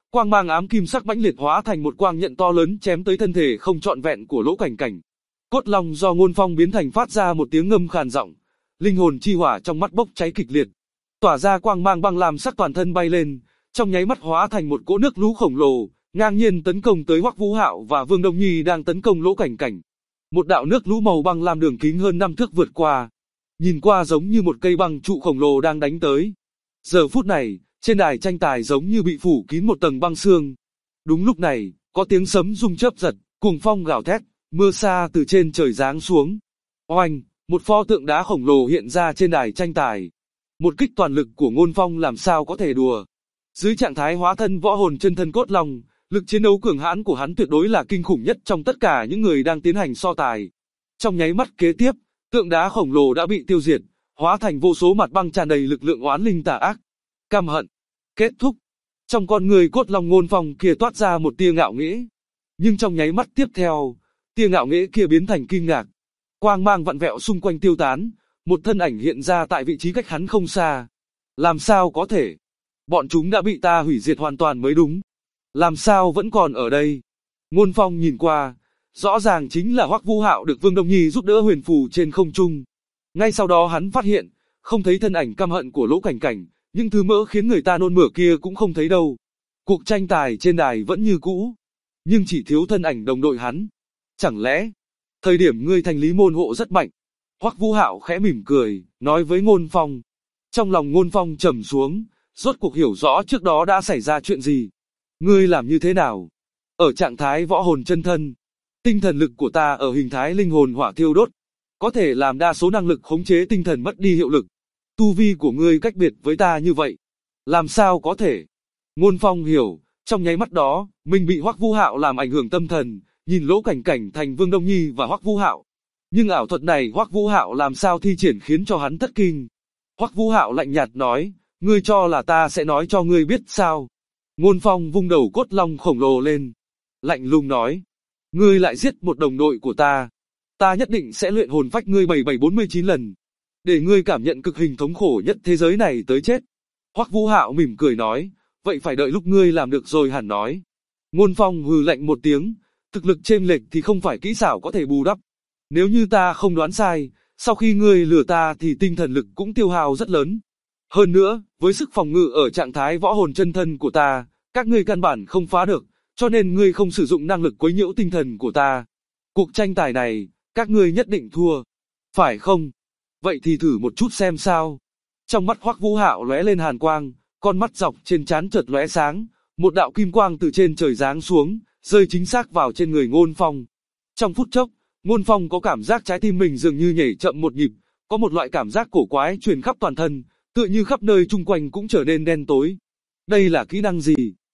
quang mang ám kim sắc mãnh liệt hóa thành một quang nhận to lớn chém tới thân thể không trọn vẹn của Lỗ Cảnh Cảnh. Cốt long do Ngôn Phong biến thành phát ra một tiếng ngâm khàn giọng, linh hồn chi hỏa trong mắt bốc cháy kịch liệt, tỏa ra quang mang băng lam sắc toàn thân bay lên, trong nháy mắt hóa thành một cỗ nước lũ khổng lồ, ngang nhiên tấn công tới Hoắc Vũ Hạo và Vương Đông Nhi đang tấn công Lỗ Cảnh Cảnh. Một đạo nước lũ màu băng lam đường kính hơn 5 thước vượt qua, nhìn qua giống như một cây băng trụ khổng lồ đang đánh tới. Giờ phút này, trên đài tranh tài giống như bị phủ kín một tầng băng sương. Đúng lúc này, có tiếng sấm rung chớp giật, cuồng phong gào thét, mưa sa từ trên trời giáng xuống. Oanh, một pho tượng đá khổng lồ hiện ra trên đài tranh tài. Một kích toàn lực của Ngôn Phong làm sao có thể đùa. Dưới trạng thái hóa thân võ hồn chân thân cốt long, lực chiến đấu cường hãn của hắn tuyệt đối là kinh khủng nhất trong tất cả những người đang tiến hành so tài. Trong nháy mắt kế tiếp, tượng đá khổng lồ đã bị tiêu diệt, hóa thành vô số mặt băng tràn đầy lực lượng oán linh tà ác. Căm hận. Kết thúc. Trong con người cốt long Ngôn Phong kia toát ra một tia ngạo nghễ. Nhưng trong nháy mắt tiếp theo, tia ngạo nghễ kia biến thành kinh ngạc. Quang mang vặn vẹo xung quanh tiêu tán, một thân ảnh hiện ra tại vị trí cách hắn không xa. Làm sao có thể? Bọn chúng đã bị ta hủy diệt hoàn toàn mới đúng. Làm sao vẫn còn ở đây? Ngôn Phong nhìn qua, rõ ràng chính là Hoắc Vũ Hạo được Vương Đông Nhi giúp đỡ huyền phù trên không trung. Ngay sau đó hắn phát hiện, không thấy thân ảnh căm hận của Lỗ Cảnh Cảnh, nhưng thứ mỡ khiến người ta nôn mửa kia cũng không thấy đâu. Cuộc tranh tài trên đài vẫn như cũ, nhưng chỉ thiếu thân ảnh đồng đội hắn. Chẳng lẽ, thời điểm ngươi thành lý môn hộ rất mạnh? Hoắc Vũ Hạo khẽ mỉm cười, nói với Ngôn Phong. Trong lòng Ngôn Phong trầm xuống, rốt cuộc hiểu rõ trước đó đã xảy ra chuyện gì. Ngươi làm như thế nào? Ở trạng thái võ hồn chân thân, tinh thần lực của ta ở hình thái linh hồn hỏa thiêu đốt, có thể làm đa số năng lực khống chế tinh thần mất đi hiệu lực. Tu vi của ngươi cách biệt với ta như vậy, làm sao có thể? Ngôn Phong hiểu, trong nháy mắt đó, mình bị Hoắc Vũ Hạo làm ảnh hưởng tâm thần, nhìn Lỗ Cảnh Cảnh thành Vương Đông Nhi và Hoắc Vũ Hạo. Nhưng ảo thuật này Hoắc Vũ Hạo làm sao thi triển khiến cho hắn thất kinh. Hoắc Vũ Hạo lạnh nhạt nói, ngươi cho là ta sẽ nói cho ngươi biết sao? Ngôn Phong vung đầu cốt long khổng lồ lên, lạnh lùng nói, ngươi lại giết một đồng đội của ta. Ta nhất định sẽ luyện hồn phách ngươi 7749 lần, để ngươi cảm nhận cực hình thống khổ nhất thế giới này tới chết. Hoắc Vũ Hạo mỉm cười nói, vậy phải đợi lúc ngươi làm được rồi hẳn nói. Ngôn Phong hừ lạnh một tiếng, thực lực chênh lệch thì không phải kỹ xảo có thể bù đắp. Nếu như ta không đoán sai, sau khi ngươi lừa ta thì tinh thần lực cũng tiêu hao rất lớn. Hơn nữa, với sức phòng ngự ở trạng thái võ hồn chân thân của ta, các ngươi căn bản không phá được, cho nên ngươi không sử dụng năng lực quấy nhiễu tinh thần của ta. Cuộc tranh tài này, các ngươi nhất định thua, phải không? Vậy thì thử một chút xem sao. Trong mắt Hoắc Vũ Hạo lóe lên hàn quang, con mắt dọc trên trán chợt lóe sáng, một đạo kim quang từ trên trời giáng xuống, rơi chính xác vào trên người Ngôn Phong. Trong phút chốc, Ngôn Phong có cảm giác trái tim mình dường như nhảy chậm một nhịp, có một loại cảm giác cổ quái truyền khắp toàn thân, tựa như khắp nơi chung quanh cũng trở nên đen tối. Đây là kỹ năng gì?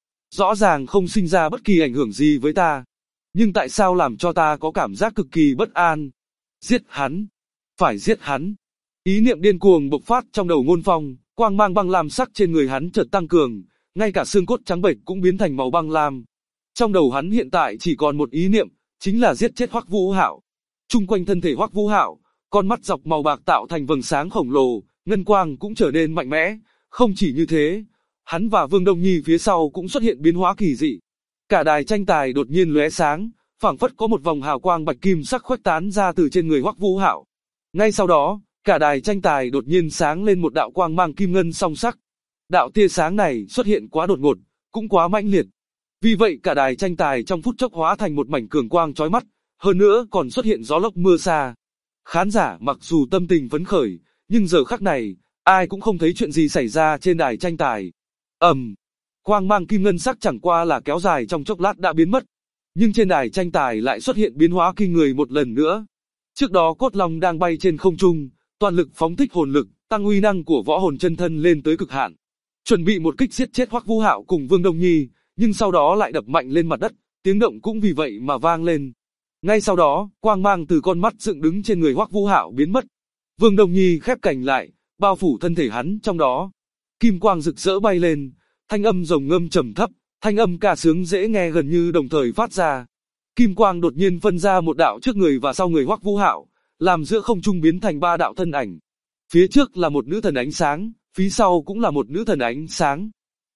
Rõ ràng không sinh ra bất kỳ ảnh hưởng gì với ta, nhưng tại sao làm cho ta có cảm giác cực kỳ bất an? Giết hắn! Phải giết hắn! Ý niệm điên cuồng bộc phát trong đầu Ngôn Phong, quang mang băng lam sắc trên người hắn chợt tăng cường, ngay cả xương cốt trắng bệch cũng biến thành màu băng lam. Trong đầu hắn hiện tại chỉ còn một ý niệm, chính là giết chết Hoắc Vũ Hạo. Chung quanh thân thể Hoắc Vũ Hạo, con mắt dọc màu bạc tạo thành vầng sáng khổng lồ, ngân quang cũng trở nên mạnh mẽ. Không chỉ như thế, hắn và Vương Đông Nhi phía sau cũng xuất hiện biến hóa kỳ dị. Cả đài tranh tài đột nhiên lóe sáng, phảng phất có một vòng hào quang bạch kim sắc khuếch tán ra từ trên người Hoắc Vũ Hạo. Ngay sau đó, cả đài tranh tài đột nhiên sáng lên một đạo quang mang kim ngân song sắc. Đạo tia sáng này xuất hiện quá đột ngột, cũng quá mãnh liệt. Vì vậy cả đài tranh tài trong phút chốc hóa thành một mảnh cường quang chói mắt, hơn nữa còn xuất hiện gió lốc mưa sa. Khán giả mặc dù tâm tình phấn khởi, nhưng giờ khắc này, ai cũng không thấy chuyện gì xảy ra trên đài tranh tài. Quang mang kim ngân sắc chẳng qua là kéo dài trong chốc lát đã biến mất, nhưng trên đài tranh tài lại xuất hiện biến hóa kinh người một lần nữa. Trước đó cốt long đang bay trên không trung, toàn lực phóng thích hồn lực, tăng uy năng của võ hồn chân thân lên tới cực hạn, chuẩn bị một kích giết chết Hoắc Vũ Hạo cùng Vương Đông Nhi, nhưng sau đó lại đập mạnh lên mặt đất, tiếng động cũng vì vậy mà vang lên. Ngay sau đó, quang mang từ con mắt dựng đứng trên người Hoắc Vũ Hạo biến mất. Vương Đông Nhi khép cánh lại, bao phủ thân thể hắn trong đó. Kim quang rực rỡ bay lên, thanh âm rồng ngâm trầm thấp, thanh âm ca sướng dễ nghe gần như đồng thời phát ra. Kim quang đột nhiên phân ra một đạo trước người và sau người Hoắc Vũ Hạo, làm giữa không trung biến thành ba đạo thân ảnh. Phía trước là một nữ thần ánh sáng, phía sau cũng là một nữ thần ánh sáng.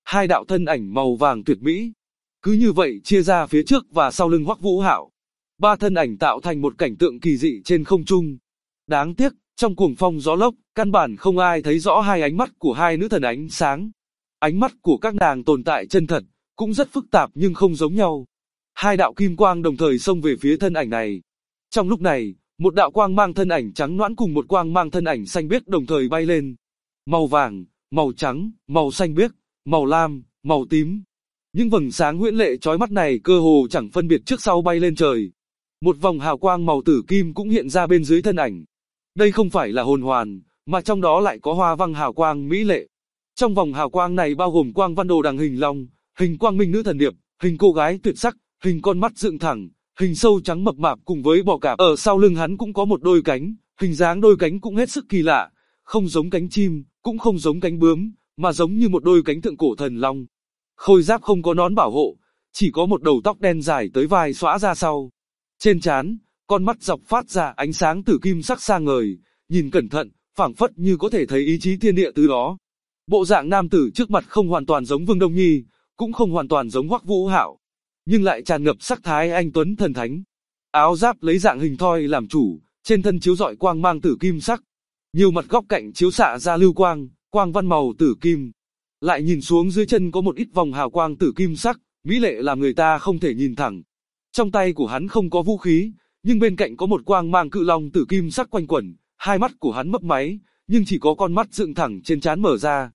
Hai đạo thân ảnh màu vàng tuyệt mỹ, cứ như vậy chia ra phía trước và sau lưng Hoắc Vũ Hạo. Ba thân ảnh tạo thành một cảnh tượng kỳ dị trên không trung. Đáng tiếc, trong cuồng phong gió lốc, căn bản không ai thấy rõ hai ánh mắt của hai nữ thần ánh sáng. Ánh mắt của các nàng tồn tại chân thật, cũng rất phức tạp nhưng không giống nhau. Hai đạo kim quang đồng thời xông về phía thân ảnh này. Trong lúc này, một đạo quang mang thân ảnh trắng nõn cùng một quang mang thân ảnh xanh biếc đồng thời bay lên. Màu vàng, màu trắng, màu xanh biếc, màu lam, màu tím. Những vầng sáng huyễn lệ chói mắt này cơ hồ chẳng phân biệt trước sau bay lên trời. Một vòng hào quang màu tử kim cũng hiện ra bên dưới thân ảnh. Đây không phải là hồn hoàn, mà trong đó lại có hoa văn hào quang mỹ lệ. Trong vòng hào quang này bao gồm quang văn đồ đằng hình long, hình quang minh nữ thần điệp, hình cô gái tuyệt sắc, hình con mắt dựng thẳng, hình sâu trắng mập mạp cùng với bọ cạp. Ở sau lưng hắn cũng có một đôi cánh, hình dáng đôi cánh cũng hết sức kỳ lạ, không giống cánh chim, cũng không giống cánh bướm, mà giống như một đôi cánh thượng cổ thần long. Khôi giáp không có nón bảo hộ, chỉ có một đầu tóc đen dài tới vai xõa ra sau. Trên trán, con mắt dọc phát ra ánh sáng tử kim sắc sang ngời, nhìn cẩn thận, phảng phất như có thể thấy ý chí thiên địa từ đó. Bộ dạng nam tử trước mặt không hoàn toàn giống Vương Đông Nhi, cũng không hoàn toàn giống Hoắc Vũ Hạo, nhưng lại tràn ngập sắc thái anh tuấn thần thánh. Áo giáp lấy dạng hình thoi làm chủ, trên thân chiếu rọi quang mang tử kim sắc. Nhiều mặt góc cạnh chiếu xạ ra lưu quang, quang văn màu tử kim. Lại nhìn xuống dưới chân có một ít vòng hào quang tử kim sắc, mỹ lệ làm người ta không thể nhìn thẳng. Trong tay của hắn không có vũ khí, nhưng bên cạnh có một quang mang cự long tử kim sắc quanh quẩn, hai mắt của hắn mấp máy, nhưng chỉ có con mắt dựng thẳng trên trán mở ra.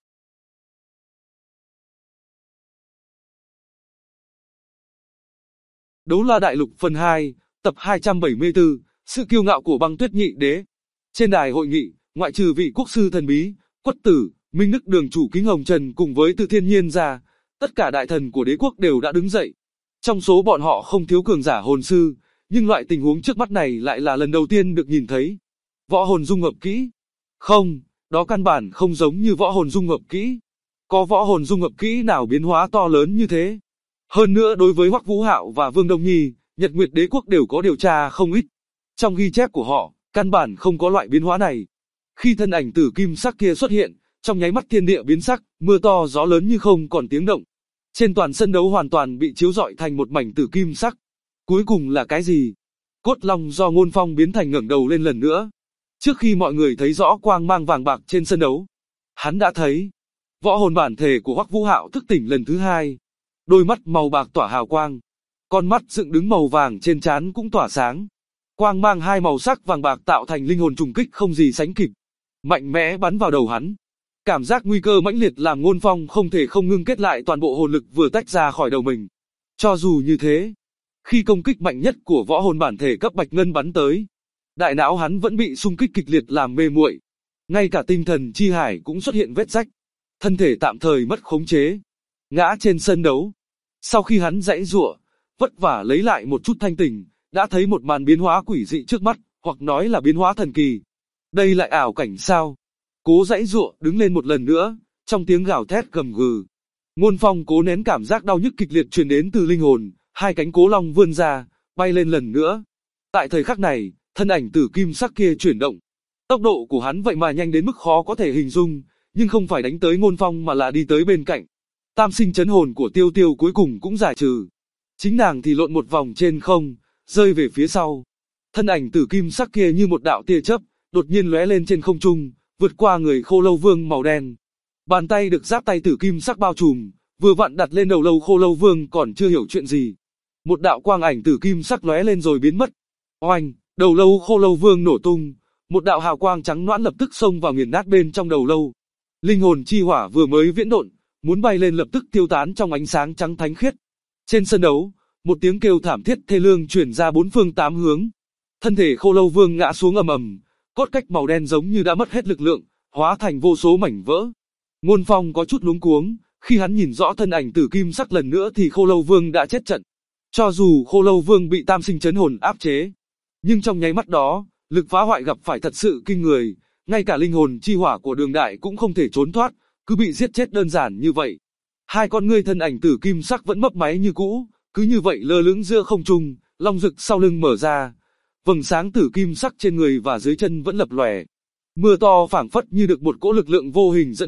Đấu La Đại Lục phần 2, tập 274, sự kiêu ngạo của Băng Tuyết Nhị Đế. Trên đài hội nghị, ngoại trừ vị quốc sư thần bí, Quất Tử, Minh Đức Đường chủ Kính Hồng Trần cùng với Từ Thiên Nhiên ra, tất cả đại thần của đế quốc đều đã đứng dậy. Trong số bọn họ không thiếu cường giả hồn sư, nhưng loại tình huống trước mắt này lại là lần đầu tiên được nhìn thấy. Võ hồn dung hợp kỹ? Không, đó căn bản không giống như võ hồn dung hợp kỹ. Có võ hồn dung hợp kỹ nào biến hóa to lớn như thế? Hơn nữa đối với Hoắc Vũ Hạo và Vương Đông Nhi, Nhật Nguyệt Đế quốc đều có điều tra không ít. Trong ghi chép của họ, căn bản không có loại biến hóa này. Khi thân ảnh tử kim sắc kia xuất hiện, trong nháy mắt thiên địa biến sắc, mưa to gió lớn như không còn tiếng động. Trên toàn sân đấu hoàn toàn bị chiếu rọi thành một mảnh tử kim sắc. Cuối cùng là cái gì? Cốt long do Ngôn Phong biến thành ngẩng đầu lên lần nữa. Trước khi mọi người thấy rõ quang mang vàng bạc trên sân đấu, hắn đã thấy võ hồn bản thể của Hoắc Vũ Hạo thức tỉnh lần thứ hai. Đôi mắt màu bạc tỏa hào quang, con mắt dựng đứng màu vàng trên trán cũng tỏa sáng. Quang mang hai màu sắc vàng bạc tạo thành linh hồn trùng kích không gì sánh kịp, mạnh mẽ bắn vào đầu hắn. Cảm giác nguy cơ mãnh liệt làm Ngôn Phong không thể không ngưng kết lại toàn bộ hồn lực vừa tách ra khỏi đầu mình. Cho dù như thế, khi công kích mạnh nhất của võ hồn bản thể cấp bạch ngân bắn tới, đại não hắn vẫn bị xung kích kịch liệt làm mê muội. Ngay cả tinh thần chi hải cũng xuất hiện vết rách, thân thể tạm thời mất khống chế, ngã trên sân đấu. Sau khi hắn giãy giụa, vất vả lấy lại một chút thanh tỉnh, đã thấy một màn biến hóa quỷ dị trước mắt, hoặc nói là biến hóa thần kỳ. Đây lại ảo cảnh sao? Cố giãy giụa đứng lên một lần nữa, trong tiếng gào thét gầm gừ. Ngôn Phong cố nén cảm giác đau nhức kịch liệt truyền đến từ linh hồn, hai cánh cố long vươn ra, bay lên lần nữa. Tại thời khắc này, thân ảnh tử kim sắc kia chuyển động. Tốc độ của hắn vậy mà nhanh đến mức khó có thể hình dung, nhưng không phải đánh tới Ngôn Phong mà là đi tới bên cạnh. Tam sinh chấn hồn của Tiêu Tiêu cuối cùng cũng giải trừ. Chính nàng thì lộn một vòng trên không, rơi về phía sau. Thân ảnh tử kim sắc kia như một đạo tia chớp, đột nhiên lóe lên trên không trung, vượt qua người Khô Lâu Vương màu đen. Bàn tay được giáp tay tử kim sắc bao trùm, vừa vặn đặt lên đầu lâu Khô Lâu Vương còn chưa hiểu chuyện gì. Một đạo quang ảnh tử kim sắc lóe lên rồi biến mất. Oanh, đầu lâu Khô Lâu Vương nổ tung, một đạo hào quang trắng nõn lập tức xông vào nghiền nát bên trong đầu lâu. Linh hồn chi hỏa vừa mới viễn độn, muốn bay lên lập tức tiêu tán trong ánh sáng trắng thánh khiết. Trên sân đấu, một tiếng kêu thảm thiết thê lương truyền ra bốn phương tám hướng. Thân thể Khô Lâu Vương ngã xuống ầm ầm, cốt cách màu đen giống như đã mất hết lực lượng, hóa thành vô số mảnh vỡ. Ngôn Phong có chút luống cuống, khi hắn nhìn rõ thân ảnh tử kim sắc lần nữa thì Khô Lâu Vương đã chết trận. Cho dù Khô Lâu Vương bị tam sinh chấn hồn áp chế, nhưng trong nháy mắt đó, lực phá hoại gặp phải thật sự kinh người, ngay cả linh hồn chi hỏa của Đường Đại cũng không thể trốn thoát, cứ bị giết chết đơn giản như vậy. Hai con ngươi thân ảnh tử kim sắc vẫn mấp máy như cũ, cứ như vậy lơ lửng giữa không trung, long rực sau lưng mở ra, vầng sáng tử kim sắc trên người và dưới chân vẫn lập lòe. Mưa to phảng phất như được một cỗ lực lượng vô hình dẫn dắt,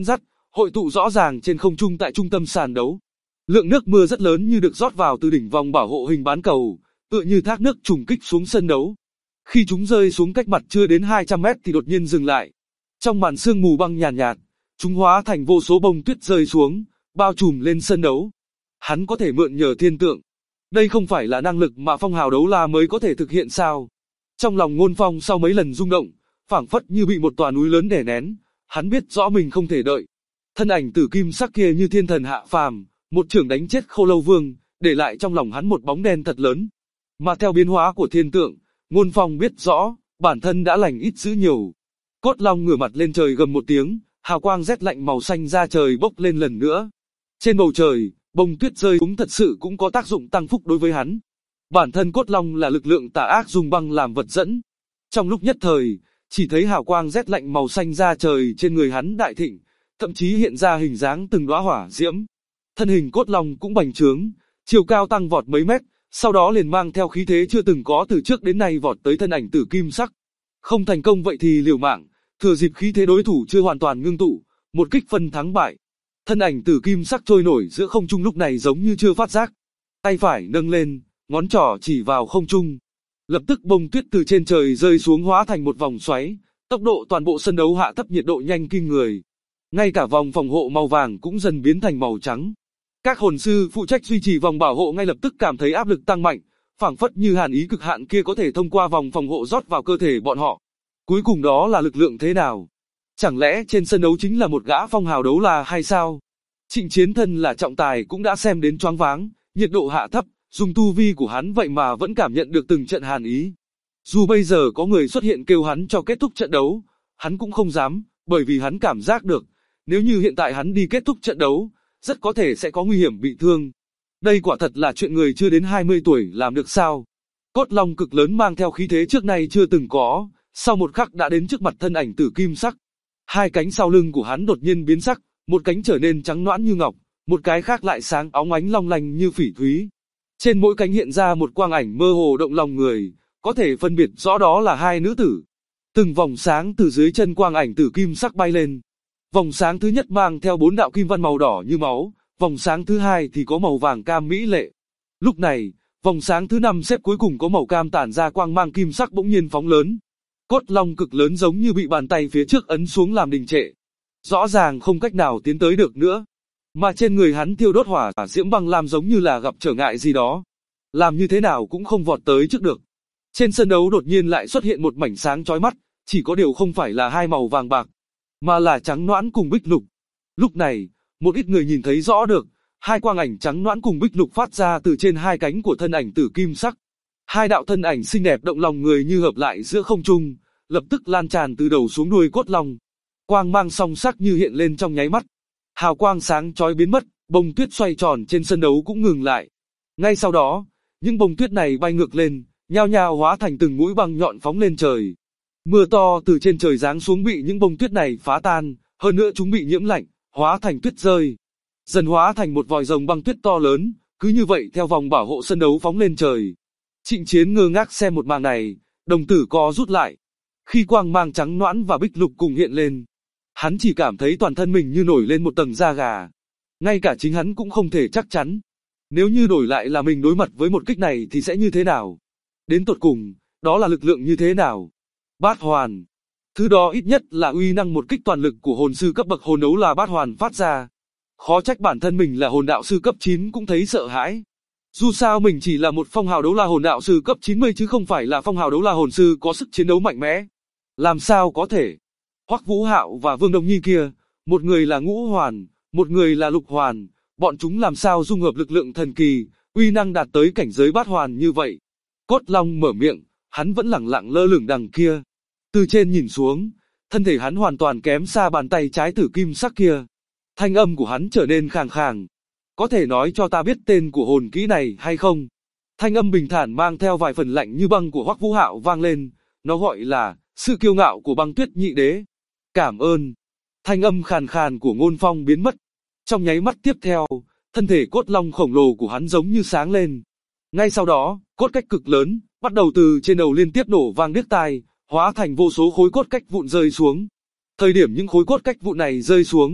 hội tụ rõ ràng trên không trung tại trung tâm sàn đấu. Lượng nước mưa rất lớn như được rót vào từ đỉnh vòng bảo hộ hình bán cầu, tựa như thác nước trùng kích xuống sân đấu. Khi chúng rơi xuống cách mặt chưa đến 200 mét thì đột nhiên dừng lại. Trong màn sương mù băng nhàn nhạt, chúng hóa thành vô số bông tuyết rơi xuống, bao trùm lên sân đấu. Hắn có thể mượn nhờ thiên tượng. Đây không phải là năng lực mà phong hào đấu la mới có thể thực hiện sao? Trong lòng Ngôn Phong sau mấy lần rung động, phảng phất như bị một tòa núi lớn đè nén, hắn biết rõ mình không thể đợi. Thân ảnh tử kim sắc kia như thiên thần hạ phàm, một chưởng đánh chết Khô Lâu Vương, để lại trong lòng hắn một bóng đen thật lớn. Mà theo biến hóa của thiên tượng, Ngôn Phong biết rõ, bản thân đã lành ít dữ nhiều. Cốt Long ngửa mặt lên trời gầm một tiếng, hào quang rét lạnh màu xanh ra trời bốc lên lần nữa. Trên bầu trời, bông tuyết rơi xuống thật sự cũng có tác dụng tăng phúc đối với hắn. Bản thân Cốt Long là lực lượng tà ác dùng băng làm vật dẫn. Trong lúc nhất thời, chỉ thấy hào quang rét lạnh màu xanh ra trời trên người hắn đại thịnh, thậm chí hiện ra hình dáng từng đóa hỏa diễm. Thân hình Cốt Long cũng bành trướng, chiều cao tăng vọt mấy mét, sau đó liền mang theo khí thế chưa từng có từ trước đến nay vọt tới thân ảnh tử kim sắc. Không thành công vậy thì liều mạng, thừa dịp khí thế đối thủ chưa hoàn toàn ngưng tụ, một kích phân thắng bại. Thân ảnh tử kim sắc trôi nổi giữa không trung lúc này giống như chưa phát giác. Tay phải nâng lên, ngón trỏ chỉ vào không trung. Lập tức bông tuyết từ trên trời rơi xuống hóa thành một vòng xoáy, tốc độ toàn bộ sân đấu hạ thấp nhiệt độ nhanh kinh người. Ngay cả vòng phòng hộ màu vàng cũng dần biến thành màu trắng. Các hồn sư phụ trách duy trì vòng bảo hộ ngay lập tức cảm thấy áp lực tăng mạnh, phảng phất như hàn ý cực hạn kia có thể thông qua vòng phòng hộ rót vào cơ thể bọn họ. Cuối cùng đó là lực lượng thế nào? Chẳng lẽ trên sân đấu chính là một gã phong hào đấu la hay sao? Trịnh Chiến thân là trọng tài cũng đã xem đến choáng váng, nhiệt độ hạ thấp, dùng tu vi của hắn vậy mà vẫn cảm nhận được từng trận hàn ý. Dù bây giờ có người xuất hiện kêu hắn cho kết thúc trận đấu, hắn cũng không dám, bởi vì hắn cảm giác được, nếu như hiện tại hắn đi kết thúc trận đấu, rất có thể sẽ có nguy hiểm bị thương. Đây quả thật là chuyện người chưa đến 20 tuổi làm được sao? Cốt Long cực lớn mang theo khí thế trước nay chưa từng có, sau một khắc đã đến trước mặt thân ảnh tử kim sắc. Hai cánh sau lưng của hắn đột nhiên biến sắc, một cánh trở nên trắng nõn như ngọc, một cái khác lại sáng óng ánh long lanh như phỉ thúy. Trên mỗi cánh hiện ra một quang ảnh mơ hồ động lòng người, có thể phân biệt rõ đó là hai nữ tử. Từng vòng sáng từ dưới chân quang ảnh tử kim sắc bay lên. Vòng sáng thứ nhất mang theo 4 đạo kim văn màu đỏ như máu, vòng sáng thứ hai thì có màu vàng cam mỹ lệ. Lúc này, vòng sáng thứ 5 xếp cuối cùng có màu cam tản ra quang mang kim sắc bỗng nhiên phóng lớn. Cốt Long cực lớn giống như bị bàn tay phía trước ấn xuống làm đình trệ. Rõ ràng không cách nào tiến tới được nữa. Mà trên người hắn thiêu đốt hỏa diễm băng lam giống như là gặp trở ngại gì đó. Làm như thế nào cũng không vọt tới trước được. Trên sân đấu đột nhiên lại xuất hiện một mảnh sáng chói mắt, chỉ có điều không phải là hai màu vàng bạc, mà là trắng nõn cùng bích lục. Lúc này, một ít người nhìn thấy rõ được, hai quang ảnh trắng nõn cùng bích lục phát ra từ trên hai cánh của thân ảnh tử kim sắc. Hai đạo thân ảnh xinh đẹp động lòng người như hợp lại giữa không trung, lập tức lan tràn từ đầu xuống đuôi Cốt Long. Quang mang song sắc như hiện lên trong nháy mắt. Hào quang sáng chói biến mất, bông tuyết xoay tròn trên sân đấu cũng ngừng lại. Ngay sau đó, những bông tuyết này bay ngược lên, nhao nhao hóa thành từng mũi băng nhọn phóng lên trời. Mưa to từ trên trời giáng xuống bị những bông tuyết này phá tan, hơn nữa chúng bị nhiễm lạnh, hóa thành tuyết rơi. Dần hóa thành một vòi rồng băng tuyết to lớn, cứ như vậy theo vòng bảo hộ sân đấu phóng lên trời. Trịnh Chiến ngơ ngác xem một màn này, đồng tử co rút lại. Khi quang mang trắng nõn và bích lục cùng hiện lên, hắn chỉ cảm thấy toàn thân mình như nổi lên một tầng da gà. Ngay cả chính hắn cũng không thể chắc chắn. Nếu như đổi lại là mình đối mặt với một kích này thì sẽ như thế nào? Đến tột cùng, đó là lực lượng như thế nào? Bát hoàn. Thứ đó ít nhất là uy năng một kích toàn lực của hồn sư cấp bậc hồn đấu là bát hoàn phát ra. Khó trách bản thân mình là hồn đạo sư cấp 9 cũng thấy sợ hãi. Dù sao mình chỉ là một phong hào đấu la hồn đạo sư cấp 90 chứ không phải là phong hào đấu la hồn sư có sức chiến đấu mạnh mẽ. Làm sao có thể? Hoắc Vũ Hạo và Vương Đông Nhi kia, một người là ngũ hoàn, một người là lục hoàn, bọn chúng làm sao dung hợp lực lượng thần kỳ, uy năng đạt tới cảnh giới bát hoàn như vậy? Cốt Long mở miệng, hắn vẫn lẳng lặng lơ lửng đằng kia. Từ trên nhìn xuống, thân thể hắn hoàn toàn kém xa bàn tay trái tử kim sắc kia. Thanh âm của hắn trở nên khàn khàn. Có thể nói cho ta biết tên của hồn kỹ này hay không? Thanh âm bình thản mang theo vài phần lạnh như băng của Hoắc Vũ Hạo vang lên, nó gọi là sự kiêu ngạo của băng tuyết nhị đế. Cảm ơn. Thanh âm khàn khàn của Ngôn Phong biến mất. Trong nháy mắt tiếp theo, thân thể Cốt Long khổng lồ của hắn giống như sáng lên. Ngay sau đó, cốt cách cực lớn, bắt đầu từ trên đầu liên tiếp nổ vang điếc tai, hóa thành vô số khối cốt cách vụn rơi xuống. Thời điểm những khối cốt cách vụn này rơi xuống,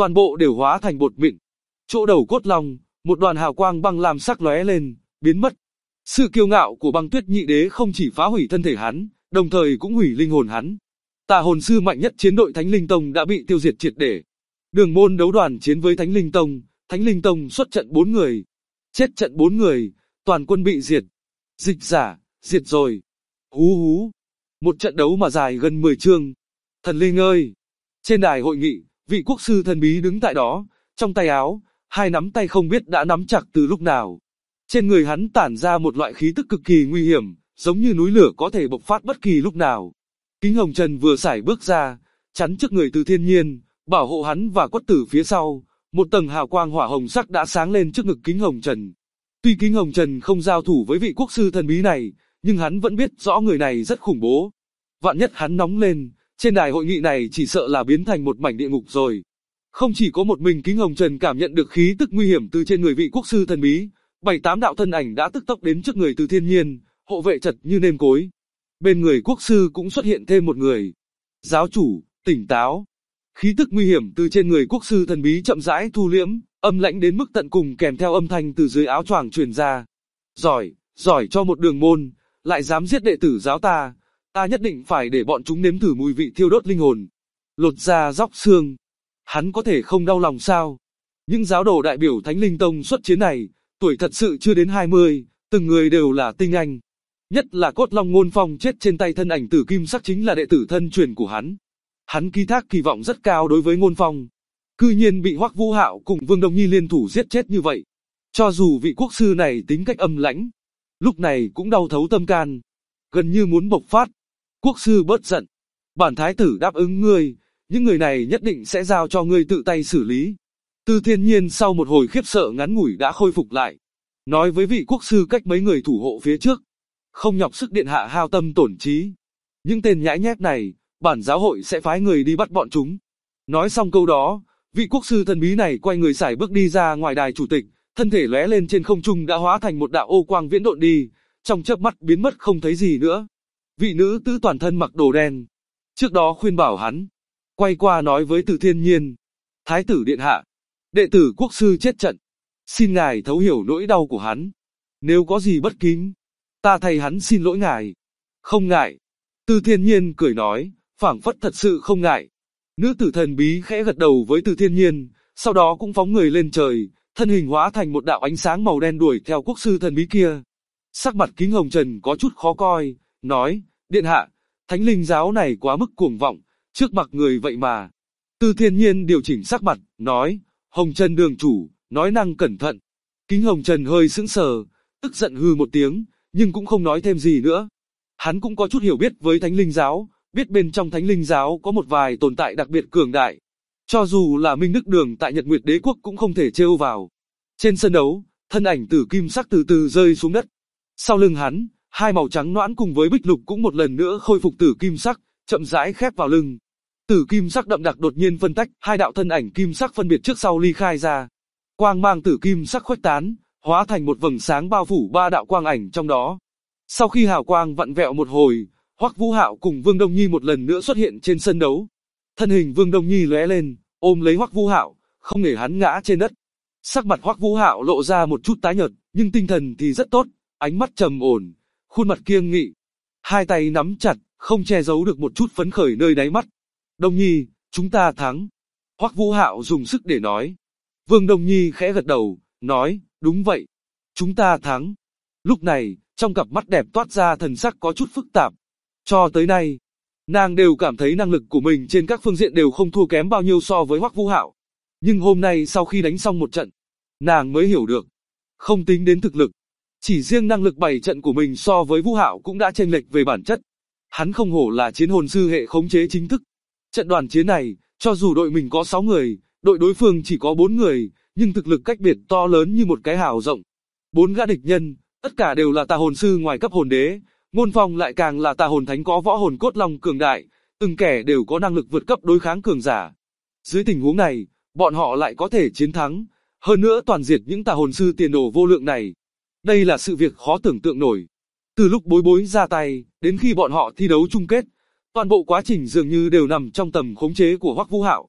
toàn bộ đều hóa thành bột mịn. Chỗ đầu cốt long, một đoàn hào quang băng lam sắc lóe lên, biến mất. Sự kiêu ngạo của Băng Tuyết Nhị Đế không chỉ phá hủy thân thể hắn, đồng thời cũng hủy linh hồn hắn. Tà hồn sư mạnh nhất chiến đội Thánh Linh Tông đã bị tiêu diệt triệt để. Đường môn đấu đoàn chiến với Thánh Linh Tông xuất trận 4 người. Chết trận 4 người, toàn quân bị diệt. Dịch giả, diệt rồi. Hú hú. Một trận đấu mà dài gần 10 chương. Thần linh ơi! Trên đài hội nghị, vị quốc sư thần bí đứng tại đó, trong tay áo, hai nắm tay không biết đã nắm chặt từ lúc nào. Trên người hắn tản ra một loại khí tức cực kỳ nguy hiểm, giống như núi lửa có thể bộc phát bất kỳ lúc nào. Kính Hồng Trần vừa sải bước ra, chắn trước người Từ Thiên Nhiên, bảo hộ hắn và Quất Tử phía sau. Một tầng hào quang hỏa hồng sắc đã sáng lên trước ngực Kính Hồng Trần. Tuy Kính Hồng Trần không giao thủ với vị quốc sư thần bí này, nhưng hắn vẫn biết rõ người này rất khủng bố. Vạn nhất hắn nóng lên, trên đài hội nghị này chỉ sợ là biến thành một mảnh địa ngục rồi. Không chỉ có một mình Kính Hồng Trần cảm nhận được khí tức nguy hiểm từ trên người vị quốc sư thần bí, 7-8 đạo thân ảnh đã tức tốc đến trước người Từ Thiên Nhiên, hộ vệ chật như nêm cối. Bên người quốc sư cũng xuất hiện thêm một người. Giáo chủ, tỉnh táo. Khí tức nguy hiểm từ trên người quốc sư thần bí chậm rãi thu liễm, âm lãnh đến mức tận cùng kèm theo âm thanh từ dưới áo choàng truyền ra. Giỏi cho một đường môn, lại dám giết đệ tử giáo ta nhất định phải để bọn chúng nếm thử mùi vị thiêu đốt linh hồn. Lột da róc xương. Hắn có thể không đau lòng sao? Những giáo đồ đại biểu Thánh Linh Tông xuất chiến này, tuổi thật sự chưa đến 20, từng người đều là tinh anh. Nhất là Cốt Long Ngôn Phong chết trên tay thân ảnh Tử Kim Sắc chính là đệ tử thân truyền của hắn. Hắn ký thác kỳ vọng rất cao đối với Ngôn Phong. Cư nhiên bị Hoắc Vũ Hạo cùng Vương Đông Nhi liên thủ giết chết như vậy. Cho dù vị quốc sư này tính cách âm lãnh, lúc này cũng đau thấu tâm can, gần như muốn bộc phát. Quốc sư bớt giận. Bản thái tử đáp ứng ngươi, những người này nhất định sẽ giao cho ngươi tự tay xử lý. Từ Thiên Nhiên sau một hồi khiếp sợ ngắn ngủi đã khôi phục lại. Nói với vị quốc sư cách mấy người thủ hộ phía trước. Không nhọc sức điện hạ hao tâm tổn trí. Những tên nhãi nhép này, bản giáo hội sẽ phái người đi bắt bọn chúng. Nói xong câu đó, vị quốc sư thần bí này quay người sải bước đi ra ngoài đài chủ tịch, thân thể lóe lên trên không trung đã hóa thành một đạo ô quang viễn độn đi, trong chớp mắt biến mất không thấy gì nữa. Vị nữ tử toàn thân mặc đồ đen, trước đó khuyên bảo hắn, quay qua nói với Từ Thiên Nhiên, thái tử điện hạ, đệ tử quốc sư chết trận, xin ngài thấu hiểu nỗi đau của hắn, nếu có gì bất kính, ta thay hắn xin lỗi ngài. Không ngại. Từ Thiên Nhiên cười nói, phảng phất thật sự không ngại. Nữ tử thần bí khẽ gật đầu với Từ Thiên Nhiên, sau đó cũng phóng người lên trời, thân hình hóa thành một đạo ánh sáng màu đen đuổi theo quốc sư thần bí kia. Sắc mặt Kính Hồng Trần có chút khó coi, nói, điện hạ, Thánh Linh giáo này quá mức cuồng vọng, trước mặt người vậy mà. Từ Thiên Nhiên điều chỉnh sắc mặt, nói, Hồng Trần đường chủ, nói năng cẩn thận. Kính Hồng Trần hơi sững sờ, tức giận hừ một tiếng, nhưng cũng không nói thêm gì nữa. Hắn cũng có chút hiểu biết với Thánh Linh giáo, biết bên trong Thánh Linh giáo có một vài tồn tại đặc biệt cường đại. Cho dù là Minh Đức Đường tại Nhật Nguyệt Đế Quốc cũng không thể trêu vào. Trên sân đấu, thân ảnh Tử Kim Sắc từ từ rơi xuống đất. Sau lưng hắn, hai màu trắng nõn cùng với bích lục cũng một lần nữa khôi phục Tử Kim Sắc, chậm rãi khép vào lưng. Tử Kim Sắc đậm đặc đột nhiên phân tách, hai đạo thân ảnh kim sắc phân biệt trước sau ly khai ra. Quang mang Tử Kim Sắc khuếch tán, hóa thành một vầng sáng bao phủ ba đạo quang ảnh trong đó. Sau khi hào quang vặn vẹo một hồi, Hoắc Vũ Hạo cùng Vương Đông Nhi một lần nữa xuất hiện trên sân đấu. Thân hình Vương Đông Nhi lóe lên, ôm lấy Hoắc Vũ Hạo, không để hắn ngã trên đất. Sắc mặt Hoắc Vũ Hạo lộ ra một chút tái nhợt, nhưng tinh thần thì rất tốt, ánh mắt trầm ổn, khuôn mặt kiêng nghị, hai tay nắm chặt, không che giấu được một chút phấn khởi nơi đáy mắt. Đông Nhi, chúng ta thắng. Hoắc Vũ Hạo dùng sức để nói. Vương Đông Nhi khẽ gật đầu, nói, đúng vậy, chúng ta thắng. Lúc này, trong cặp mắt đẹp toát ra thần sắc có chút phức tạp. Cho tới nay, nàng đều cảm thấy năng lực của mình trên các phương diện đều không thua kém bao nhiêu so với Hoắc Vũ Hạo. Nhưng hôm nay sau khi đánh xong một trận, nàng mới hiểu được, không tính đến thực lực, chỉ riêng năng lực 7 trận của mình so với Vũ Hạo cũng đã chênh lệch về bản chất. Hắn không hổ là chiến hồn sư hệ khống chế chính thức. Trận đoàn chiến này, cho dù đội mình có 6 người, đội đối phương chỉ có 4 người, nhưng thực lực cách biệt to lớn như một cái hào rộng. 4 gã địch nhân, tất cả đều là tà hồn sư ngoài cấp hồn đế, Ngôn Phong lại càng là tà hồn thánh có võ hồn cốt long cường đại, từng kẻ đều có năng lực vượt cấp đối kháng cường giả. Dưới tình huống này, bọn họ lại có thể chiến thắng, hơn nữa toàn diệt những tà hồn sư tiền đồ vô lượng này. Đây là sự việc khó tưởng tượng nổi. Từ lúc Bối Bối ra tay, đến khi bọn họ thi đấu chung kết, toàn bộ quá trình dường như đều nằm trong tầm khống chế của Hoắc Vũ Hạo.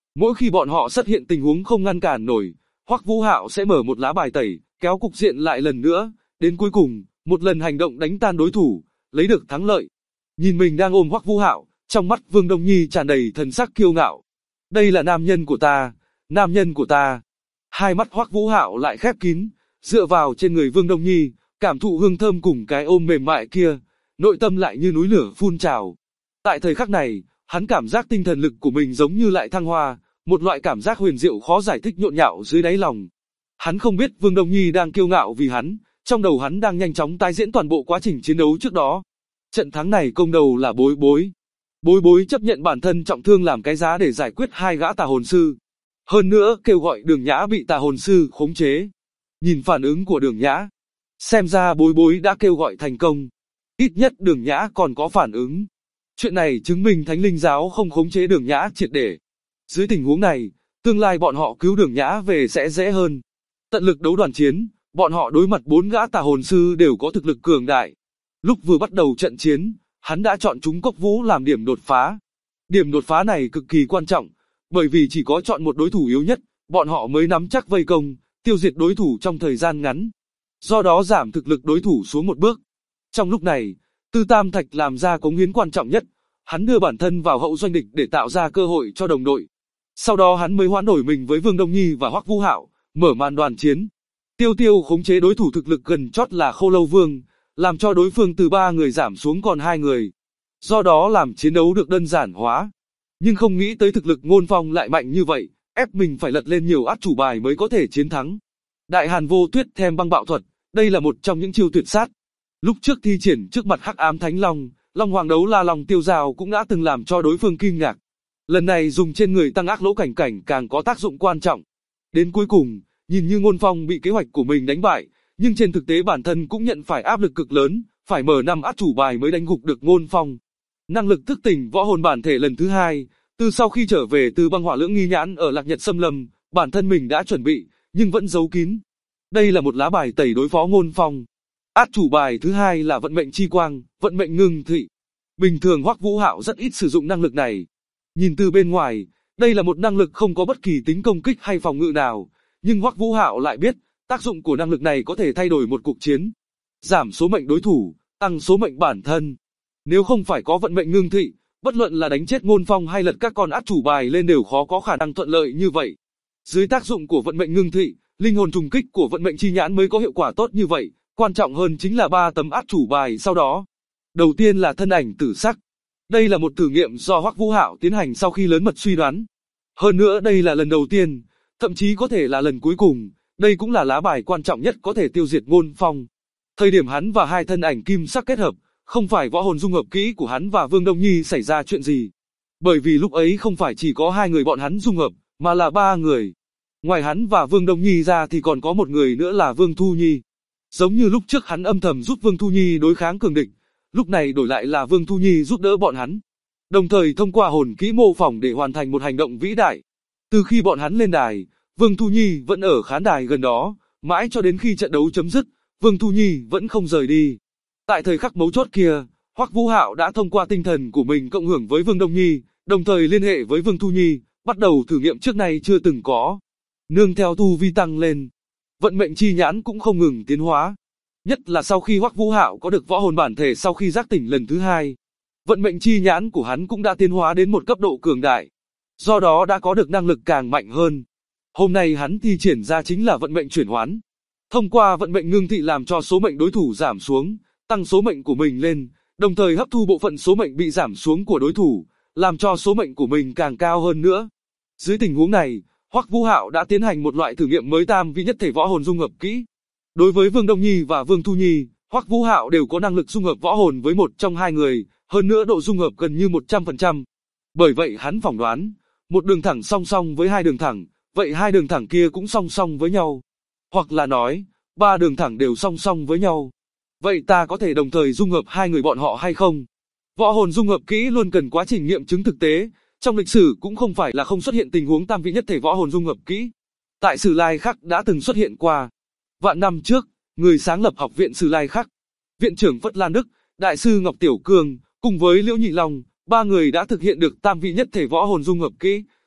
Mỗi khi bọn họ xuất hiện tình huống không ngăn cản nổi, Hoắc Vũ Hạo sẽ mở một lá bài tẩy, kéo cục diện lại lần nữa, đến cuối cùng, một lần hành động đánh tan đối thủ, lấy được thắng lợi. Nhìn mình đang ôm Hoắc Vũ Hạo, trong mắt Vương Đông Nhi tràn đầy thần sắc kiêu ngạo. Đây là nam nhân của ta, nam nhân của ta. Hai mắt Hoắc Vũ Hạo lại khép kín, dựa vào trên người Vương Đông Nhi, cảm thụ hương thơm cùng cái ôm mềm mại kia, nội tâm lại như núi lửa phun trào. Tại thời khắc này, hắn cảm giác tinh thần lực của mình giống như lại thăng hoa, một loại cảm giác huyền diệu khó giải thích nhộn nhạo dưới đáy lòng. Hắn không biết Vương Đông Nhi đang kiêu ngạo vì hắn, trong đầu hắn đang nhanh chóng tái diễn toàn bộ quá trình chiến đấu trước đó. Trận thắng này công đầu là Bối Bối. Bối Bối chấp nhận bản thân trọng thương làm cái giá để giải quyết hai gã tà hồn sư. Hơn nữa kêu gọi Đường Nhã bị tà hồn sư khống chế. Nhìn phản ứng của Đường Nhã, xem ra Bối Bối đã kêu gọi thành công. Ít nhất Đường Nhã còn có phản ứng. Chuyện này chứng minh Thánh Linh Giáo không khống chế Đường Nhã triệt để. Dưới tình huống này, tương lai bọn họ cứu Đường Nhã về sẽ dễ hơn. Tận lực đấu đoàn chiến, bọn họ đối mặt 4 gã tà hồn sư đều có thực lực cường đại. Lúc vừa bắt đầu trận chiến, hắn đã chọn chúng Cốc Vũ làm điểm đột phá. Điểm đột phá này cực kỳ quan trọng, bởi vì chỉ có chọn một đối thủ yếu nhất, bọn họ mới nắm chắc vây công, tiêu diệt đối thủ trong thời gian ngắn. Do đó giảm thực lực đối thủ xuống một bước. Trong lúc này, Tư Tam Thạch làm ra cống hiến quan trọng nhất, hắn đưa bản thân vào hậu doanh địch để tạo ra cơ hội cho đồng đội. Sau đó hắn mới hoán đổi mình với Vương Đông Nhi và Hoắc Vũ Hạo, mở màn đoàn chiến. Tiêu Tiêu khống chế đối thủ thực lực gần chót là Khô Lâu Vương, làm cho đối phương từ 3 người giảm xuống còn 2 người. Do đó làm chiến đấu được đơn giản hóa. Nhưng không nghĩ tới thực lực Ngôn Phong lại mạnh như vậy, ép mình phải lật lên nhiều át chủ bài mới có thể chiến thắng. Đại Hàn Vô Tuyết Thèm Băng Bạo Thuật, đây là một trong những chiêu tuyệt sát. Lúc trước thi triển trước mặt Hắc Ám Thánh Long, Long Hoàng Đấu La Long Tiêu Dao cũng đã từng làm cho đối phương kinh ngạc. Lần này dùng trên người Tăng Ác Lỗ Cảnh Cảnh càng có tác dụng quan trọng. Đến cuối cùng, nhìn như Ngôn Phong bị kế hoạch của mình đánh bại, nhưng trên thực tế bản thân cũng nhận phải áp lực cực lớn, phải mở 5 át chủ bài mới đánh gục được Ngôn Phong. Năng lực thức tỉnh võ hồn bản thể lần thứ 2, từ sau khi trở về từ Băng Hỏa Lưỡng Nghi Nhãn ở Lạc Nhật Xâm Lâm, bản thân mình đã chuẩn bị, nhưng vẫn giấu kín. Đây là một lá bài tẩy đối phó Ngôn Phong. Át chủ bài thứ 2 là Vận Mệnh Chi Quang, Vận Mệnh Ngưng Thị. Bình thường Hoắc Vũ Hạo rất ít sử dụng năng lực này. Nhìn từ bên ngoài, đây là một năng lực không có bất kỳ tính công kích hay phòng ngự nào, nhưng Hoắc Vũ Hạo lại biết, tác dụng của năng lực này có thể thay đổi một cuộc chiến. Giảm số mệnh đối thủ, tăng số mệnh bản thân. Nếu không phải có Vận Mệnh Ngưng Thị, bất luận là đánh chết Ngôn Phong hay lật các con át chủ bài lên đều khó có khả năng thuận lợi như vậy. Dưới tác dụng của Vận Mệnh Ngưng Thị, linh hồn trùng kích của Vận Mệnh Chi Nhãn mới có hiệu quả tốt như vậy, quan trọng hơn chính là 3 tấm át chủ bài sau đó. Đầu tiên là Thân Ảnh Tử Sắc. Đây là một thử nghiệm do Hoắc Vũ Hạo tiến hành sau khi lớn mật suy đoán. Hơn nữa đây là lần đầu tiên, thậm chí có thể là lần cuối cùng, đây cũng là lá bài quan trọng nhất có thể tiêu diệt Ngôn Phong. Thời điểm hắn và 2 thân ảnh kim sắc kết hợp, không phải võ hồn dung hợp kỹ của hắn và Vương Đông Nhi xảy ra chuyện gì. Bởi vì lúc ấy không phải chỉ có 2 người bọn hắn dung hợp, mà là 3 người. Ngoài hắn và Vương Đông Nhi ra thì còn có một người nữa là Vương Thu Nhi. Giống như lúc trước hắn âm thầm giúp Vương Thu Nhi đối kháng cường địch, lúc này đổi lại là Vương Thu Nhi giúp đỡ bọn hắn. Đồng thời thông qua hồn kỹ mô phỏng để hoàn thành một hành động vĩ đại. Từ khi bọn hắn lên đài, Vương Thu Nhi vẫn ở khán đài gần đó, mãi cho đến khi trận đấu chấm dứt, Vương Thu Nhi vẫn không rời đi. Tại thời khắc mấu chốt kia, Hoắc Vũ Hạo đã thông qua tinh thần của mình cộng hưởng với Vương Đông Nhi, đồng thời liên hệ với Vương Thu Nhi, bắt đầu thử nghiệm trước nay chưa từng có. Nương theo tu vi tăng lên, Vận Mệnh Chi Nhãn cũng không ngừng tiến hóa. Nhất là sau khi Hoắc Vũ Hạo có được võ hồn bản thể sau khi giác tỉnh lần thứ 2, Vận Mệnh Chi Nhãn của hắn cũng đã tiến hóa đến một cấp độ cường đại. Do đó đã có được năng lực càng mạnh hơn. Hôm nay hắn thi triển ra chính là Vận Mệnh Chuyển Hoán. Thông qua Vận Mệnh Ngưng Thị làm cho số mệnh đối thủ giảm xuống, tăng số mệnh của mình lên, đồng thời hấp thu bộ phận số mệnh bị giảm xuống của đối thủ, làm cho số mệnh của mình càng cao hơn nữa. Dưới tình huống này, Hoắc Vũ Hạo đã tiến hành một loại thử nghiệm mới tam vị nhất thể võ hồn dung hợp kỹ. Đối với Vương Đông Nhi và Vương Thu Nhi, Hoắc Vũ Hạo đều có năng lực dung hợp võ hồn với một trong 2 người, hơn nữa độ dung hợp gần như 100%. Bởi vậy hắn phỏng đoán, một đường thẳng song song với 2 đường thẳng, vậy 2 đường thẳng kia cũng song song với nhau. Hoặc là nói, 3 đường thẳng đều song song với nhau. Vậy ta có thể đồng thời dung hợp 2 người bọn họ hay không? Võ hồn dung hợp kỹ luôn cần quá trình nghiệm chứng thực tế, trong lịch sử cũng không phải là không xuất hiện tình huống tam vị nhất thể võ hồn dung hợp kỹ. Tại Sử Lai Khắc đã từng xuất hiện qua. Vạn năm trước, người sáng lập học viện Sử Lai Khắc, viện trưởng Phất Lan Đức, đại sư Ngọc Tiểu Cương, cùng với Liễu Nhị Long, 3 người đã thực hiện được tam vị nhất thể võ hồn dung hợp kỹ,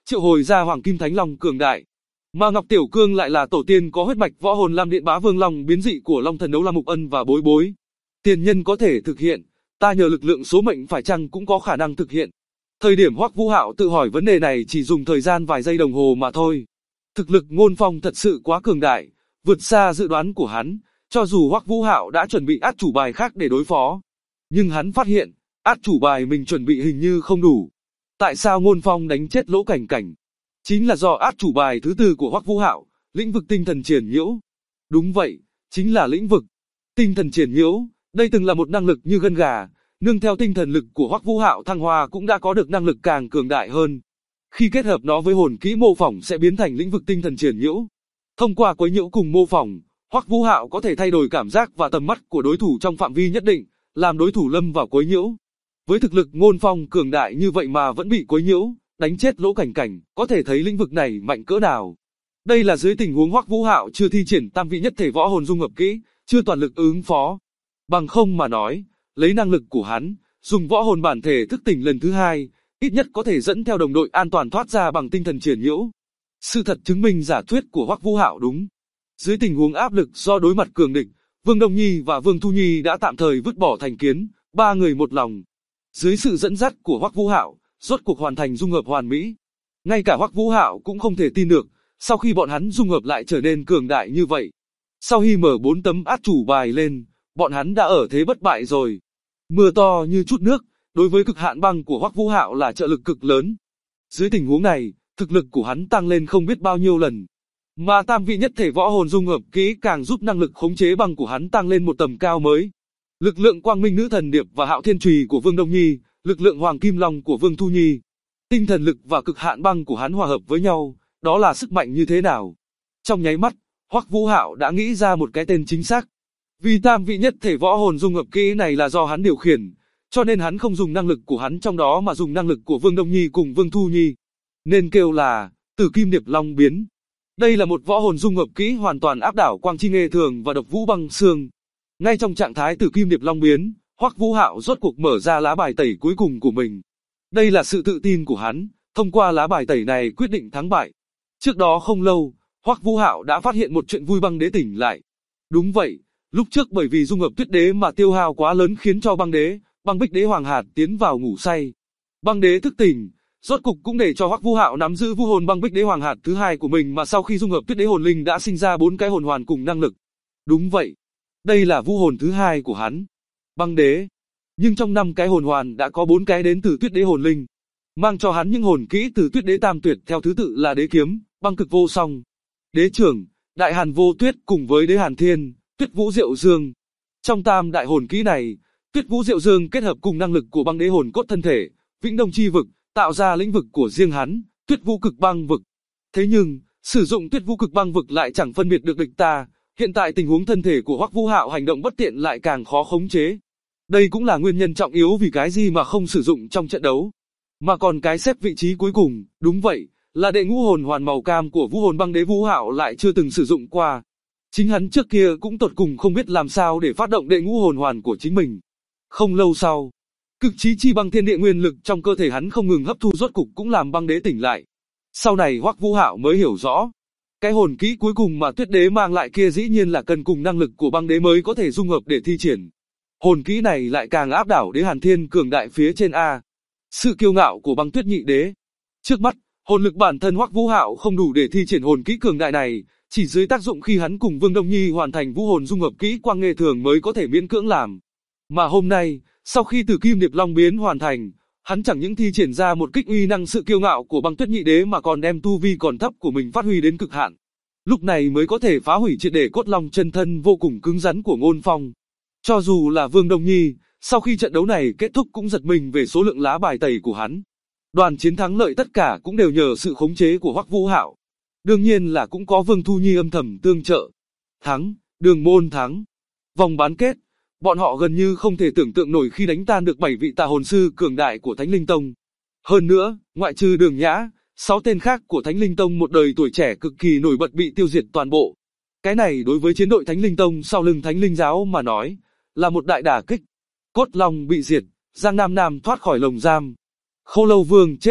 triệu hồi ra Hoàng Kim Thánh Long cường đại. Mà Ngọc Tiểu Cương lại là tổ tiên có huyết mạch võ hồn Lam Điện Bá Vương Long biến dị của Long Thần Đấu La Mục Ân và Bối Bối. Tiền nhân có thể thực hiện, ta nhờ lực lượng số mệnh phải chăng cũng có khả năng thực hiện. Thời điểm Hoắc Vũ Hạo tự hỏi vấn đề này chỉ dùng thời gian vài giây đồng hồ mà thôi. Thực lực Ngôn Phong thật sự quá cường đại, vượt xa dự đoán của hắn, cho dù Hoắc Vũ Hạo đã chuẩn bị át chủ bài khác để đối phó. Nhưng hắn phát hiện, át chủ bài mình chuẩn bị hình như không đủ. Tại sao Ngôn Phong đánh chết Lỗ Cảnh Cảnh? Chính là do át chủ bài thứ tư của Hoắc Vũ Hạo, lĩnh vực tinh thần triển nhiễu. Đúng vậy, chính là lĩnh vực tinh thần triển nhiễu. Đây từng là một năng lực như gân gà, nương theo tinh thần lực của Hoắc Vũ Hạo thăng hoa cũng đã có được năng lực càng cường đại hơn. Khi kết hợp nó với hồn kỹ mô phỏng sẽ biến thành lĩnh vực tinh thần triển nhiễu. Thông qua quấy nhiễu cùng mô phỏng, Hoắc Vũ Hạo có thể thay đổi cảm giác và tầm mắt của đối thủ trong phạm vi nhất định, làm đối thủ lâm vào quấy nhiễu. Với thực lực Ngôn Phong cường đại như vậy mà vẫn bị quấy nhiễu, đánh chết Lỗ Cảnh Cảnh, có thể thấy lĩnh vực này mạnh cỡ nào. Đây là dưới tình huống Hoắc Vũ Hạo chưa thi triển tam vị nhất thể võ hồn dung hợp kỹ, chưa toàn lực ứng phó. Bằng không mà nói, lấy năng lực của hắn, dùng võ hồn bản thể thức tỉnh lần thứ hai, ít nhất có thể dẫn theo đồng đội an toàn thoát ra bằng tinh thần triển nhiễu. Sự thật chứng minh giả thuyết của Hoắc Vũ Hạo đúng. Dưới tình huống áp lực do đối mặt cường địch, Vương Đông Nhi và Vương Thu Nhi đã tạm thời vứt bỏ thành kiến, ba người một lòng. Dưới sự dẫn dắt của Hoắc Vũ Hạo, rốt cuộc hoàn thành dung hợp hoàn mỹ. Ngay cả Hoắc Vũ Hạo cũng không thể tin được, sau khi bọn hắn dung hợp lại trở nên cường đại như vậy. Sau khi mở 4 tấm át chủ bài lên, bọn hắn đã ở thế bất bại rồi. Mưa to như chút nước, đối với cực hạn băng của Hoắc Vũ Hạo là trợ lực cực lớn. Dưới tình huống này, thực lực của hắn tăng lên không biết bao nhiêu lần. Mà tam vị nhất thể võ hồn dung hợp kỹ càng giúp năng lực khống chế băng của hắn tăng lên một tầm cao mới. Lực lượng Quang Minh Nữ Thần Điệp và Hạo Thiên Chùy của Vương Đông Nhi, lực lượng Hoàng Kim Long của Vương Thu Nhi, tinh thần lực và cực hạn băng của hắn hòa hợp với nhau, đó là sức mạnh như thế nào? Trong nháy mắt, Hoắc Vũ Hạo đã nghĩ ra một cái tên chính xác. Vì tam vị nhất thể võ hồn dung hợp kỹ này là do hắn điều khiển, cho nên hắn không dùng năng lực của hắn trong đó mà dùng năng lực của Vương Đông Nhi cùng Vương Thu Nhi. Nên kêu là Tử Kim Điệp Long biến. Đây là một võ hồn dung hợp kỹ hoàn toàn áp đảo Quang Chi Nghê Thường và Độc Vũ Băng Xương. Ngay trong trạng thái Tử Kim Điệp Long biến, Hoắc Vũ Hạo rốt cuộc mở ra lá bài tẩy cuối cùng của mình. Đây là sự tự tin của hắn, thông qua lá bài tẩy này quyết định thắng bại. Trước đó không lâu, Hoắc Vũ Hạo đã phát hiện một chuyện vui, Băng Đế tỉnh lại. Đúng vậy, lúc trước bởi vì dung hợp Tuyết Đế mà tiêu hao quá lớn khiến cho Băng Đế, Băng Bích Đế Hoàng Hạt tiến vào ngủ say. Băng Đế thức tỉnh, rốt cục cũng để cho Hoắc Vũ Hạo nắm giữ vũ hồn Băng Bích Đế Hoàng Hạt thứ hai của mình, mà sau khi dung hợp Tuyết Đế hồn linh đã sinh ra 4 cái hồn hoàn cùng năng lực. Đúng vậy, đây là vũ hồn thứ hai của hắn, Băng Đế. Nhưng trong 5 cái hồn hoàn đã có 4 cái đến từ Tuyết Đế hồn linh, mang cho hắn những hồn kỹ từ Tuyết Đế Tam Tuyệt theo thứ tự là Đế Kiếm, Băng Cực Vô Song, Đế Trưởng, Đại Hàn Vô Tuyết cùng với Đế Hàn Thiên, Tuyết Vũ Diệu Dương. Trong tam đại hồn kỹ này, Tuyết Vũ Diệu Dương kết hợp cùng năng lực của Băng Đế hồn cốt thân thể, Vĩnh Đông Chi vực, tạo ra lĩnh vực của riêng hắn, Tuyết Vũ Cực Băng vực. Thế nhưng, sử dụng Tuyết Vũ Cực Băng vực lại chẳng phân biệt được địch ta, hiện tại tình huống thân thể của Hoắc Vũ Hạo hành động bất tiện lại càng khó khống chế. Đây cũng là nguyên nhân trọng yếu vì cái gì mà không sử dụng trong trận đấu. Mà còn cái xếp vị trí cuối cùng, đúng vậy, là đệ ngũ hồn hoàn màu cam của vũ hồn Băng Đế Vũ Hạo lại chưa từng sử dụng qua. Chính hắn trước kia cũng tột cùng không biết làm sao để phát động đệ ngũ hồn hoàn của chính mình. Không lâu sau, cực chí chi băng thiên địa nguyên lực trong cơ thể hắn không ngừng hấp thu, rốt cục cũng làm Băng Đế tỉnh lại. Sau này Hoắc Vũ Hạo mới hiểu rõ, cái hồn kỹ cuối cùng mà Tuyết Đế mang lại kia dĩ nhiên là cần cùng năng lực của Băng Đế mới có thể dung hợp để thi triển. Hồn kỹ này lại càng áp đảo Đế Hàn Thiên cường đại phía trên a. Sự kiêu ngạo của Băng Tuyết Nhị Đế. Trước mắt, hồn lực bản thân Hoắc Vũ Hạo không đủ để thi triển hồn kỹ cường đại này, chỉ dưới tác dụng khi hắn cùng Vương Đông Nhi hoàn thành vũ hồn dung hợp kỹ Quang Nghê Thường mới có thể miễn cưỡng làm. Mà hôm nay, sau khi Tử Kim Điệp Long biến hoàn thành, hắn chẳng những thi triển ra một kích uy năng sự kiêu ngạo của Băng Tuyết Nhị Đế mà còn đem tu vi còn thấp của mình phát huy đến cực hạn. Lúc này mới có thể phá hủy triệt để cốt long chân thân vô cùng cứng rắn của Ngôn Phong. Cho dù là Vương Đông Nhi, sau khi trận đấu này kết thúc cũng giật mình về số lượng lá bài tẩy của hắn. Đoàn chiến thắng lợi tất cả cũng đều nhờ sự khống chế của Hoắc Vũ Hạo. Đương nhiên là cũng có Vương Thu Nhi âm thầm tương trợ. Thắng, Đường Môn thắng. Vòng bán kết, bọn họ gần như không thể tưởng tượng nổi khi đánh tan được 7 vị tà hồn sư cường đại của Thánh Linh Tông. Hơn nữa, ngoại trừ Đường Nhã, 6 tên khác của Thánh Linh Tông một đời tuổi trẻ cực kỳ nổi bật bị tiêu diệt toàn bộ. Cái này đối với chiến đội Thánh Linh Tông sau lưng Thánh Linh Giáo mà nói, là một đại đả kích. Cốt Long bị diệt, Giang Nam Nam thoát khỏi lồng giam. Khô Lâu Vương chết,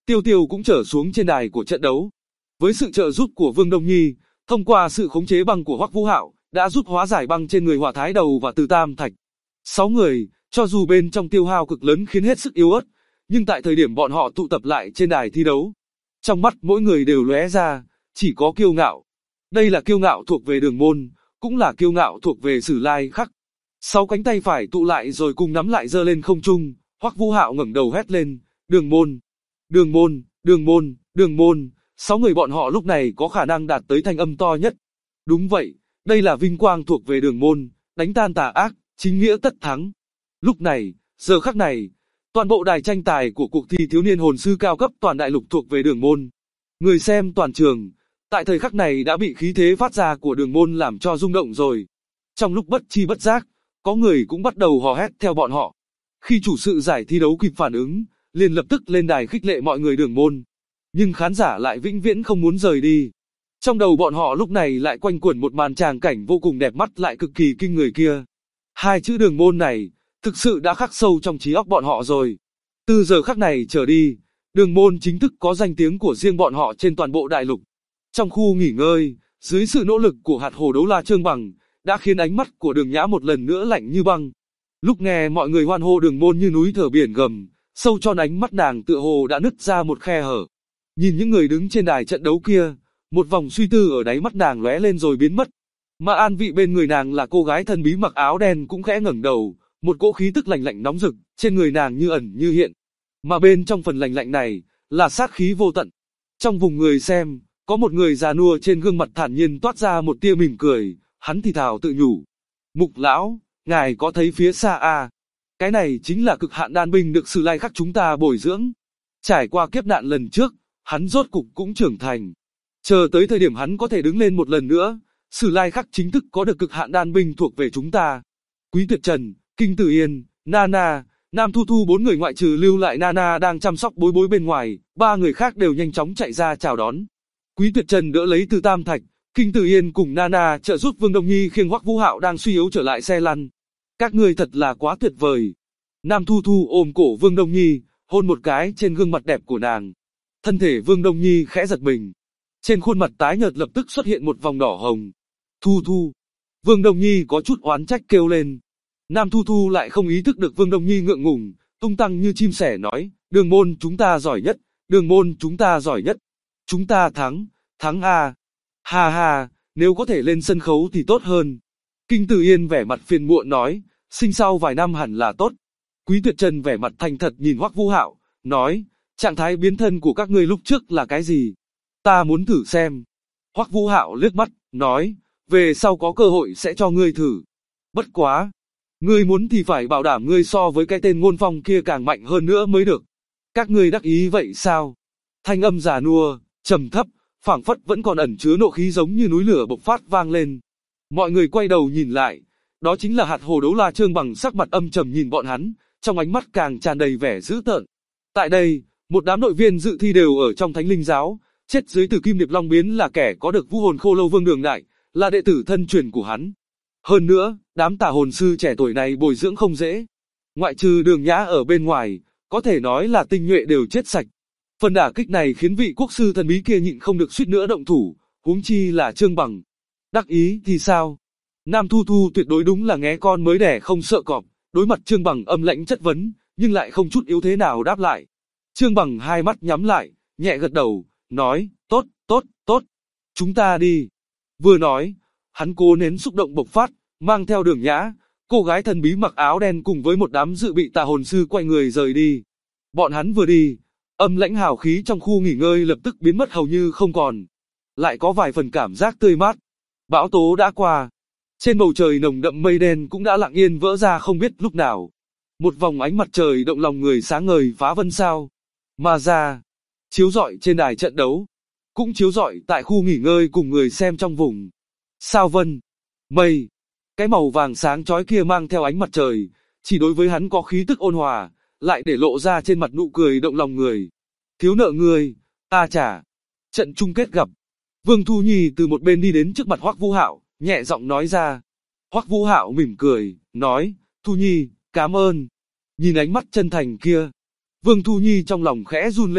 Tiêu Tiêu cũng trở xuống trên đài của trận đấu. Với sự trợ giúp của Vương Đông Nhi, thông qua sự khống chế băng của Hoắc Vũ Hạo, đã giúp hóa giải băng trên người Hỏa Thái Đầu và Từ Tam Thạch. 6 người, cho dù bên trong tiêu hao cực lớn khiến hết sức yếu ớt, nhưng tại thời điểm bọn họ tụ tập lại trên đài thi đấu, trong mắt mỗi người đều lóe ra, chỉ có kiêu ngạo. Đây là kiêu ngạo thuộc về Đường Môn, cũng là kiêu ngạo thuộc về Sử Lai Khắc. 6 cánh tay phải tụ lại rồi cùng nắm lại giơ lên không trung, Hoắc Vũ Hạo ngẩng đầu hét lên, Đường Môn, Đường Môn, Đường Môn, Đường Môn. 6 người bọn họ lúc này có khả năng đạt tới thanh âm to nhất. Đúng vậy, đây là vinh quang thuộc về Đường Môn, đánh tan tà ác, chính nghĩa tất thắng. Lúc này, giờ khắc này, toàn bộ đài tranh tài của cuộc thi thiếu niên hồn sư cao cấp toàn đại lục thuộc về Đường Môn. Người xem toàn trường, tại thời khắc này đã bị khí thế phát ra của Đường Môn làm cho rung động rồi. Trong lúc bất chi bất giác, có người cũng bắt đầu hò hét theo bọn họ. Khi chủ sự giải thi đấu kịp phản ứng, liền lập tức lên đài khích lệ mọi người Đường Môn. Nhưng khán giả lại vĩnh viễn không muốn rời đi. Trong đầu bọn họ lúc này lại quanh quẩn một màn tràng cảnh vô cùng đẹp mắt lại cực kỳ kinh người kia. Hai chữ Đường Môn này, thực sự đã khắc sâu trong trí óc bọn họ rồi. Từ giờ khắc này trở đi, Đường Môn chính thức có danh tiếng của riêng bọn họ trên toàn bộ đại lục. Trong khu nghỉ ngơi, dưới sự nỗ lực của hạt hồ đấu la Trương Bằng, đã khiến ánh mắt của Đường Nhã một lần nữa lạnh như băng. Lúc nghe mọi người hoan hô Đường Môn như núi thở biển gầm, sâu trong ánh mắt nàng tựa hồ đã nứt ra một khe hở. Nhìn những người đứng trên đài trận đấu kia, một vòng suy tư ở đáy mắt nàng lóe lên rồi biến mất. Mà an vị bên người nàng là cô gái thần bí mặc áo đen cũng khẽ ngẩng đầu, một cỗ khí tức lạnh lạnh nóng rực trên người nàng như ẩn như hiện. Mà bên trong phần lạnh lạnh này là sát khí vô tận. Trong vùng người xem, có một người già nua trên gương mặt thản nhiên toát ra một tia mỉm cười, hắn thì thào tự nhủ: Mục lão, ngài có thấy phía xa à? Cái này chính là cực hạn đan binh được Sử Lai Khắc chúng ta bồi dưỡng. Trải qua kiếp nạn lần trước, hắn rốt cục cũng trưởng thành. Chờ tới thời điểm hắn có thể đứng lên một lần nữa, Sử Lai Khắc chính thức có được cực hạn đan binh thuộc về chúng ta. Quý Tuyệt Trần, Kinh Tử Yên, Nana, Nam Thu Thu bốn người ngoại trừ lưu lại Nana đang chăm sóc bối bối bên ngoài, ba người khác đều nhanh chóng chạy ra chào đón. Quý Tuyệt Trần đỡ lấy Từ Tam Thạch, Kinh Tử Yên cùng Nana trợ giúp Vương Đông Nhi khiêng Hoắc Vũ Hạo đang suy yếu trở lại xe lăn. Các ngươi thật là quá tuyệt vời. Nam Thu Thu ôm cổ Vương Đông Nhi, hôn một cái trên gương mặt đẹp của nàng. Thân thể Vương Đông Nhi khẽ giật mình. Trên khuôn mặt tái nhợt lập tức xuất hiện một vòng đỏ hồng. Thu Thu. Vương Đông Nhi có chút oán trách kêu lên. Nam Thu Thu lại không ý thức được Vương Đông Nhi ngượng ngùng, tung tăng như chim sẻ nói, Đường Môn chúng ta giỏi nhất, Đường Môn chúng ta giỏi nhất. Chúng ta thắng, thắng à. Ha ha, nếu có thể lên sân khấu thì tốt hơn. Kinh Tử Yên vẻ mặt phiền muộn nói, sinh sau vài năm hẳn là tốt. Quý Tuyệt Trần vẻ mặt thành thật nhìn Hoắc Vũ Hạo, nói, trạng thái biến thân của các ngươi lúc trước là cái gì? Ta muốn thử xem. Hoắc Vũ Hạo liếc mắt, nói, về sau có cơ hội sẽ cho ngươi thử. Bất quá, ngươi muốn thì phải bảo đảm ngươi so với cái tên Ngôn Phong kia càng mạnh hơn nữa mới được. Các ngươi đắc ý vậy sao? Thanh âm già nua, trầm thấp, phảng phất vẫn còn ẩn chứa nộ khí giống như núi lửa bộc phát vang lên. Mọi người quay đầu nhìn lại, đó chính là hạt hồ đấu la Trương Bằng sắc mặt âm trầm nhìn bọn hắn, trong ánh mắt càng tràn đầy vẻ dữ tợn. Tại đây, một đám đội viên dự thi đều ở trong Thánh Linh giáo, chết dưới Tử Kim Điệp Long Biến là kẻ có được Vũ Hồn Khô Lâu Vương Đường Đại, là đệ tử thân truyền của hắn. Hơn nữa, đám tà hồn sư trẻ tuổi này bồi dưỡng không dễ. Ngoại trừ Đường Nhã ở bên ngoài, có thể nói là tinh nhuệ đều chết sạch. Phần đả kích này khiến vị quốc sư thần bí kia nhịn không được suýt nữa động thủ, huống chi là Trương Bằng. Đắc ý thì sao? Nam Thu Thu tuyệt đối đúng là nghé con mới đẻ không sợ cọp, đối mặt Trương Bằng âm lãnh chất vấn, nhưng lại không chút yếu thế nào đáp lại. Trương Bằng hai mắt nhắm lại, nhẹ gật đầu, nói, tốt, tốt, tốt, chúng ta đi. Vừa nói, hắn cố nén xúc động bộc phát, mang theo Đường Nhã, cô gái thần bí mặc áo đen cùng với một đám dự bị tà hồn sư quay người rời đi. Bọn hắn vừa đi, âm lãnh hào khí trong khu nghỉ ngơi lập tức biến mất hầu như không còn. Lại có vài phần cảm giác tươi mát. Bão tố đã qua. Trên bầu trời nồng đậm mây đen cũng đã lặng yên vỡ ra không biết lúc nào. Một vòng ánh mặt trời động lòng người sáng ngời phá vân sao mà ra, chiếu rọi trên đài trận đấu, cũng chiếu rọi tại khu nghỉ ngơi cùng người xem trong vùng. Sao vân, mây, cái màu vàng sáng chói kia mang theo ánh mặt trời, chỉ đối với hắn có khí tức ôn hòa, lại để lộ ra trên mặt nụ cười động lòng người. Thiếu nợ ngươi, ta trả. Trận chung kết gặp. Vương Thu Nhi từ một bên đi đến trước mặt Hoắc Vũ Hạo, nhẹ giọng nói ra. Hoắc Vũ Hạo mỉm cười, nói, Thu Nhi, cảm ơn. Nhìn ánh mắt chân thành kia, Vương Thu Nhi trong lòng khẽ run lên,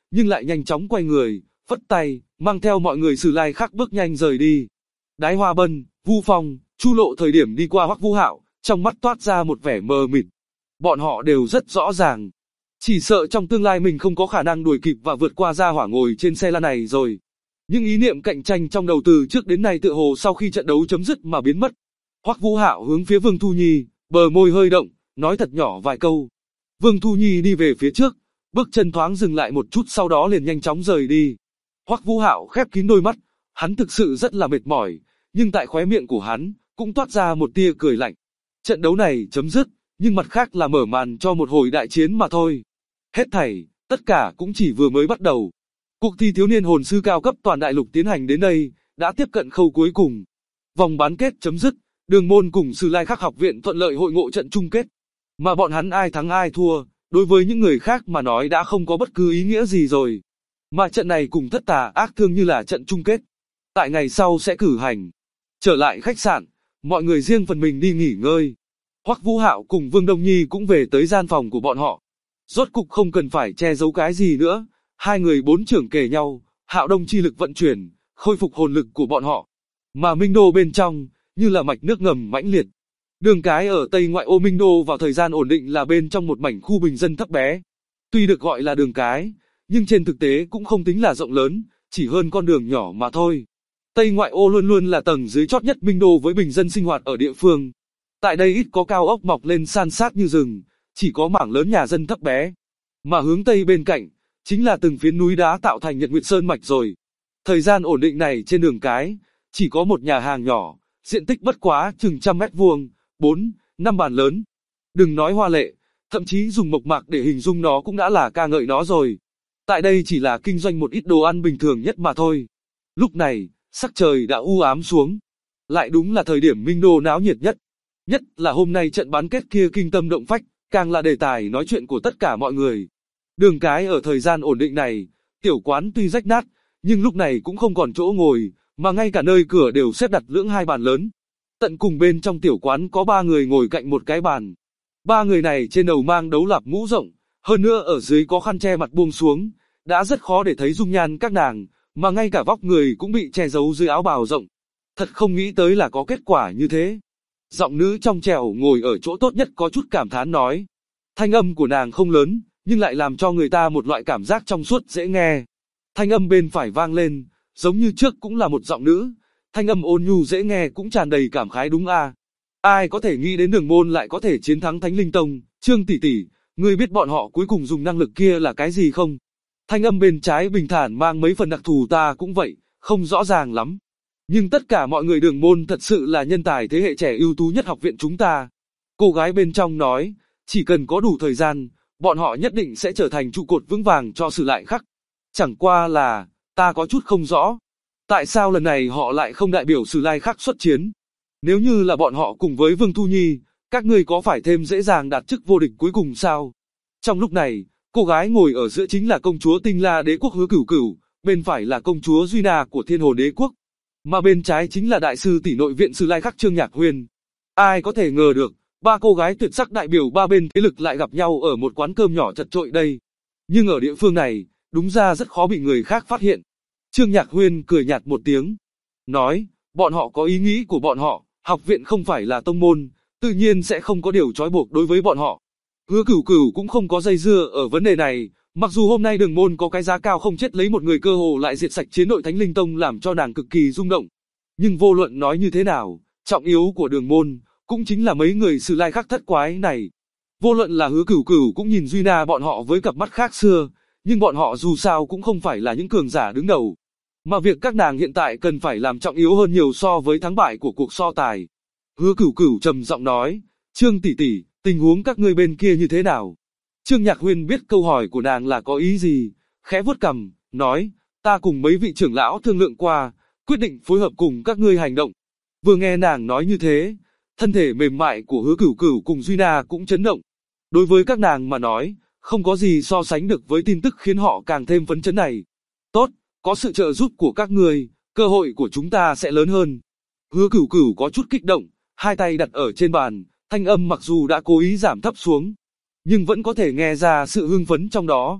nhưng lại nhanh chóng quay người, phất tay, mang theo mọi người Sử Lai Khắc bước nhanh rời đi. Đái Hoa Bân, Vu Phong, Chu Lộ thời điểm đi qua Hoắc Vũ Hạo, trong mắt toát ra một vẻ mờ mịt. Bọn họ đều rất rõ ràng, chỉ sợ trong tương lai mình không có khả năng đuổi kịp và vượt qua Gia Hỏa ngồi trên xe lăn này rồi. Nhưng ý niệm cạnh tranh trong đầu từ trước đến nay tựa hồ sau khi trận đấu chấm dứt mà biến mất. Hoắc Vũ Hạo hướng phía Vương Thu Nhi, bờ môi hơi động, nói thật nhỏ vài câu. Vương Thu Nhi đi về phía trước, bước chân thoáng dừng lại một chút sau đó liền nhanh chóng rời đi. Hoắc Vũ Hạo khép kín đôi mắt, hắn thực sự rất là mệt mỏi, nhưng tại khóe miệng của hắn cũng toát ra một tia cười lạnh. Trận đấu này chấm dứt, nhưng mặt khác là mở màn cho một hồi đại chiến mà thôi. Hết thảy, tất cả cũng chỉ vừa mới bắt đầu. Cuộc thi thiếu niên hồn sư cao cấp toàn đại lục tiến hành đến đây, đã tiếp cận khâu cuối cùng. Vòng bán kết chấm dứt, Đường Môn cùng Sử Lai Khắc học viện thuận lợi hội ngộ trận chung kết. Mà bọn hắn ai thắng ai thua, đối với những người khác mà nói đã không có bất cứ ý nghĩa gì rồi. Mà trận này cùng Thất Tà Ác Thương như là trận chung kết. Tại ngày sau sẽ cử hành. Trở lại khách sạn, mọi người riêng phần mình đi nghỉ ngơi. Hoắc Vũ Hạo cùng Vương Đông Nhi cũng về tới gian phòng của bọn họ. Rốt cục không cần phải che giấu cái gì nữa, hai người bốn trưởng kề nhau, Hạo Đông chi lực vận chuyển, khôi phục hồn lực của bọn họ. Mà Minh Đô bên trong, như là mạch nước ngầm mãnh liệt. Đường cái ở Tây ngoại ô Minh Đô vào thời gian ổn định là bên trong một mảnh khu bình dân thấp bé. Tuy được gọi là đường cái, nhưng trên thực tế cũng không tính là rộng lớn, chỉ hơn con đường nhỏ mà thôi. Tây ngoại ô luôn luôn là tầng dưới chót nhất Minh Đô với bình dân sinh hoạt ở địa phương. Tại đây ít có cao ốc mọc lên san sát như rừng, chỉ có mảng lớn nhà dân thấp bé. Mà hướng Tây bên cạnh, chính là từng phiến núi đá tạo thành Nhật Nguyệt Sơn mạch rồi. Thời gian ổn định này trên đường cái, chỉ có một nhà hàng nhỏ, diện tích bất quá chừng 100 mét vuông, 4, 5 bàn lớn. Đừng nói hoa lệ, thậm chí dùng mộc mạc để hình dung nó cũng đã là ca ngợi nó rồi. Tại đây chỉ là kinh doanh một ít đồ ăn bình thường nhất mà thôi. Lúc này, sắc trời đã u ám xuống. Lại đúng là thời điểm Minh Đô náo nhiệt nhất. Nhất là hôm nay trận bán kết kia kinh tâm động phách, càng là đề tài nói chuyện của tất cả mọi người. Đường cái ở thời gian ổn định này, tiểu quán tuy rách nát, nhưng lúc này cũng không còn chỗ ngồi, mà ngay cả nơi cửa đều xếp đặt lưỡng hai bàn lớn. Tận cùng bên trong tiểu quán có 3 người ngồi cạnh một cái bàn. 3 người này trên đầu mang đấu lạp mũ rộng, hơn nữa ở dưới có khăn che mặt buông xuống, đã rất khó để thấy dung nhan các nàng, mà ngay cả vóc người cũng bị che giấu dưới áo bào rộng. Thật không nghĩ tới là có kết quả như thế. Giọng nữ trong trẻo ngồi ở chỗ tốt nhất có chút cảm thán nói. Thanh âm của nàng không lớn, nhưng lại làm cho người ta một loại cảm giác trong suốt dễ nghe. Thanh âm bên phải vang lên, giống như trước cũng là một giọng nữ. Thanh âm ôn nhu dễ nghe cũng tràn đầy cảm khái đúng à. Ai có thể nghĩ đến Đường Môn lại có thể chiến thắng Thánh Linh Tông, Trương tỷ tỷ, ngươi biết bọn họ cuối cùng dùng năng lực kia là cái gì không? Thanh âm bên trái bình thản mang mấy phần đặc thù ta cũng vậy, không rõ ràng lắm. Nhưng tất cả mọi người Đường Môn thật sự là nhân tài thế hệ trẻ ưu tú nhất học viện chúng ta. Cô gái bên trong nói, chỉ cần có đủ thời gian, bọn họ nhất định sẽ trở thành trụ cột vững vàng cho Sử Lai Khắc. Chẳng qua là, ta có chút không rõ. Tại sao lần này họ lại không đại biểu Sử Lai Khắc xuất chiến? Nếu như là bọn họ cùng với Vương Thu Nhi, các ngươi có phải thêm dễ dàng đạt chức vô địch cuối cùng sao? Trong lúc này, cô gái ngồi ở giữa chính là công chúa Tinh La Đế quốc Hứa Cửu Cửu, bên phải là công chúa Duy Na của Thiên Hồn Đế quốc, mà bên trái chính là đại sư tỷ nội viện Sử Lai Khắc Trương Nhạc Huyền. Ai có thể ngờ được, 3 cô gái tuyệt sắc đại biểu 3 bên thế lực lại gặp nhau ở một quán cơm nhỏ chật chội đây. Nhưng ở địa phương này, đúng ra rất khó bị người khác phát hiện. Trương Nhạc Huyền cười nhạt một tiếng, nói, bọn họ có ý nghĩ của bọn họ, học viện không phải là tông môn, tự nhiên sẽ không có điều trói buộc đối với bọn họ. Hứa Cửu Cửu cũng không có dây dưa ở vấn đề này, mặc dù hôm nay Đường Môn có cái giá cao không chết lấy một người cơ hồ lại diệt sạch chiến đội Thánh Linh Tông làm cho nàng cực kỳ rung động. Nhưng vô luận nói như thế nào, trọng yếu của Đường Môn cũng chính là mấy người Sử Lai Khắc thất quái này. Vô luận là Hứa Cửu Cửu cũng nhìn Duy Na bọn họ với cặp mắt khác xưa, nhưng bọn họ dù sao cũng không phải là những cường giả đứng đầu. Mà việc các nàng hiện tại cần phải làm trọng yếu hơn nhiều so với thắng bại của cuộc so tài. Hứa Cửu Cửu trầm giọng nói, Trương tỷ tỷ, tình huống các ngươi bên kia như thế nào? Trương Nhạc Huyền biết câu hỏi của nàng là có ý gì, khẽ vuốt cằm, nói, ta cùng mấy vị trưởng lão thương lượng qua, quyết định phối hợp cùng các ngươi hành động. Vừa nghe nàng nói như thế, thân thể mềm mại của Hứa Cửu Cửu cùng Duy Na cũng chấn động. Đối với các nàng mà nói, không có gì so sánh được với tin tức khiến họ càng thêm phấn chấn này. Tốt, có sự trợ giúp của các ngươi, cơ hội của chúng ta sẽ lớn hơn. Hứa Cửu Cửu có chút kích động, hai tay đặt ở trên bàn, thanh âm mặc dù đã cố ý giảm thấp xuống, nhưng vẫn có thể nghe ra sự hưng phấn trong đó.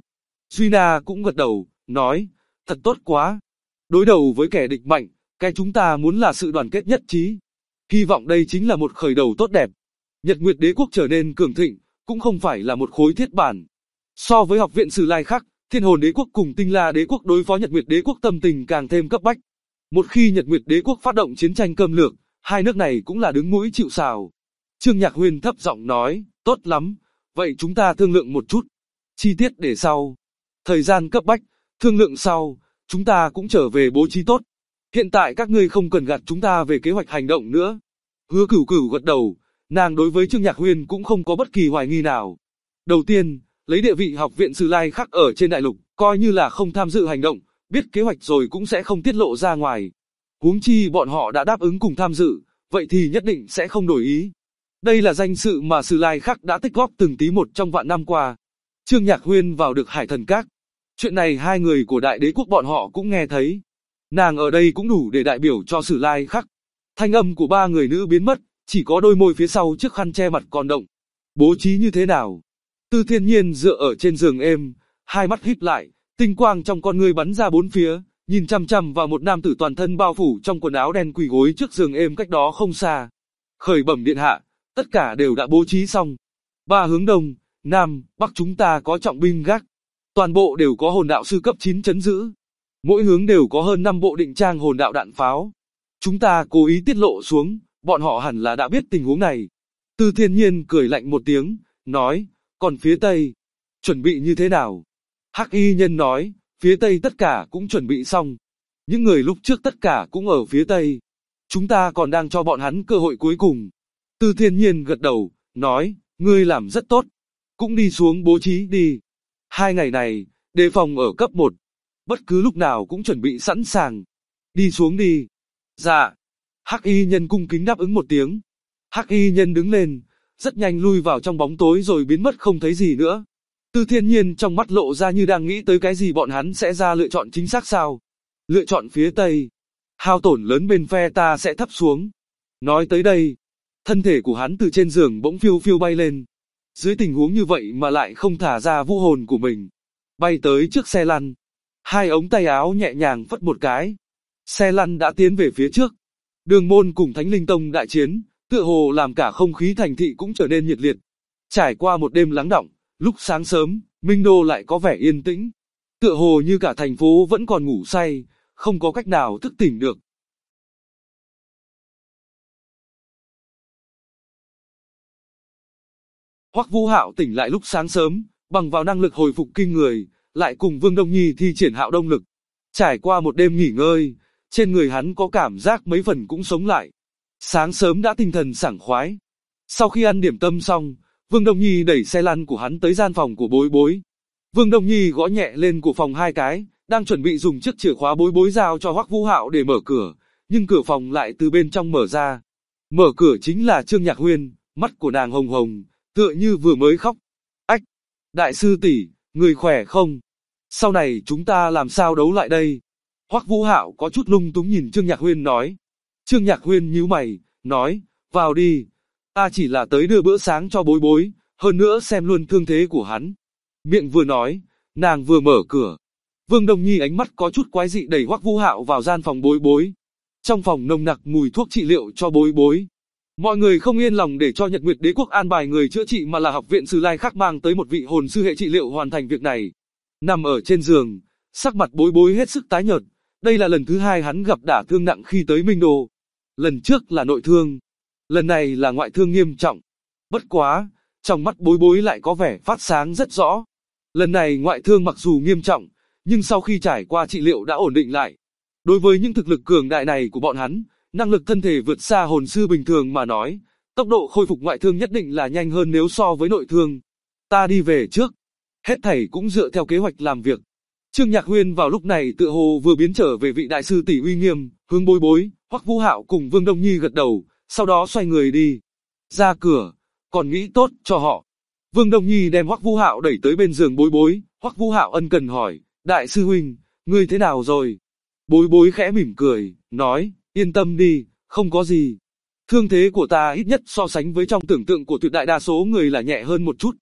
Duy Na cũng gật đầu, nói, thật tốt quá. Đối đầu với kẻ địch mạnh, cái chúng ta muốn là sự đoàn kết nhất trí. Hy vọng đây chính là một khởi đầu tốt đẹp. Nhật Nguyệt Đế quốc trở nên cường thịnh, cũng không phải là một khối thiết bản. So với học viện Sử Lai Khắc, Thiên Hồn Đế quốc cùng Tinh La Đế quốc đối phó Nhật Nguyệt Đế quốc tâm tình càng thêm cấp bách. Một khi Nhật Nguyệt Đế quốc phát động chiến tranh câm lược, hai nước này cũng là đứng mũi chịu sào. Trương Nhạc Huyên thấp giọng nói, tốt lắm, vậy chúng ta thương lượng một chút. Chi tiết để sau. Thời gian cấp bách, thương lượng sau, chúng ta cũng trở về bố trí tốt. Hiện tại các ngươi không cần gạt chúng ta về kế hoạch hành động nữa. Hứa Cửu Cửu gật đầu, nàng đối với Trương Nhạc Huyên cũng không có bất kỳ hoài nghi nào. Đầu tiên, lấy địa vị học viện Sử Lai Khắc ở trên đại lục, coi như là không tham dự hành động, biết kế hoạch rồi cũng sẽ không tiết lộ ra ngoài. Huống chi bọn họ đã đáp ứng cùng tham dự, vậy thì nhất định sẽ không đổi ý. Đây là danh sự mà Sử Lai Khắc đã tích góp từng tí một trong vạn năm qua. Trương Nhạc Huyên vào được Hải Thần Các. Chuyện này hai người của Đại Đế quốc bọn họ cũng nghe thấy. Nàng ở đây cũng đủ để đại biểu cho Sử Lai Khắc. Thanh âm của ba người nữ biến mất, chỉ có đôi môi phía sau chiếc khăn che mặt còn động. Bố trí như thế nào? Tư Thiên Nhiên dựa ở trên giường êm, hai mắt híp lại, tinh quang trong con ngươi bắn ra bốn phía, nhìn chằm chằm vào một nam tử toàn thân bao phủ trong quần áo đen quỳ gối trước giường êm cách đó không xa. Khởi bẩm điện hạ, tất cả đều đã bố trí xong. Ba hướng đông, nam, bắc chúng ta có trọng binh gác. Toàn bộ đều có hồn đạo sư cấp 9 trấn giữ. Mỗi hướng đều có hơn 5 bộ định trang hồn đạo đạn pháo. Chúng ta cố ý tiết lộ xuống, bọn họ hẳn là đã biết tình huống này. Tư Thiên Nhiên cười lạnh một tiếng, nói, còn phía Tây, chuẩn bị như thế nào? Hắc Y Nhân nói, phía Tây tất cả cũng chuẩn bị xong. Những người lúc trước tất cả cũng ở phía Tây. Chúng ta còn đang cho bọn hắn cơ hội cuối cùng. Tư Thiên Nhiên gật đầu, nói, ngươi làm rất tốt. Cũng đi xuống bố trí đi. 2 ngày này, đề phòng ở cấp 1. Bất cứ lúc nào cũng chuẩn bị sẵn sàng. Đi xuống đi. Dạ. Hắc Y Nhân cung kính đáp ứng một tiếng. Hắc Y Nhân đứng lên, rất nhanh lui vào trong bóng tối rồi biến mất không thấy gì nữa. Tư Thiên Nhiên trong mắt lộ ra như đang nghĩ tới cái gì bọn hắn sẽ ra lựa chọn chính xác sao. Lựa chọn phía Tây. Hao tổn lớn bên phe ta sẽ thấp xuống. Nói tới đây, thân thể của hắn từ trên giường bỗng phiêu phiêu bay lên. Dưới tình huống như vậy mà lại không thả ra vũ hồn của mình. Bay tới trước xe lăn. Hai ống tay áo nhẹ nhàng phất một cái. Xe lăn đã tiến về phía trước. Đường Môn cùng Thánh Linh Tông đại chiến, tựa hồ làm cả không khí thành thị cũng trở nên nhiệt liệt. Trải qua một đêm lắng đọng, lúc sáng sớm, Minh Đô lại có vẻ yên tĩnh. Tựa hồ như cả thành phố vẫn còn ngủ say, không có cách nào thức tỉnh được. Hoắc Vũ Hạo tỉnh lại lúc sáng sớm, bằng vào năng lực hồi phục kinh người, lại cùng Vương Đông Nhi thi triển Hạo Đông lực. Trải qua một đêm nghỉ ngơi, trên người hắn có cảm giác mấy phần cũng sống lại. Sáng sớm đã tinh thần sảng khoái. Sau khi ăn điểm tâm xong, Vương Đông Nhi đẩy xe lăn của hắn tới gian phòng của Bối Bối. Vương Đông Nhi gõ nhẹ lên của phòng 2 cái, đang chuẩn bị dùng chiếc chìa khóa Bối Bối giao cho Hoắc Vũ Hạo để mở cửa, nhưng cửa phòng lại từ bên trong mở ra. Mở cửa chính là Trương Nhạc Huyên, mắt của nàng hồng hồng, tựa như vừa mới khóc. Ách, đại sư tỷ, người khỏe không? Sau này chúng ta làm sao đấu lại đây? Hoắc Vũ Hạo có chút lung túng nhìn Trương Nhạc Huyên nói. Trương Nhạc Huyên nhíu mày, nói, vào đi. Ta chỉ là tới đưa bữa sáng cho Bối Bối, hơn nữa xem luôn thương thế của hắn. Miệng vừa nói, nàng vừa mở cửa. Vương Đông Nhi ánh mắt có chút quái dị đẩy Hoắc Vũ Hạo vào gian phòng Bối Bối. Trong phòng nồng nặc mùi thuốc trị liệu cho Bối Bối. Mọi người không yên lòng để cho Nhật Nguyệt Đế quốc an bài người chữa trị mà là học viện Sử Lai Khắc mang tới một vị hồn sư hệ trị liệu hoàn thành việc này. Nằm ở trên giường, sắc mặt Bối Bối hết sức tái nhợt. Đây là lần thứ 2 hắn gặp đả thương nặng khi tới Minh Đô. Lần trước là nội thương, lần này là ngoại thương nghiêm trọng. Bất quá, trong mắt Bối Bối lại có vẻ phát sáng rất rõ. Lần này ngoại thương mặc dù nghiêm trọng, nhưng sau khi trải qua trị liệu đã ổn định lại. Đối với những thực lực cường đại này của bọn hắn, năng lực thân thể vượt xa hồn sư bình thường mà nói, tốc độ khôi phục ngoại thương nhất định là nhanh hơn nếu so với nội thương. Ta đi về trước. Hết thảy cũng dựa theo kế hoạch làm việc. Trương Nhạc Huyên vào lúc này tựa hồ vừa biến trở về vị đại sư tỷ uy nghiêm, hướng Bối Bối, Hoắc Vũ Hạo cùng Vương Đông Nhi gật đầu, sau đó xoay người đi. Ra cửa, còn nghĩ tốt cho họ. Vương Đông Nhi đem Hoắc Vũ Hạo đẩy tới bên giường Bối Bối, Hoắc Vũ Hạo ân cần hỏi, đại sư huynh, ngươi thế nào rồi? Bối Bối khẽ mỉm cười, nói, yên tâm đi, không có gì. Thương thế của ta ít nhất so sánh với trong tưởng tượng của tuyệt đại đa số người là nhẹ hơn một chút.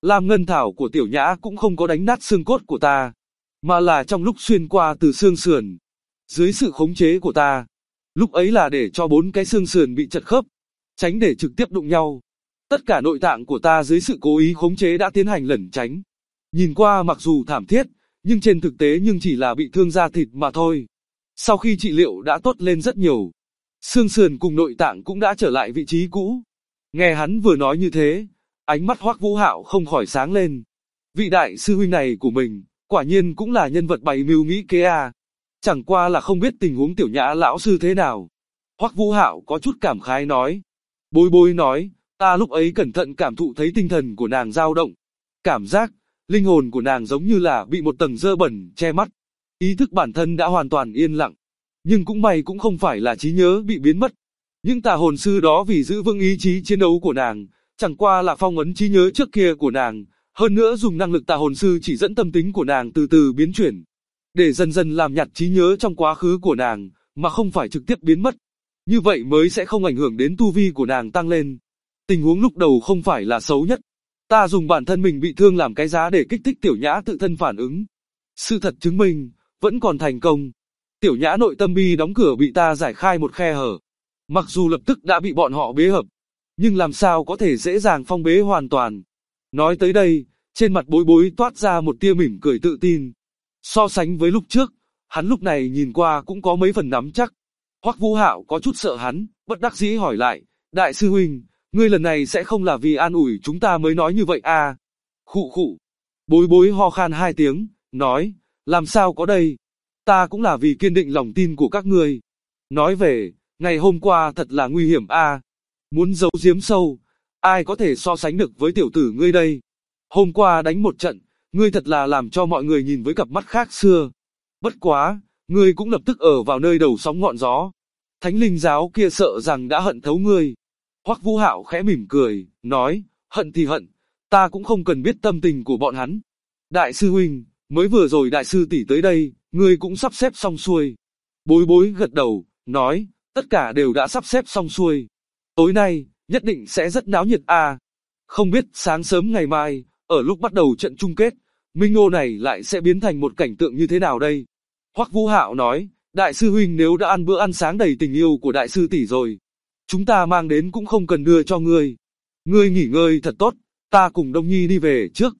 Lam ngân thảo của Tiểu Nhã cũng không có đánh nát xương cốt của ta, mà là trong lúc xuyên qua từ xương sườn, dưới sự khống chế của ta. Lúc ấy là để cho 4 cái xương sườn bị chật khớp, tránh để trực tiếp đụng nhau. Tất cả nội tạng của ta dưới sự cố ý khống chế đã tiến hành lẩn tránh. Nhìn qua mặc dù thảm thiết, nhưng trên thực tế chỉ là bị thương da thịt mà thôi. Sau khi trị liệu đã tốt lên rất nhiều, xương sườn cùng nội tạng cũng đã trở lại vị trí cũ. Nghe hắn vừa nói như thế, ánh mắt Hoắc Vũ Hạo không khỏi sáng lên. Vị đại sư huynh này của mình, quả nhiên cũng là nhân vật bày mưu nghĩ kế à. Chẳng qua là không biết tình huống Tiểu Nhã lão sư thế nào. Hoắc Vũ Hạo có chút cảm khái nói. Bối bối nói, ta lúc ấy cẩn thận cảm thụ thấy tinh thần của nàng dao động. Cảm giác, linh hồn của nàng giống như là bị một tầng dơ bẩn che mắt. Ý thức bản thân đã hoàn toàn yên lặng. Nhưng cũng may cũng không phải là trí nhớ bị biến mất. Những tà hồn sư đó vì giữ vững ý chí chiến đấu của nàng, chẳng qua là phong ấn trí nhớ trước kia của nàng, hơn nữa dùng năng lực tà hồn sư chỉ dẫn tâm tính của nàng từ từ biến chuyển, để dần dần làm nhạt trí nhớ trong quá khứ của nàng, mà không phải trực tiếp biến mất. Như vậy mới sẽ không ảnh hưởng đến tu vi của nàng tăng lên. Tình huống lúc đầu không phải là xấu nhất. Ta dùng bản thân mình bị thương làm cái giá để kích thích Tiểu Nhã tự thân phản ứng. Sự thật chứng minh, vẫn còn thành công. Tiểu Nhã nội tâm bi đóng cửa bị ta giải khai một khe hở. Mặc dù lập tức đã bị bọn họ bế hợp, nhưng làm sao có thể dễ dàng phong bế hoàn toàn. Nói tới đây, trên mặt Bối Bối toát ra một tia mỉm cười tự tin. So sánh với lúc trước, hắn lúc này nhìn qua cũng có mấy phần nắm chắc. Hoắc Vũ Hạo có chút sợ hắn, bất đắc dĩ hỏi lại, đại sư huynh, ngươi lần này sẽ không là vì an ủi chúng ta mới nói như vậy à? Khụ khụ. Bối Bối ho khan 2 tiếng, nói, làm sao có đây? Ta cũng là vì kiên định lòng tin của các ngươi. Nói về, ngày hôm qua thật là nguy hiểm à? Muốn giấu giếm sâu, ai có thể so sánh được với tiểu tử ngươi đây? Hôm qua đánh một trận, ngươi thật là làm cho mọi người nhìn với cặp mắt khác xưa. Bất quá, ngươi cũng lập tức ở vào nơi đầu sóng ngọn gió. Thánh linh giáo kia sợ rằng đã hận thấu ngươi. Hoắc Vũ Hạo khẽ mỉm cười, nói, hận thì hận, ta cũng không cần biết tâm tình của bọn hắn. Đại sư huynh, mới vừa rồi đại sư tỷ tới đây, ngươi cũng sắp xếp xong xuôi. Bối Bối gật đầu, nói, tất cả đều đã sắp xếp xong xuôi. Tối nay, nhất định sẽ rất náo nhiệt à. Không biết sáng sớm ngày mai, ở lúc bắt đầu trận chung kết, Minh Ngô này lại sẽ biến thành một cảnh tượng như thế nào đây? Hoắc Vũ Hạo nói, đại sư huynh nếu đã ăn bữa ăn sáng đầy tình yêu của đại sư tỷ rồi, chúng ta mang đến cũng không cần đưa cho ngươi. Ngươi nghỉ ngơi thật tốt, ta cùng Đông Nhi đi về trước.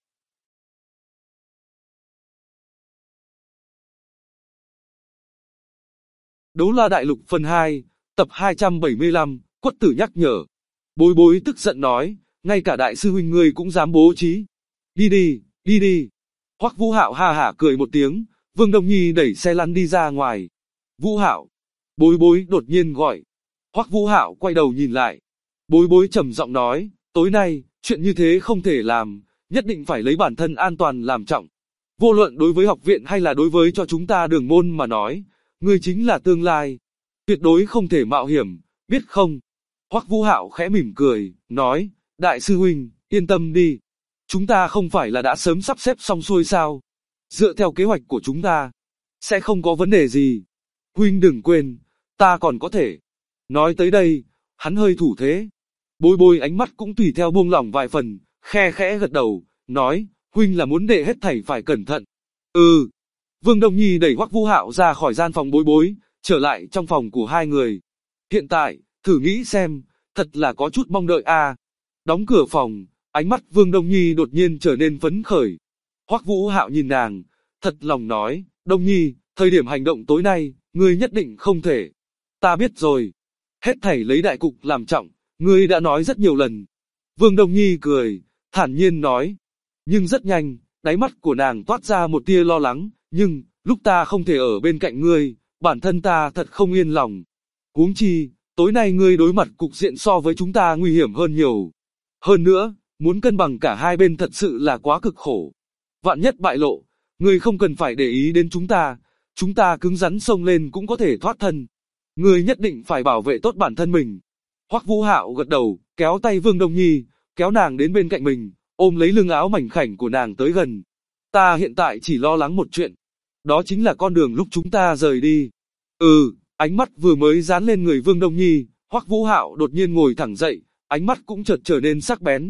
Đấu La Đại Lục phần 2, tập 275, Quất Tử nhắc nhở. Bối Bối tức giận nói, ngay cả đại sư huynh ngươi cũng dám bố trí. Đi đi, đi đi. Hoắc Vũ Hạo ha hả cười một tiếng, Vương Đông Nhi đẩy xe lăn đi ra ngoài. Vũ Hạo. Bối Bối đột nhiên gọi. Hoắc Vũ Hạo quay đầu nhìn lại. Bối Bối trầm giọng nói, tối nay, chuyện như thế không thể làm, nhất định phải lấy bản thân an toàn làm trọng. Vô luận đối với học viện hay là đối với cho chúng ta đường môn mà nói, ngươi chính là tương lai. Tuyệt đối không thể mạo hiểm, biết không? Hoắc Vũ Hạo khẽ mỉm cười, nói, đại sư huynh, yên tâm đi. Chúng ta không phải là đã sớm sắp xếp xong xuôi sao? Dựa theo kế hoạch của chúng ta, sẽ không có vấn đề gì. Huynh đừng quên, ta còn có thể. Nói tới đây, hắn hơi thủ thế. Bối Bối ánh mắt cũng tùy theo buông lỏng vài phần, khe khẽ gật đầu, nói, huynh là muốn để hết thảy phải cẩn thận. Ừ. Vương Đông Nhi đẩy Hoắc Vũ Hạo ra khỏi gian phòng Bối Bối, trở lại trong phòng của hai người. Hiện tại, thử nghĩ xem, thật là có chút mong đợi à. Đóng cửa phòng, ánh mắt Vương Đông Nhi đột nhiên trở nên phấn khởi. Hoắc Vũ Hạo nhìn nàng, thật lòng nói, Đông Nhi, thời điểm hành động tối nay, ngươi nhất định không thể. Ta biết rồi. Hết thảy lấy đại cục làm trọng, ngươi đã nói rất nhiều lần. Vương Đông Nhi cười, thản nhiên nói. Nhưng rất nhanh, đáy mắt của nàng toát ra một tia lo lắng, nhưng, lúc ta không thể ở bên cạnh ngươi, bản thân ta thật không yên lòng. Huống chi, tối nay ngươi đối mặt cục diện so với chúng ta nguy hiểm hơn nhiều. Hơn nữa, muốn cân bằng cả hai bên thật sự là quá cực khổ. Vạn nhất bại lộ, ngươi không cần phải để ý đến chúng ta cứng rắn xông lên cũng có thể thoát thân. Ngươi nhất định phải bảo vệ tốt bản thân mình. Hoắc Vũ Hạo gật đầu, kéo tay Vương Đông Nhi, kéo nàng đến bên cạnh mình, ôm lấy lưng áo mảnh khảnh của nàng tới gần. Ta hiện tại chỉ lo lắng một chuyện, đó chính là con đường lúc chúng ta rời đi. Ừ, ánh mắt vừa mới dán lên người Vương Đông Nhi, Hoắc Vũ Hạo đột nhiên ngồi thẳng dậy, ánh mắt cũng chợt trở nên sắc bén.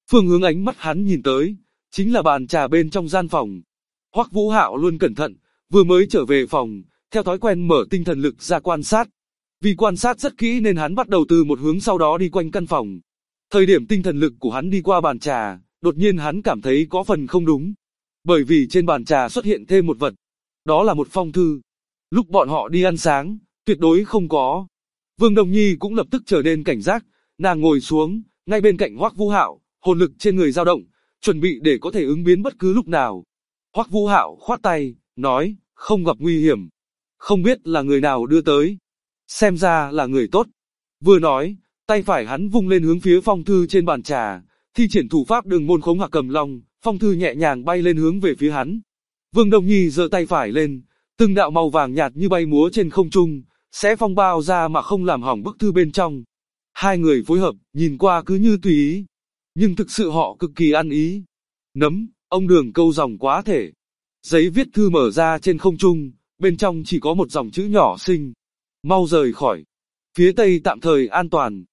Phương hướng ánh mắt hắn nhìn tới, chính là bàn trà bên trong gian phòng. Hoắc Vũ Hạo luôn cẩn thận, vừa mới trở về phòng, theo thói quen mở tinh thần lực ra quan sát. Vì quan sát rất kỹ nên hắn bắt đầu từ một hướng sau đó đi quanh căn phòng. Thời điểm tinh thần lực của hắn đi qua bàn trà, đột nhiên hắn cảm thấy có phần không đúng. Bởi vì trên bàn trà xuất hiện thêm một vật. Đó là một phong thư. Lúc bọn họ đi ăn sáng, tuyệt đối không có. Vương Đông Nhi cũng lập tức trở nên cảnh giác, nàng ngồi xuống, ngay bên cạnh Hoắc Vũ Hạo, hồn lực trên người dao động, chuẩn bị để có thể ứng biến bất cứ lúc nào. Hoắc Vũ Hạo khoát tay, nói, không gặp nguy hiểm. Không biết là người nào đưa tới. Xem ra là người tốt. Vừa nói, tay phải hắn vung lên hướng phía phong thư trên bàn trà, thi triển thủ pháp Đường Môn Khống Hạc Cầm Long, phong thư nhẹ nhàng bay lên hướng về phía hắn. Vương Đông Nhi giơ tay phải lên, từng đạo màu vàng nhạt như bay múa trên không trung, xé phong bao ra mà không làm hỏng bức thư bên trong. Hai người phối hợp, nhìn qua cứ như tùy ý, nhưng thực sự họ cực kỳ ăn ý. Nấm, ông Đường câu dòng quá thể. Giấy viết thư mở ra trên không trung, bên trong chỉ có một dòng chữ nhỏ xinh. Mau rời khỏi. Phía Tây tạm thời an toàn.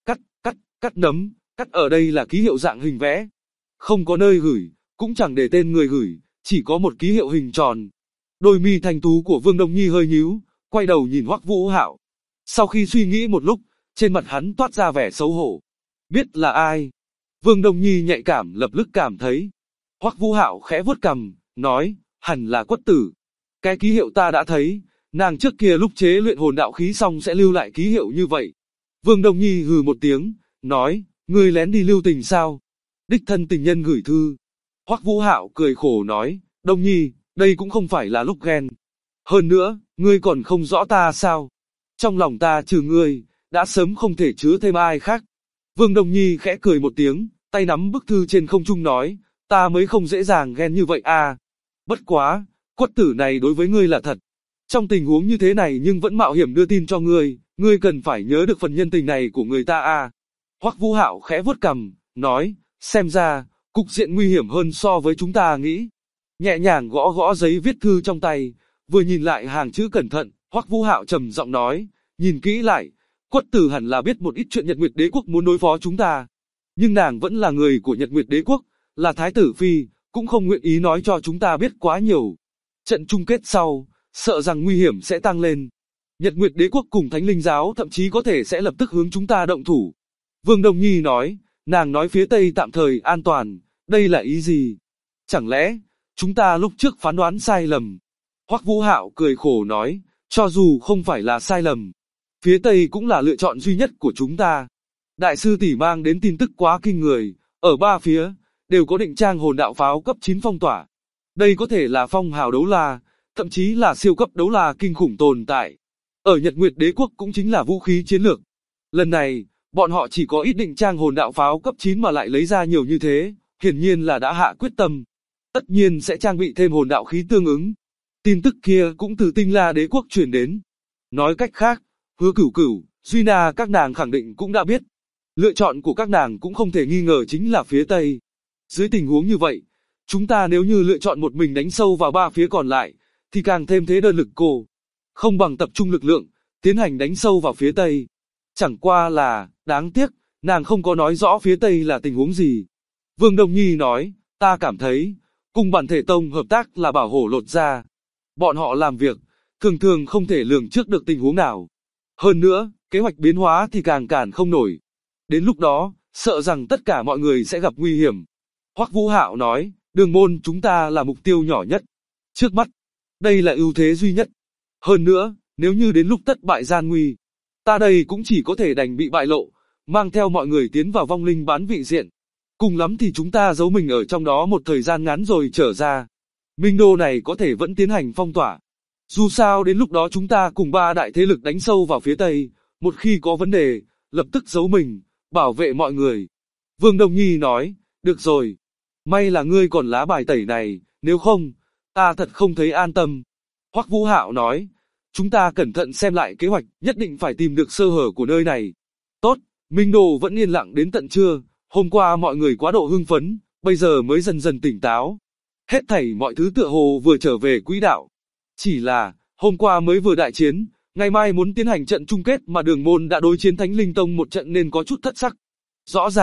Cắt nấm, cắt ở đây là ký hiệu dạng hình vẽ. Không có nơi gửi, cũng chẳng để tên người gửi, chỉ có một ký hiệu hình tròn. Đôi mi thanh tú của Vương Đông Nhi hơi nhíu, quay đầu nhìn Hoắc Vũ Hạo. Sau khi suy nghĩ một lúc, trên mặt hắn toát ra vẻ xấu hổ. Biết là ai? Vương Đông Nhi nhạy cảm lập tức cảm thấy. Hoắc Vũ Hạo khẽ vuốt cằm, nói, hẳn là Quất Tử. Cái ký hiệu ta đã thấy, nàng trước kia lúc chế luyện hồn đạo khí xong sẽ lưu lại ký hiệu như vậy. Vương Đông Nhi hừ một tiếng, nói, ngươi lén đi lưu tình sao? Đích thân tình nhân gửi thư. Hoắc Vũ Hạo cười khổ nói, Đông Nhi, đây cũng không phải là lúc ghen. Hơn nữa, ngươi còn không rõ ta sao? Trong lòng ta trừ ngươi, đã sớm không thể chứa thêm ai khác. Vương Đông Nhi khẽ cười một tiếng, tay nắm bức thư trên không trung nói, ta mới không dễ dàng ghen như vậy à. Bất quá, Quất Tử này đối với ngươi là thật. Trong tình huống như thế này nhưng vẫn mạo hiểm đưa tin cho ngươi cần phải nhớ được phần nhân tình này của người ta à. Hoắc Vũ Hạo khẽ vuốt cằm, nói, xem ra, cục diện nguy hiểm hơn so với chúng ta nghĩ. Nhẹ nhàng gõ gõ giấy viết thư trong tay, vừa nhìn lại hàng chữ cẩn thận, Hoắc Vũ Hạo trầm giọng nói, nhìn kỹ lại, Quất Tử hẳn là biết một ít chuyện Nhật Nguyệt Đế Quốc muốn đối phó chúng ta. Nhưng nàng vẫn là người của Nhật Nguyệt Đế Quốc, là Thái tử Phi, cũng không nguyện ý nói cho chúng ta biết quá nhiều. Trận chung kết sau, sợ rằng nguy hiểm sẽ tăng lên. Nhật Nguyệt Đế Quốc cùng Thánh Linh Giáo thậm chí có thể sẽ lập tức hướng chúng ta động thủ. Vương Đông Nhi nói, nàng nói phía Tây tạm thời an toàn, đây là ý gì? Chẳng lẽ, chúng ta lúc trước phán đoán sai lầm? Hoắc Vũ Hạo cười khổ nói, cho dù không phải là sai lầm, phía Tây cũng là lựa chọn duy nhất của chúng ta. Đại sư tỷ mang đến tin tức quá kinh người, ở ba phía, đều có định trang hồn đạo pháo cấp 9 phong tỏa. Đây có thể là phong hào đấu la, thậm chí là siêu cấp đấu la kinh khủng tồn tại. Ở Nhật Nguyệt Đế Quốc cũng chính là vũ khí chiến lược. Lần này, bọn họ chỉ có ít định trang hồn đạo pháo cấp 9 mà lại lấy ra nhiều như thế, hiển nhiên là đã hạ quyết tâm. Tất nhiên sẽ trang bị thêm hồn đạo khí tương ứng. Tin tức kia cũng từ Tinh La Đế Quốc truyền đến. Nói cách khác, Hứa Cửu Cửu, Duy Na các nàng khẳng định cũng đã biết. Lựa chọn của các nàng cũng không thể nghi ngờ chính là phía Tây. Dưới tình huống như vậy, chúng ta nếu như lựa chọn một mình đánh sâu vào ba phía còn lại, thì càng thêm thế đơn lực cô. Không bằng tập trung lực lượng, tiến hành đánh sâu vào phía Tây. Chẳng qua là, đáng tiếc, nàng không có nói rõ phía Tây là tình huống gì. Vương Đông Nhi nói, ta cảm thấy, cùng Bản Thể Tông hợp tác là bảo hổ lột da. Bọn họ làm việc, thường thường không thể lường trước được tình huống nào. Hơn nữa, kế hoạch biến hóa thì càng cản không nổi. Đến lúc đó, sợ rằng tất cả mọi người sẽ gặp nguy hiểm. Hoắc Vũ Hạo nói, Đường Môn chúng ta là mục tiêu nhỏ nhất. Trước mắt, đây là ưu thế duy nhất. Hơn nữa, nếu như đến lúc tất bại gian nguy, ta đây cũng chỉ có thể đành bị bại lộ, mang theo mọi người tiến vào vong linh bán vị diện. Cùng lắm thì chúng ta giấu mình ở trong đó một thời gian ngắn rồi trở ra. Minh đô này có thể vẫn tiến hành phong tỏa. Dù sao đến lúc đó chúng ta cùng ba đại thế lực đánh sâu vào phía Tây, một khi có vấn đề, lập tức giấu mình, bảo vệ mọi người. Vương Đông Nhi nói, được rồi. May là ngươi còn lá bài tẩy này, nếu không, ta thật không thấy an tâm. Hoắc Vũ Hạo nói, chúng ta cẩn thận xem lại kế hoạch, nhất định phải tìm được sơ hở của nơi này. Tốt, Minh Đô vẫn yên lặng đến tận trưa, hôm qua mọi người quá độ hưng phấn, bây giờ mới dần dần tỉnh táo. Hết thảy mọi thứ tựa hồ vừa trở về quỹ đạo. Chỉ là, hôm qua mới vừa đại chiến, ngày mai muốn tiến hành trận chung kết mà Đường Môn đã đối chiến Thánh Linh Tông một trận nên có chút thất sắc. Rõ ràng,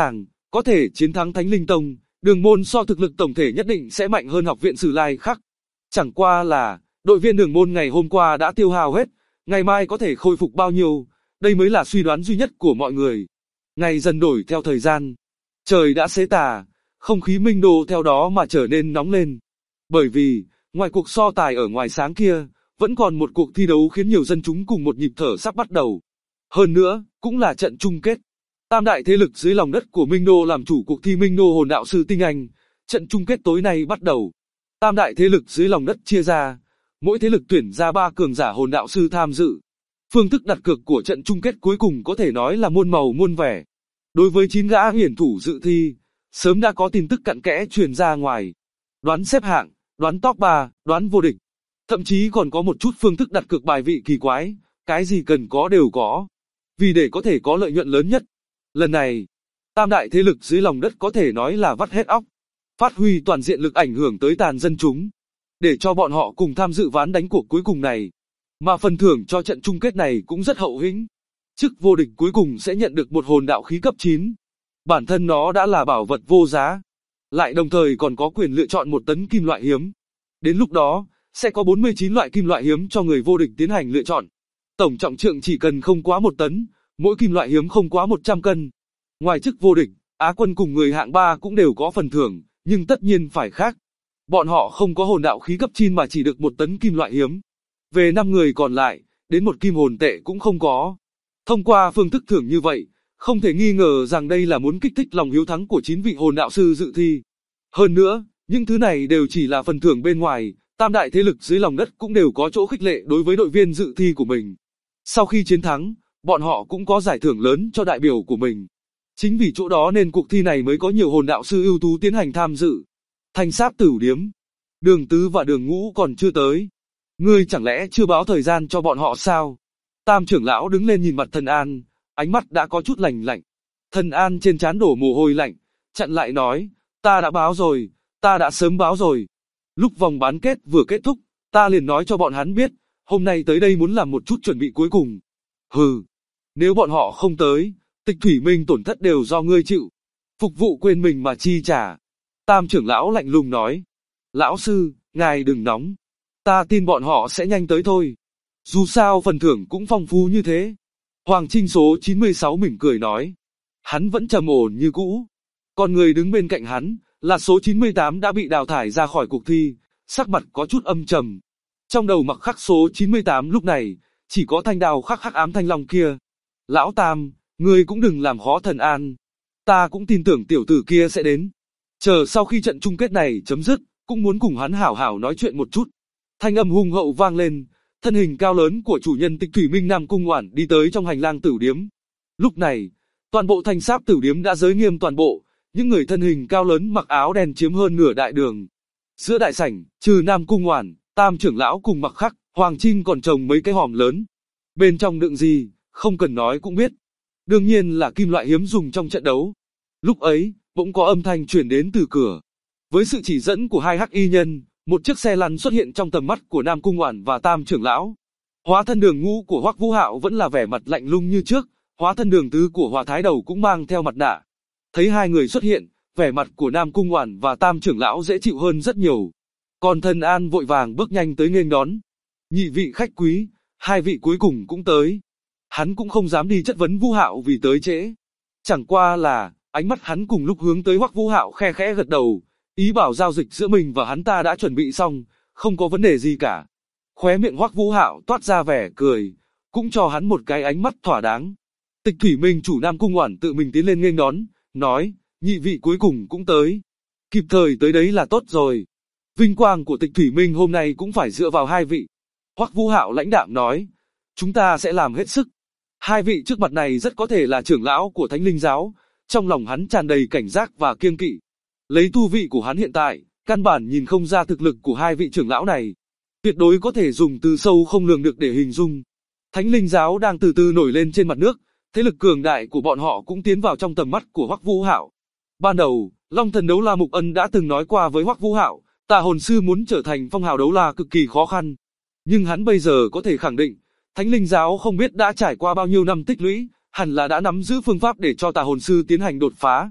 có thể chiến thắng Thánh Linh Tông, Đường môn so thực lực tổng thể nhất định sẽ mạnh hơn học viện Sử Lai Khắc. Chẳng qua là, đội viên Đường môn ngày hôm qua đã tiêu hao hết, ngày mai có thể khôi phục bao nhiêu, đây mới là suy đoán duy nhất của mọi người. Ngày dần đổi theo thời gian, trời đã xế tà, không khí Minh Đô theo đó mà trở nên nóng lên. Bởi vì, ngoài cuộc so tài ở ngoài sáng kia, vẫn còn một cuộc thi đấu khiến nhiều dân chúng cùng một nhịp thở sắp bắt đầu. Hơn nữa, cũng là trận chung kết. Tam đại thế lực dưới lòng đất của Minh Đô làm chủ cuộc thi Minh Đô Hồn Đạo Sư Tinh Anh. Trận chung kết tối nay bắt đầu. Tam đại thế lực dưới lòng đất chia ra, mỗi thế lực tuyển ra 3 cường giả hồn đạo sư tham dự. Phương thức đặt cược của trận chung kết cuối cùng có thể nói là muôn màu muôn vẻ. Đối với 9 gã hiển thủ dự thi, sớm đã có tin tức cặn kẽ truyền ra ngoài. Đoán xếp hạng, đoán top 3, đoán vô địch. Thậm chí còn có một chút phương thức đặt cược bài vị kỳ quái, cái gì cần có đều có. Vì để có thể có lợi nhuận lớn nhất. Lần này, tam đại thế lực dưới lòng đất có thể nói là vắt hết óc, phát huy toàn diện lực ảnh hưởng tới tàn dân chúng, để cho bọn họ cùng tham dự ván đánh cuộc cuối cùng này. Mà phần thưởng cho trận chung kết này cũng rất hậu hĩnh. Chức vô địch cuối cùng sẽ nhận được một hồn đạo khí cấp 9. Bản thân nó đã là bảo vật vô giá. Lại đồng thời còn có quyền lựa chọn 1 tấn kim loại hiếm. Đến lúc đó, sẽ có 49 loại kim loại hiếm cho người vô địch tiến hành lựa chọn. Tổng trọng lượng chỉ cần không quá 1 tấn, mỗi kim loại hiếm không quá 100 cân. Ngoài chức vô địch, Á quân cùng người hạng 3 cũng đều có phần thưởng, nhưng tất nhiên phải khác. Bọn họ không có hồn đạo khí cấp 9 mà chỉ được 1 tấn kim loại hiếm. Về 5 người còn lại, đến 1 kim hồn tệ cũng không có. Thông qua phương thức thưởng như vậy, không thể nghi ngờ rằng đây là muốn kích thích lòng hiếu thắng của 9 vị hồn đạo sư dự thi. Hơn nữa, những thứ này đều chỉ là phần thưởng bên ngoài, tam đại thế lực dưới lòng đất cũng đều có chỗ khích lệ đối với đội viên dự thi của mình. Sau khi chiến thắng, bọn họ cũng có giải thưởng lớn cho đại biểu của mình. Chính vì chỗ đó nên cuộc thi này mới có nhiều hồn đạo sư ưu tú tiến hành tham dự. Thanh Sáp Tửu Điếm, Đường Tứ và Đường Ngũ còn chưa tới. Ngươi chẳng lẽ chưa báo thời gian cho bọn họ sao? Tam trưởng lão đứng lên nhìn mặt Thần An, ánh mắt đã có chút lạnh lạnh. Thần An trên trán đổ mồ hôi lạnh, chặn lại nói, ta đã báo rồi, ta đã sớm báo rồi. Lúc vòng bán kết vừa kết thúc, ta liền nói cho bọn hắn biết, hôm nay tới đây muốn làm một chút chuẩn bị cuối cùng. Hừ, nếu bọn họ không tới, Tịch Thủy Minh tổn thất đều do ngươi chịu. Phục vụ quên mình mà chi trả. Tam trưởng lão lạnh lùng nói, lão sư, ngài đừng nóng. Ta tin bọn họ sẽ nhanh tới thôi. Dù sao phần thưởng cũng phong phú như thế. Hoàng Trinh số 96 mỉm cười nói. Hắn vẫn trầm ổn như cũ. Còn người đứng bên cạnh hắn, là số 98 đã bị đào thải ra khỏi cuộc thi, sắc mặt có chút âm trầm. Trong đầu Mặc Khắc số 98 lúc này, chỉ có thanh đao khắc hắc ám thanh long kia. Lão Tam, ngươi cũng đừng làm khó Thần An. Ta cũng tin tưởng tiểu tử kia sẽ đến. Chờ sau khi trận chung kết này chấm dứt, cũng muốn cùng hắn hảo hảo nói chuyện một chút. Thanh âm hùng hậu vang lên, thân hình cao lớn của chủ nhân Tịch Thủy Minh Nam Cung Oản đi tới trong hành lang tửu điếm. Lúc này, toàn bộ Thanh Sáp Tửu Điếm đã giới nghiêm toàn bộ, những người thân hình cao lớn mặc áo đen chiếm hơn nửa đại đường. Giữa đại sảnh, trừ Nam Cung Oản, Tam trưởng lão cùng Mặc Khắc, Hoàng Trinh còn trồng mấy cái hòm lớn. Bên trong đựng gì, không cần nói cũng biết. Đương nhiên là kim loại hiếm dùng trong trận đấu. Lúc ấy, bỗng có âm thanh truyền đến từ cửa. Với sự chỉ dẫn của 2 hắc y nhân, một chiếc xe lăn xuất hiện trong tầm mắt của Nam Cung Oản và Tam trưởng lão. Hóa thân Đường Ngũ của Hoắc Vũ Hạo vẫn là vẻ mặt lạnh lùng như trước, hóa thân Đường Tứ của Hỏa Thái Đầu cũng mang theo mặt nạ. Thấy hai người xuất hiện, vẻ mặt của Nam Cung Oản và Tam trưởng lão dễ chịu hơn rất nhiều. Còn Thần An vội vàng bước nhanh tới nghênh đón. Nhị vị khách quý, 2 vị cuối cùng cũng tới. Hắn cũng không dám đi chất vấn Vũ Hạo vì tới trễ. Chẳng qua là, ánh mắt hắn cùng lúc hướng tới Hoắc Vũ Hạo khe khẽ gật đầu, ý bảo giao dịch giữa mình và hắn ta đã chuẩn bị xong, không có vấn đề gì cả. Khóe miệng Hoắc Vũ Hạo toát ra vẻ cười, cũng cho hắn một cái ánh mắt thỏa đáng. Tịch Thủy Minh chủ Nam Cung Oản tự mình tiến lên nghênh đón, nói, nhị vị cuối cùng cũng tới. Kịp thời tới đấy là tốt rồi. Vinh quang của Tịch Thủy Minh hôm nay cũng phải dựa vào 2 vị. Hoắc Vũ Hạo lãnh đạm nói, chúng ta sẽ làm hết sức. 2 vị trước mặt này rất có thể là trưởng lão của Thánh Linh Giáo, trong lòng hắn tràn đầy cảnh giác và kiêng kỵ. Lấy tu vị của hắn hiện tại, căn bản nhìn không ra thực lực của 2 vị trưởng lão này. Tuyệt đối có thể dùng từ sâu không lường được để hình dung. Thánh Linh Giáo đang từ từ nổi lên trên mặt nước, thế lực cường đại của bọn họ cũng tiến vào trong tầm mắt của Hoắc Vũ Hạo. Ban đầu, Long Thần Đấu La Mục Ân đã từng nói qua với Hoắc Vũ Hạo, Tà Hồn Sư muốn trở thành phong hào đấu la cực kỳ khó khăn. Nhưng hắn bây giờ có thể khẳng định, Thánh Linh Giáo không biết đã trải qua bao nhiêu năm tích lũy, hẳn là đã nắm giữ phương pháp để cho Tà Hồn Sư tiến hành đột phá.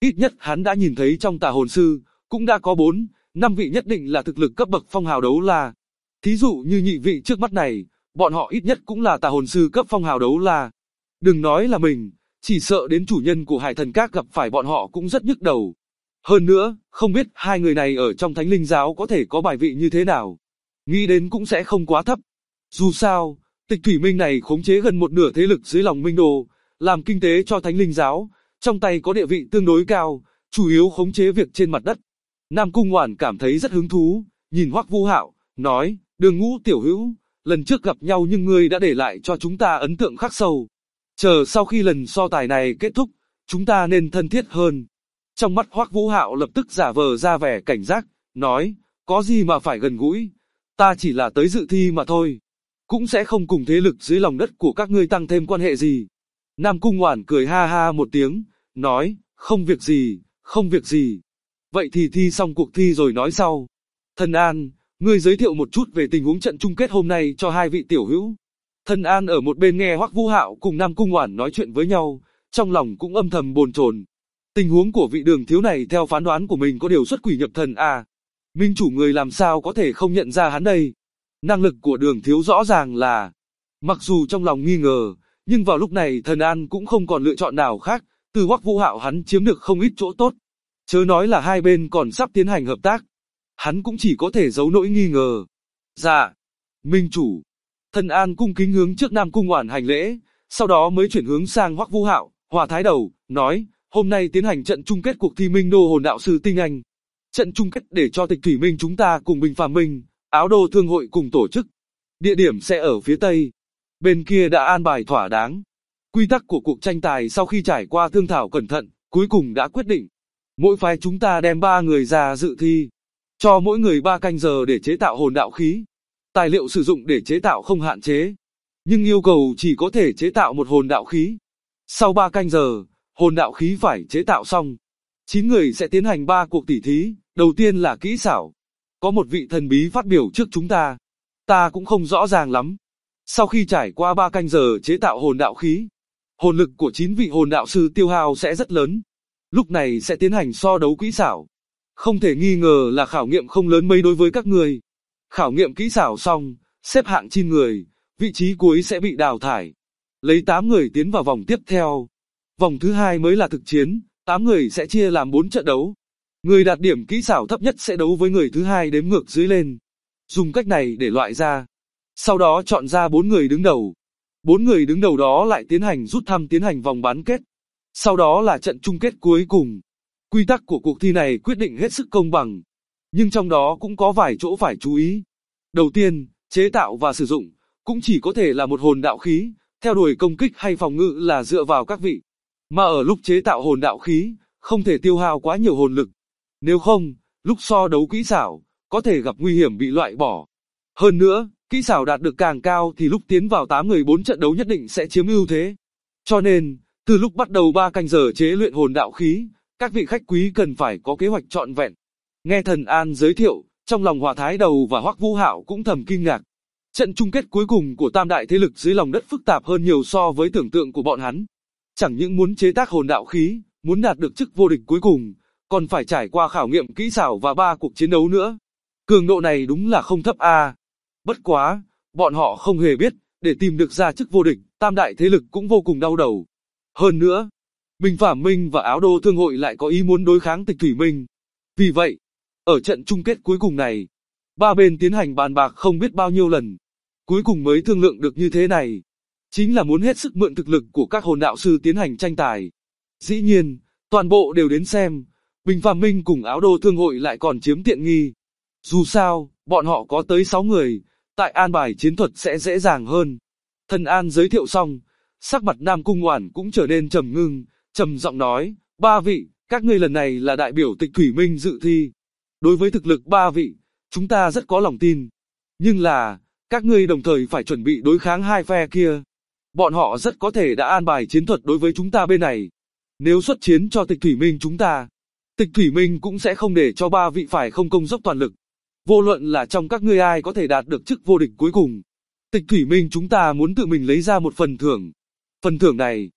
Ít nhất hắn đã nhìn thấy trong tà hồn sư, cũng đã có 4, 5 vị nhất định là thực lực cấp bậc phong hào đấu la. Thí dụ như nhị vị trước mắt này, bọn họ ít nhất cũng là tà hồn sư cấp phong hào đấu la. Đừng nói là mình, chỉ sợ đến chủ nhân của Hải Thần Các gặp phải bọn họ cũng rất nhức đầu. Hơn nữa, không biết hai người này ở trong Thánh Linh Giáo có thể có bài vị như thế nào. Nghĩ đến cũng sẽ không quá thấp. Dù sao, Tịch Thủy Minh này khống chế gần một nửa thế lực dưới lòng Minh Đô, làm kinh tế cho Thánh Linh Giáo, trong tay có địa vị tương đối cao, chủ yếu khống chế việc trên mặt đất. Nam Cung Ngoản cảm thấy rất hứng thú, nhìn Hoắc Vũ Hạo, nói, Đường Ngũ tiểu hữu, lần trước gặp nhau nhưng ngươi đã để lại cho chúng ta ấn tượng khắc sâu. Chờ sau khi lần so tài này kết thúc, chúng ta nên thân thiết hơn. Trong mắt Hoắc Vũ Hạo lập tức giả vờ ra vẻ cảnh giác, nói, có gì mà phải gần gũi, ta chỉ là tới dự thi mà thôi, cũng sẽ không cùng thế lực dưới lòng đất của các ngươi tăng thêm quan hệ gì. Nam Cung Ngoản cười ha ha một tiếng, nói, không việc gì, không việc gì. Vậy thì thi xong cuộc thi rồi nói sau. Thần An, ngươi giới thiệu một chút về tình huống trận chung kết hôm nay cho hai vị tiểu hữu. Thần An ở một bên nghe Hoắc Vũ Hạo cùng Nam Cung Ngoản nói chuyện với nhau, trong lòng cũng âm thầm bồn chồn. Tình huống của vị Đường thiếu này theo phán đoán của mình có điều xuất quỷ nhập thần à. Minh chủ người làm sao có thể không nhận ra hắn đây. Năng lực của Đường thiếu rõ ràng là, mặc dù trong lòng nghi ngờ, nhưng vào lúc này Thần An cũng không còn lựa chọn nào khác, từ Hoắc Vũ Hạo hắn chiếm được không ít chỗ tốt. Chớ nói là hai bên còn sắp tiến hành hợp tác, hắn cũng chỉ có thể giấu nỗi nghi ngờ. Dạ, Minh chủ. Thần An cung kính hướng trước Nam Cung Ngoản hành lễ, sau đó mới chuyển hướng sang Hoắc Vũ Hạo, hòa thái đầu, nói, hôm nay tiến hành trận chung kết cuộc thi Minh Đô Hồn Đạo Sư Tinh Anh. Trận chung kết để cho Tịch Thủy Minh chúng ta cùng Bình Phàm Minh, Áo Đô Thương hội cùng tổ chức. Địa điểm sẽ ở phía Tây. Bên kia đã an bài thỏa đáng. Quy tắc của cuộc tranh tài sau khi trải qua thương thảo cẩn thận, cuối cùng đã quyết định. Mỗi phái chúng ta đem 3 người ra dự thi, cho mỗi người 3 canh giờ để chế tạo hồn đạo khí. Tài liệu sử dụng để chế tạo không hạn chế, nhưng yêu cầu chỉ có thể chế tạo một hồn đạo khí. Sau 3 canh giờ, hồn đạo khí phải chế tạo xong. 9 người sẽ tiến hành 3 cuộc tỉ thí, đầu tiên là kỹ xảo. Có một vị thần bí phát biểu trước chúng ta cũng không rõ ràng lắm. Sau khi trải qua 3 canh giờ chế tạo hồn đạo khí, hồn lực của 9 vị hồn đạo sư tiêu hao sẽ rất lớn. Lúc này sẽ tiến hành so đấu kỹ xảo. Không thể nghi ngờ là khảo nghiệm không lớn mấy đối với các người. Khảo nghiệm kỹ xảo xong, xếp hạng 9 người, vị trí cuối sẽ bị đào thải. Lấy 8 người tiến vào vòng tiếp theo. Vòng thứ 2 mới là thực chiến, 8 người sẽ chia làm 4 trận đấu. Người đạt điểm kỹ xảo thấp nhất sẽ đấu với người thứ 2 đếm ngược dưới lên. Dùng cách này để loại ra. Sau đó chọn ra 4 người đứng đầu. 4 người đứng đầu đó lại tiến hành rút thăm tiến hành vòng bán kết. Sau đó là trận chung kết cuối cùng. Quy tắc của cuộc thi này quyết định hết sức công bằng. Nhưng trong đó cũng có vài chỗ phải chú ý. Đầu tiên, chế tạo và sử dụng, cũng chỉ có thể là một hồn đạo khí, theo đuổi công kích hay phòng ngự là dựa vào các vị. Mà ở lúc chế tạo hồn đạo khí, không thể tiêu hao quá nhiều hồn lực. Nếu không, lúc so đấu kỹ xảo, có thể gặp nguy hiểm bị loại bỏ. Hơn nữa, kỹ xảo đạt được càng cao thì lúc tiến vào 8 người 4 trận đấu nhất định sẽ chiếm ưu thế. Cho nên, từ lúc bắt đầu 3 canh giờ chế luyện hồn đạo khí, các vị khách quý cần phải có kế hoạch trọn vẹn. Nghe Thần An giới thiệu, trong lòng Hòa Thái Đầu và Hoắc Vũ Hạo cũng thầm kinh ngạc. Trận chung kết cuối cùng của tam đại thế lực dưới lòng đất phức tạp hơn nhiều so với tưởng tượng của bọn hắn. Chẳng những muốn chế tác hồn đạo khí, muốn đạt được chức vô địch cuối cùng, còn phải trải qua khảo nghiệm kỹ xảo và 3 cuộc chiến đấu nữa. Cường độ này đúng là không thấp a. Bất quá, bọn họ không hề biết, để tìm được ra chức vô địch, tam đại thế lực cũng vô cùng đau đầu. Hơn nữa, Bình Phàm Minh và Áo Đô Thương hội lại có ý muốn đối kháng Tịch Thủy Minh. Vì vậy, ở trận chung kết cuối cùng này, 3 bên tiến hành bàn bạc không biết bao nhiêu lần, cuối cùng mới thương lượng được như thế này. Chính là muốn hết sức mượn thực lực của các hồn đạo sư tiến hành tranh tài. Dĩ nhiên, toàn bộ đều đến xem, Bình Phàm Minh cùng Áo Đô Thương hội lại còn chiếm tiện nghi. Dù sao, bọn họ có tới 6 người, tại an bài chiến thuật sẽ dễ dàng hơn. Thần An giới thiệu xong, sắc mặt Nam Cung Ngoản cũng trở nên trầm ngưng, trầm giọng nói, 3 vị, các ngươi lần này là đại biểu Tịch Thủy Minh dự thi. Đối với thực lực 3 vị, chúng ta rất có lòng tin. Nhưng là, các ngươi đồng thời phải chuẩn bị đối kháng hai phe kia. Bọn họ rất có thể đã an bài chiến thuật đối với chúng ta bên này. Nếu xuất chiến cho Tịch Thủy Minh chúng ta, Tịch Thủy Minh cũng sẽ không để cho 3 vị phải không công dốc toàn lực. Vô luận là trong các ngươi ai có thể đạt được chức vô địch cuối cùng, Tịch Thủy Minh chúng ta muốn tự mình lấy ra một phần thưởng. Phần thưởng này,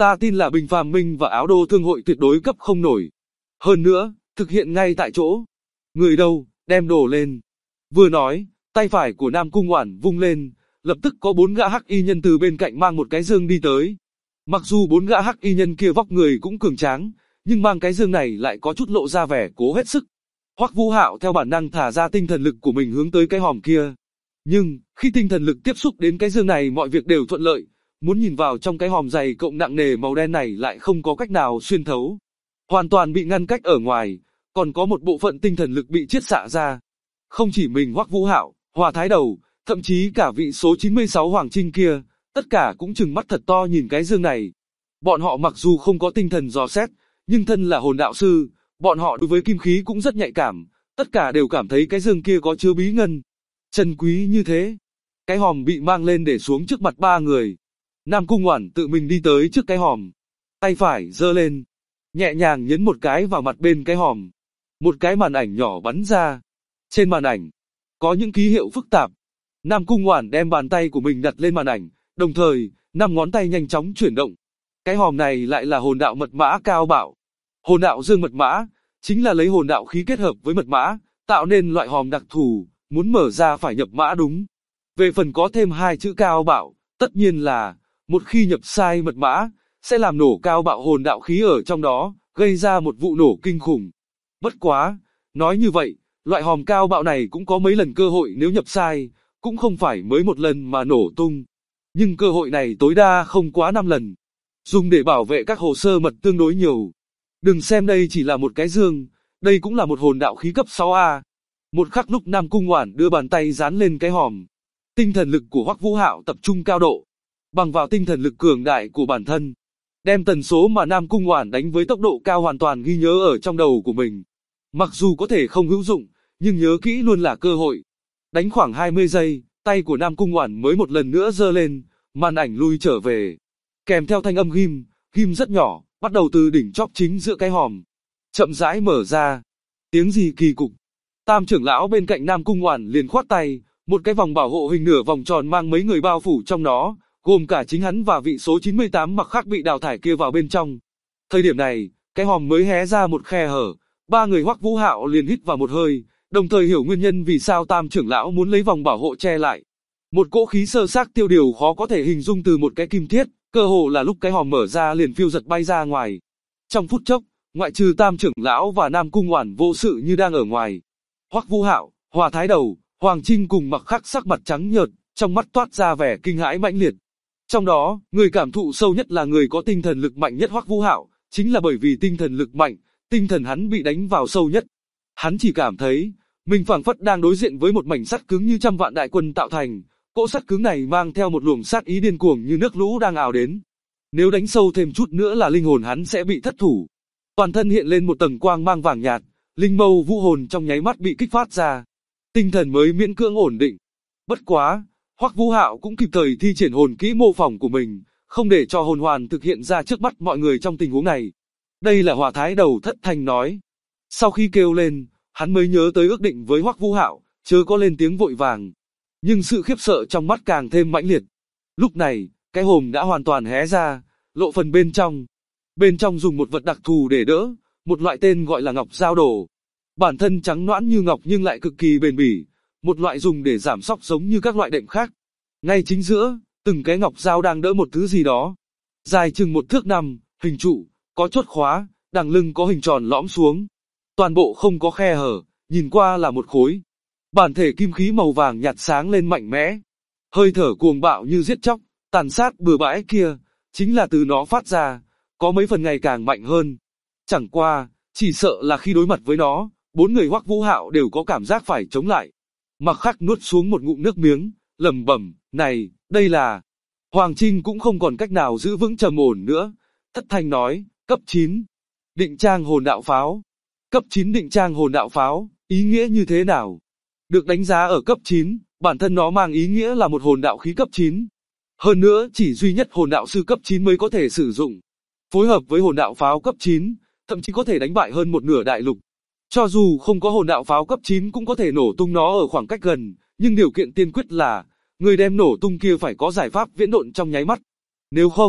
Ta tin là Bình Phàm Minh và Áo Đô Thương hội tuyệt đối cấp không nổi. Hơn nữa, thực hiện ngay tại chỗ. Người đâu, đem đồ lên. Vừa nói, tay phải của Nam Cung Oản vung lên, lập tức có 4 gã hắc y nhân từ bên cạnh mang một cái dương đi tới. Mặc dù 4 gã hắc y nhân kia vóc người cũng cường tráng, nhưng mang cái dương này lại có chút lộ ra vẻ cố hết sức. Hoắc Vũ Hạo theo bản năng thả ra tinh thần lực của mình hướng tới cái hòm kia. Nhưng, khi tinh thần lực tiếp xúc đến cái dương này mọi việc đều thuận lợi, muốn nhìn vào trong cái hòm dày cộng nặng nề màu đen này lại không có cách nào xuyên thấu. Hoàn toàn bị ngăn cách ở ngoài, còn có một bộ phận tinh thần lực bị chiết xạ ra. Không chỉ mình Hoắc Vũ Hạo, Hòa Thái Đầu, thậm chí cả vị số 96 Hoàng Trinh kia, tất cả cũng trừng mắt thật to nhìn cái dương này. Bọn họ mặc dù không có tinh thần dò xét, nhưng thân là hồn đạo sư, bọn họ đối với kim khí cũng rất nhạy cảm, tất cả đều cảm thấy cái dương kia có chứa bí ngân. Chân quý như thế. Cái hòm bị mang lên để xuống trước mặt 3 người. Nam Cung Oản tự mình đi tới trước cái hòm. Tay phải giơ lên. Nhẹ nhàng nhấn một cái vào mặt bên cái hòm. Một cái màn ảnh nhỏ bắn ra. Trên màn ảnh, có những ký hiệu phức tạp. Nam Cung Oản đem bàn tay của mình đặt lên màn ảnh, đồng thời, 5 ngón tay nhanh chóng chuyển động. Cái hòm này lại là hồn đạo mật mã cao bạo. Hồn đạo dương mật mã, chính là lấy hồn đạo khí kết hợp với mật mã, tạo nên loại hòm đặc thù, muốn mở ra phải nhập mã đúng. Về phần có thêm 2 chữ cao bạo, tất nhiên là, một khi nhập sai mật mã, sẽ làm nổ cao bạo hồn đạo khí ở trong đó, gây ra một vụ nổ kinh khủng. Bất quá, nói như vậy, loại hòm cao bạo này cũng có mấy lần cơ hội nếu nhập sai, cũng không phải mới một lần mà nổ tung. Nhưng cơ hội này tối đa không quá 5 lần. Dùng để bảo vệ các hồ sơ mật tương đối nhiều. Đừng xem đây chỉ là một cái dương, đây cũng là một hồn đạo khí cấp 6A. Một khắc lúc Nam Cung Oản đưa bàn tay dán lên cái hòm, tinh thần lực của Hoắc Vũ Hạo tập trung cao độ, bằng vào tinh thần lực cường đại của bản thân, đem tần số mà Nam Cung Oản đánh với tốc độ cao hoàn toàn ghi nhớ ở trong đầu của mình. Mặc dù có thể không hữu dụng, nhưng nhớ kỹ luôn là cơ hội. Đánh khoảng 20 giây, tay của Nam Cung Oản mới một lần nữa giơ lên, màn ảnh lui trở về, kèm theo thanh âm ghim rất nhỏ, bắt đầu từ đỉnh chóp chính giữa cái hòm, chậm rãi mở ra. Tiếng gì kỳ cục. Tam trưởng lão bên cạnh Nam Cung Oản liền khoát tay, một cái vòng bảo hộ hình nửa vòng tròn mang mấy người bao phủ trong nó, gồm cả chính hắn và vị số 98 mặc khác bị đào thải kia vào bên trong. Thời điểm này, cái hòm mới hé ra một khe hở, 3 người Hoắc Vũ Hạo liền hít vào một hơi, đồng thời hiểu nguyên nhân vì sao Tam trưởng lão muốn lấy vòng bảo hộ che lại. Một cỗ khí sơ xác tiêu điều khó có thể hình dung từ một cái kim thiết, cơ hồ là lúc cái hòm mở ra liền phiêu giật bay ra ngoài. Trong phút chốc, ngoại trừ Tam trưởng lão và Nam Cung Oản vô sự như đang ở ngoài. Hoắc Vũ Hạo, Hòa Thái Đầu, Hoàng Trinh cùng Mặc Khắc sắc mặt trắng nhợt, trong mắt toát ra vẻ kinh hãi mãnh liệt. Trong đó, người cảm thụ sâu nhất là người có tinh thần lực mạnh nhất Hoắc Vũ Hạo, chính là bởi vì tinh thần lực mạnh, tinh thần hắn bị đánh vào sâu nhất. Hắn chỉ cảm thấy, mình phảng phất đang đối diện với một mảnh sắt cứng như trăm vạn đại quân tạo thành, cỗ sắt cứng này mang theo một luồng sát ý điên cuồng như nước lũ đang ào đến. Nếu đánh sâu thêm chút nữa là linh hồn hắn sẽ bị thất thủ. Toàn thân hiện lên một tầng quang mang vàng nhạt, linh mâu vũ hồn trong nháy mắt bị kích phát ra. Tinh thần mới miễn cưỡng ổn định. Bất quá, Hoắc Vũ Hạo cũng kịp thời thi triển hồn kỹ mô phỏng của mình, không để cho hồn hoàn thực hiện ra trước mắt mọi người trong tình huống này. Đây là Hòa Thái Đầu thất thanh nói. Sau khi kêu lên, hắn mới nhớ tới ước định với Hoắc Vũ Hạo, chớ có lên tiếng vội vàng. Nhưng sự khiếp sợ trong mắt càng thêm mãnh liệt. Lúc này, cái hòm đã hoàn toàn hé ra, lộ phần bên trong. Bên trong dùng một vật đặc thù để đỡ, một loại tên gọi là ngọc dao đổ. Bản thân trắng nõn như ngọc nhưng lại cực kỳ bền bỉ, một loại dùng để giảm xóc giống như các loại đệm khác. Ngay chính giữa, từng cái ngọc dao đang đỡ một thứ gì đó. Dài chừng 1 thước 5, hình trụ, có chốt khóa, đằng lưng có hình tròn lõm xuống. Toàn bộ không có khe hở, nhìn qua là một khối. Bản thể kim khí màu vàng nhạt sáng lên mạnh mẽ. Hơi thở cuồng bạo như giết chóc, tàn sát bừa bãi kia, chính là từ nó phát ra, có mấy phần ngày càng mạnh hơn. Chẳng qua, chỉ sợ là khi đối mặt với nó, 4 người Hoắc Vũ Hạo đều có cảm giác phải chống lại. Mặc Khắc nuốt xuống một ngụm nước miếng, lẩm bẩm, này, đây là... Hoàng Trinh cũng không còn cách nào giữ vững trầm ổn nữa, thất thanh nói, cấp 9. Định trang hồn đạo pháo. Cấp 9 định trang hồn đạo pháo, ý nghĩa như thế nào? Được đánh giá ở cấp 9, bản thân nó mang ý nghĩa là một hồn đạo khí cấp 9. Hơn nữa, chỉ duy nhất hồn đạo sư cấp 9 mới có thể sử dụng. Phối hợp với hồn đạo pháo cấp 9, thậm chí có thể đánh bại hơn một nửa đại lục. Cho dù không có hồn đạo pháo cấp 9 cũng có thể nổ tung nó ở khoảng cách gần, nhưng điều kiện tiên quyết là, người đem nổ tung kia phải có giải pháp viễn độn trong nháy mắt. Nếu không,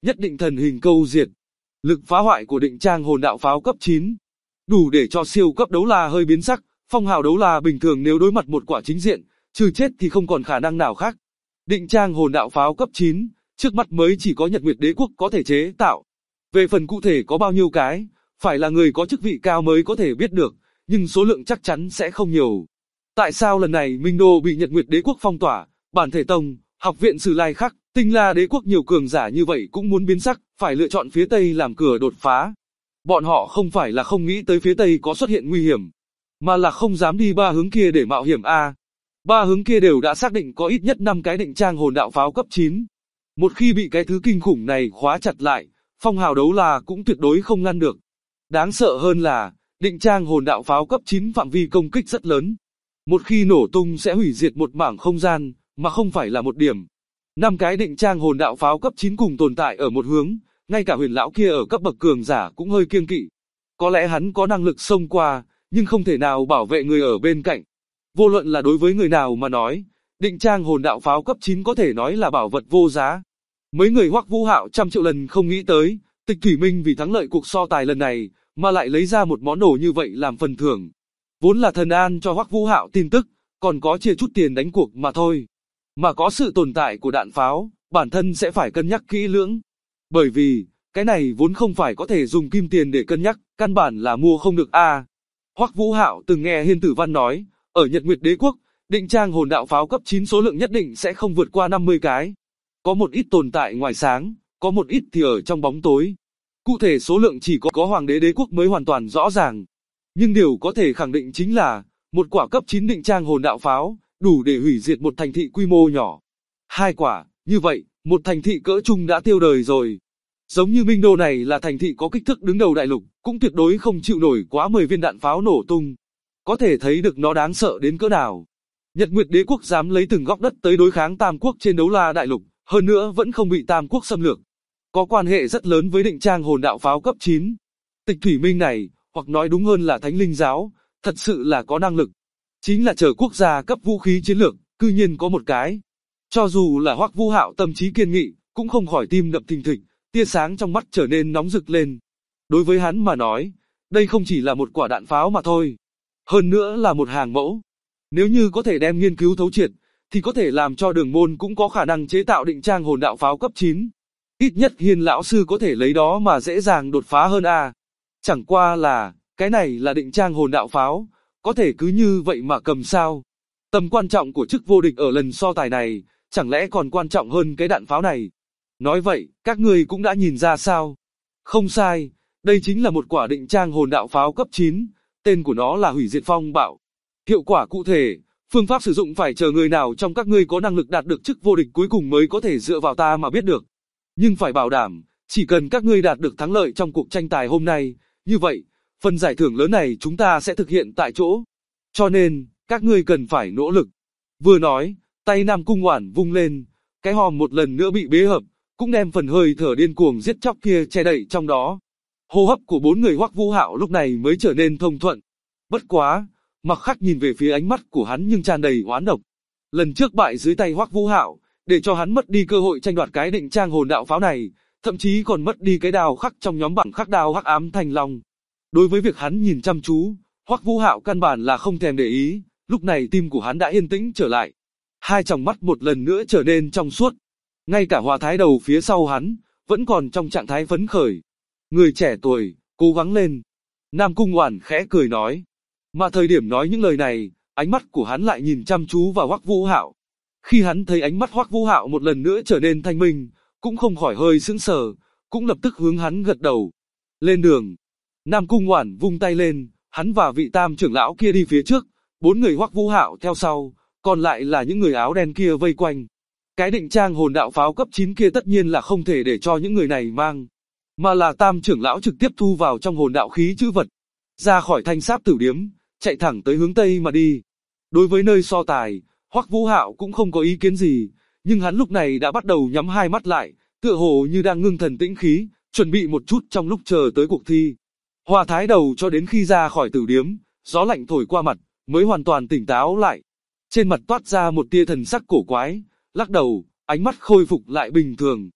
nhất định thần hình câu diệt. Lực phá hoại của định trang hồn đạo pháo cấp 9 đủ để cho siêu cấp đấu la hơi biến sắc. Phong hào đấu la bình thường nếu đối mặt một quả chính diện, trừ chết thì không còn khả năng nào khác. Định trang hồn đạo pháo cấp 9, trước mắt mới chỉ có Nhật Nguyệt Đế Quốc có thể chế tạo. Về phần cụ thể có bao nhiêu cái, phải là người có chức vị cao mới có thể biết được, nhưng số lượng chắc chắn sẽ không nhiều. Tại sao lần này Minh Đô bị Nhật Nguyệt Đế Quốc phong tỏa, Bản Thể Tông, Học viện Sử Lai Khắc, Tinh La Đế Quốc nhiều cường giả như vậy cũng muốn biến sắc, phải lựa chọn phía Tây làm cửa đột phá. Bọn họ không phải là không nghĩ tới phía Tây có xuất hiện nguy hiểm, mà là không dám đi ba hướng kia để mạo hiểm a. Ba hướng kia đều đã xác định có ít nhất 5 cái định trang hồn đạo pháo cấp 9. Một khi bị cái thứ kinh khủng này khóa chặt lại, phong hào đấu la cũng tuyệt đối không ngăn được. Đáng sợ hơn là, định trang hồn đạo pháo cấp 9 phạm vi công kích rất lớn. Một khi nổ tung sẽ hủy diệt một mảng không gian, mà không phải là một điểm. 5 cái định trang hồn đạo pháo cấp 9 cùng tồn tại ở một hướng, ngay cả huyền lão kia ở cấp bậc cường giả cũng hơi kiêng kỵ. Có lẽ hắn có năng lực xông qua, nhưng không thể nào bảo vệ người ở bên cạnh. Vô luận là đối với người nào mà nói, định trang hồn đạo pháo cấp 9 có thể nói là bảo vật vô giá. Mấy người Hoắc Vũ Hạo trăm triệu lần không nghĩ tới, Tịch Thủy Minh vì thắng lợi cuộc so tài lần này, mà lại lấy ra một món đồ như vậy làm phần thưởng. Vốn là thần an cho Hoắc Vũ Hạo tin tức, còn có chia chút tiền đánh cuộc mà thôi. Mà có sự tồn tại của đạn pháo, bản thân sẽ phải cân nhắc kỹ lưỡng. Bởi vì, cái này vốn không phải có thể dùng kim tiền để cân nhắc, căn bản là mua không được a. Hoắc Vũ Hạo từng nghe Hiên Tử Văn nói, ở Nhật Nguyệt Đế Quốc, định trang hồn đạo pháo cấp 9 số lượng nhất định sẽ không vượt qua 50 cái. Có một ít tồn tại ngoài sáng, có một ít thì ở trong bóng tối. Cụ thể số lượng chỉ có Hoàng đế Đế Quốc mới hoàn toàn rõ ràng. Nhưng điều có thể khẳng định chính là, một quả cấp 9 định trang hồn đạo pháo, đủ để hủy diệt một thành thị quy mô nhỏ. 2 quả, như vậy, một thành thị cỡ trung đã tiêu đời rồi. Giống như Minh Đô này là thành thị có kích thước đứng đầu đại lục, cũng tuyệt đối không chịu nổi quá 10 viên đạn pháo nổ tung. Có thể thấy được nó đáng sợ đến cỡ nào. Nhật Nguyệt Đế Quốc dám lấy từng góc đất tới đối kháng Tam Quốc trên đấu la đại lục, hơn nữa vẫn không bị Tam Quốc xâm lược. Có quan hệ rất lớn với định trang hồn đạo pháo cấp 9. Tịch Thủy Minh này, hoặc nói đúng hơn là Thánh Linh Giáo, thật sự là có năng lực. Chính là chờ quốc gia cấp vũ khí chiến lược, cư nhiên có một cái. Cho dù là Hoắc Vũ Hạo tâm trí kiên nghị, cũng không khỏi tim đập thình thịch, tia sáng trong mắt trở nên nóng rực lên. Đối với hắn mà nói, đây không chỉ là một quả đạn pháo mà thôi. Hơn nữa là một hàng mẫu. Nếu như có thể đem nghiên cứu thấu triệt, thì có thể làm cho Đường Môn cũng có khả năng chế tạo định trang hồn đạo pháo cấp 9. Ít nhất Hiên lão sư có thể lấy đó mà dễ dàng đột phá hơn a. Chẳng qua là, cái này là định trang hồn đạo pháo, có thể cứ như vậy mà cầm sao? Tầm quan trọng của chức vô địch ở lần so tài này, chẳng lẽ còn quan trọng hơn cái đạn pháo này? Nói vậy, các ngươi cũng đã nhìn ra sao? Không sai, đây chính là một quả định trang hồn đạo pháo cấp 9, tên của nó là hủy diệt phong bạo. Hiệu quả cụ thể, phương pháp sử dụng phải chờ người nào trong các ngươi có năng lực đạt được chức vô địch cuối cùng mới có thể dựa vào ta mà biết được. Nhưng phải bảo đảm, chỉ cần các ngươi đạt được thắng lợi trong cuộc tranh tài hôm nay, như vậy, phần giải thưởng lớn này chúng ta sẽ thực hiện tại chỗ. Cho nên, các ngươi cần phải nỗ lực. Vừa nói, tay Nam Cung Oản vung lên, cái hòm một lần nữa bị bế hợp, cũng đem phần hơi thở điên cuồng giết chóc kia che đậy trong đó. Hô hấp của 4 người Hoắc Vũ Hạo lúc này mới trở nên thông thuận. Bất quá, Mặc Khắc nhìn về phía ánh mắt của hắn nhưng tràn đầy oán độc. Lần trước bại dưới tay Hoắc Vũ Hạo, để cho hắn mất đi cơ hội tranh đoạt cái định trang hồn đạo pháo này, thậm chí còn mất đi cái đao khắc trong nhóm bảng khắc đao Hắc Ám Thanh Long. Đối với việc hắn nhìn chăm chú, Hoắc Vũ Hạo căn bản là không thèm để ý, lúc này tim của hắn đã yên tĩnh trở lại. Hai tròng mắt một lần nữa trở nên trong suốt. Ngay cả Hòa Thái Đầu phía sau hắn, vẫn còn trong trạng thái phấn khởi. Người trẻ tuổi, cố gắng lên. Nam Cung Oản khẽ cười nói. Mà thời điểm nói những lời này, ánh mắt của hắn lại nhìn chăm chú vào Hoắc Vũ Hạo. Khi hắn thấy ánh mắt Hoắc Vũ Hạo một lần nữa trở nên thanh minh, cũng không khỏi hơi sững sờ, cũng lập tức hướng hắn gật đầu. Lên đường. Nam Cung Oản vung tay lên, hắn và vị Tam trưởng lão kia đi phía trước, 4 người Hoắc Vũ Hạo theo sau, còn lại là những người áo đen kia vây quanh. Cái định trang hồn đạo pháo cấp 9 kia tất nhiên là không thể để cho những người này mang, mà là Tam trưởng lão trực tiếp thu vào trong hồn đạo khí trữ vật, ra khỏi Thanh Sáp Tử Điếm, chạy thẳng tới hướng Tây mà đi. Đối với nơi so tài, Hoắc Vũ Hạo cũng không có ý kiến gì, nhưng hắn lúc này đã bắt đầu nhắm hai mắt lại, tựa hồ như đang ngưng thần tĩnh khí, chuẩn bị một chút trong lúc chờ tới cuộc thi. Hòa Thái Đầu cho đến khi ra khỏi tử điếm, gió lạnh thổi qua mặt, mới hoàn toàn tỉnh táo lại. Trên mặt toát ra một tia thần sắc cổ quái, lắc đầu, ánh mắt khôi phục lại bình thường.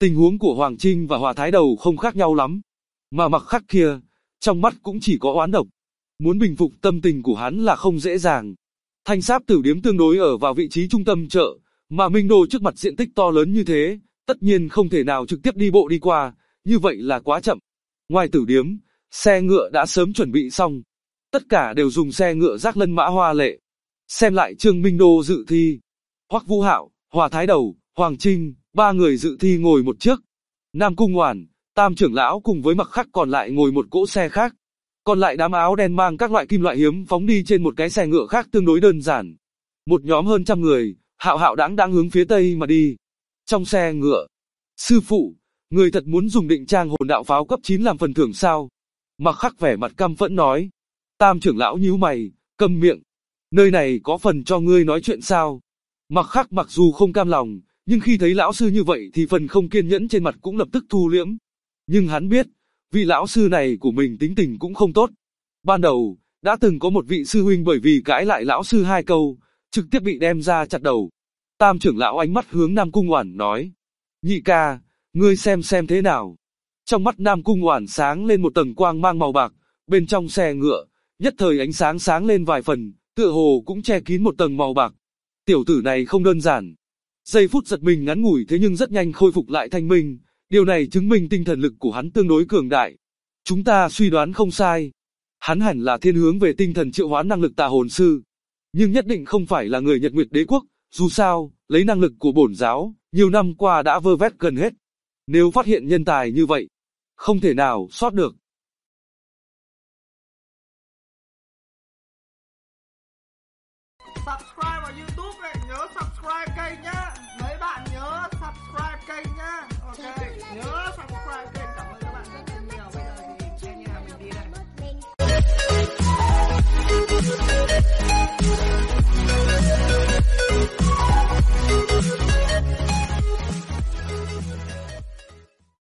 Tình huống của Hoàng Trinh và Hòa Thái Đầu không khác nhau lắm. Mà Mặc Khắc kia, trong mắt cũng chỉ có oán độc. Muốn bình phục tâm tình của hắn là không dễ dàng. Thanh Sáp Tử Điếm tương đối ở vào vị trí trung tâm chợ, mà Minh Đô trước mặt diện tích to lớn như thế, tất nhiên không thể nào trực tiếp đi bộ đi qua, như vậy là quá chậm. Ngoài tử điếm, xe ngựa đã sớm chuẩn bị xong. Tất cả đều dùng xe ngựa rác lân mã hoa lệ. Xem lại Trương Minh Đô dự thi. Hoắc Vũ Hạo, Hòa Thái Đầu, Hoàng Trinh, ba người dự thi ngồi một chiếc. Nam Cung Oản, Tam trưởng lão cùng với Mặc Khắc còn lại ngồi một cỗ xe khác. Còn lại đám áo đen mang các loại kim loại hiếm phóng đi trên một cái xe ngựa khác tương đối đơn giản. Một nhóm hơn trăm người, hạo hạo đáng hướng phía tây mà đi. Trong xe ngựa, sư phụ, người thật muốn dùng định trang hồn đạo pháo cấp 9 làm phần thưởng sao? Mặc Khắc vẻ mặt căm phẫn nói. Tam trưởng lão nhíu mày, câm miệng. Nơi này có phần cho ngươi nói chuyện sao? Mặc Khắc mặc dù không cam lòng, nhưng khi thấy lão sư như vậy thì phần không kiên nhẫn trên mặt cũng lập tức thu liễm. Nhưng hắn biết, vị lão sư này của mình tính tình cũng không tốt. Ban đầu, đã từng có một vị sư huynh bởi vì cãi lại lão sư 2 câu, trực tiếp bị đem ra chặt đầu. Tam trưởng lão ánh mắt hướng Nam Cung Oản nói. Nhị ca, ngươi xem thế nào? Trong mắt Nam Cung Oản sáng lên một tầng quang mang màu bạc, bên trong xe ngựa, nhất thời ánh sáng sáng lên vài phần, tựa hồ cũng che kín một tầng màu bạc. Tiểu tử này không đơn giản. Giây phút giật mình ngắn ngủi thế nhưng rất nhanh khôi phục lại thanh minh, điều này chứng minh tinh thần lực của hắn tương đối cường đại. Chúng ta suy đoán không sai. Hắn hẳn là thiên hướng về tinh thần triệu hoán năng lực tà hồn sư. Nhưng nhất định không phải là người Nhật Nguyệt Đế Quốc, dù sao, lấy năng lực của bổn giáo, nhiều năm qua đã vơ vét gần hết. Nếu phát hiện nhân tài như vậy, không thể nào sót được.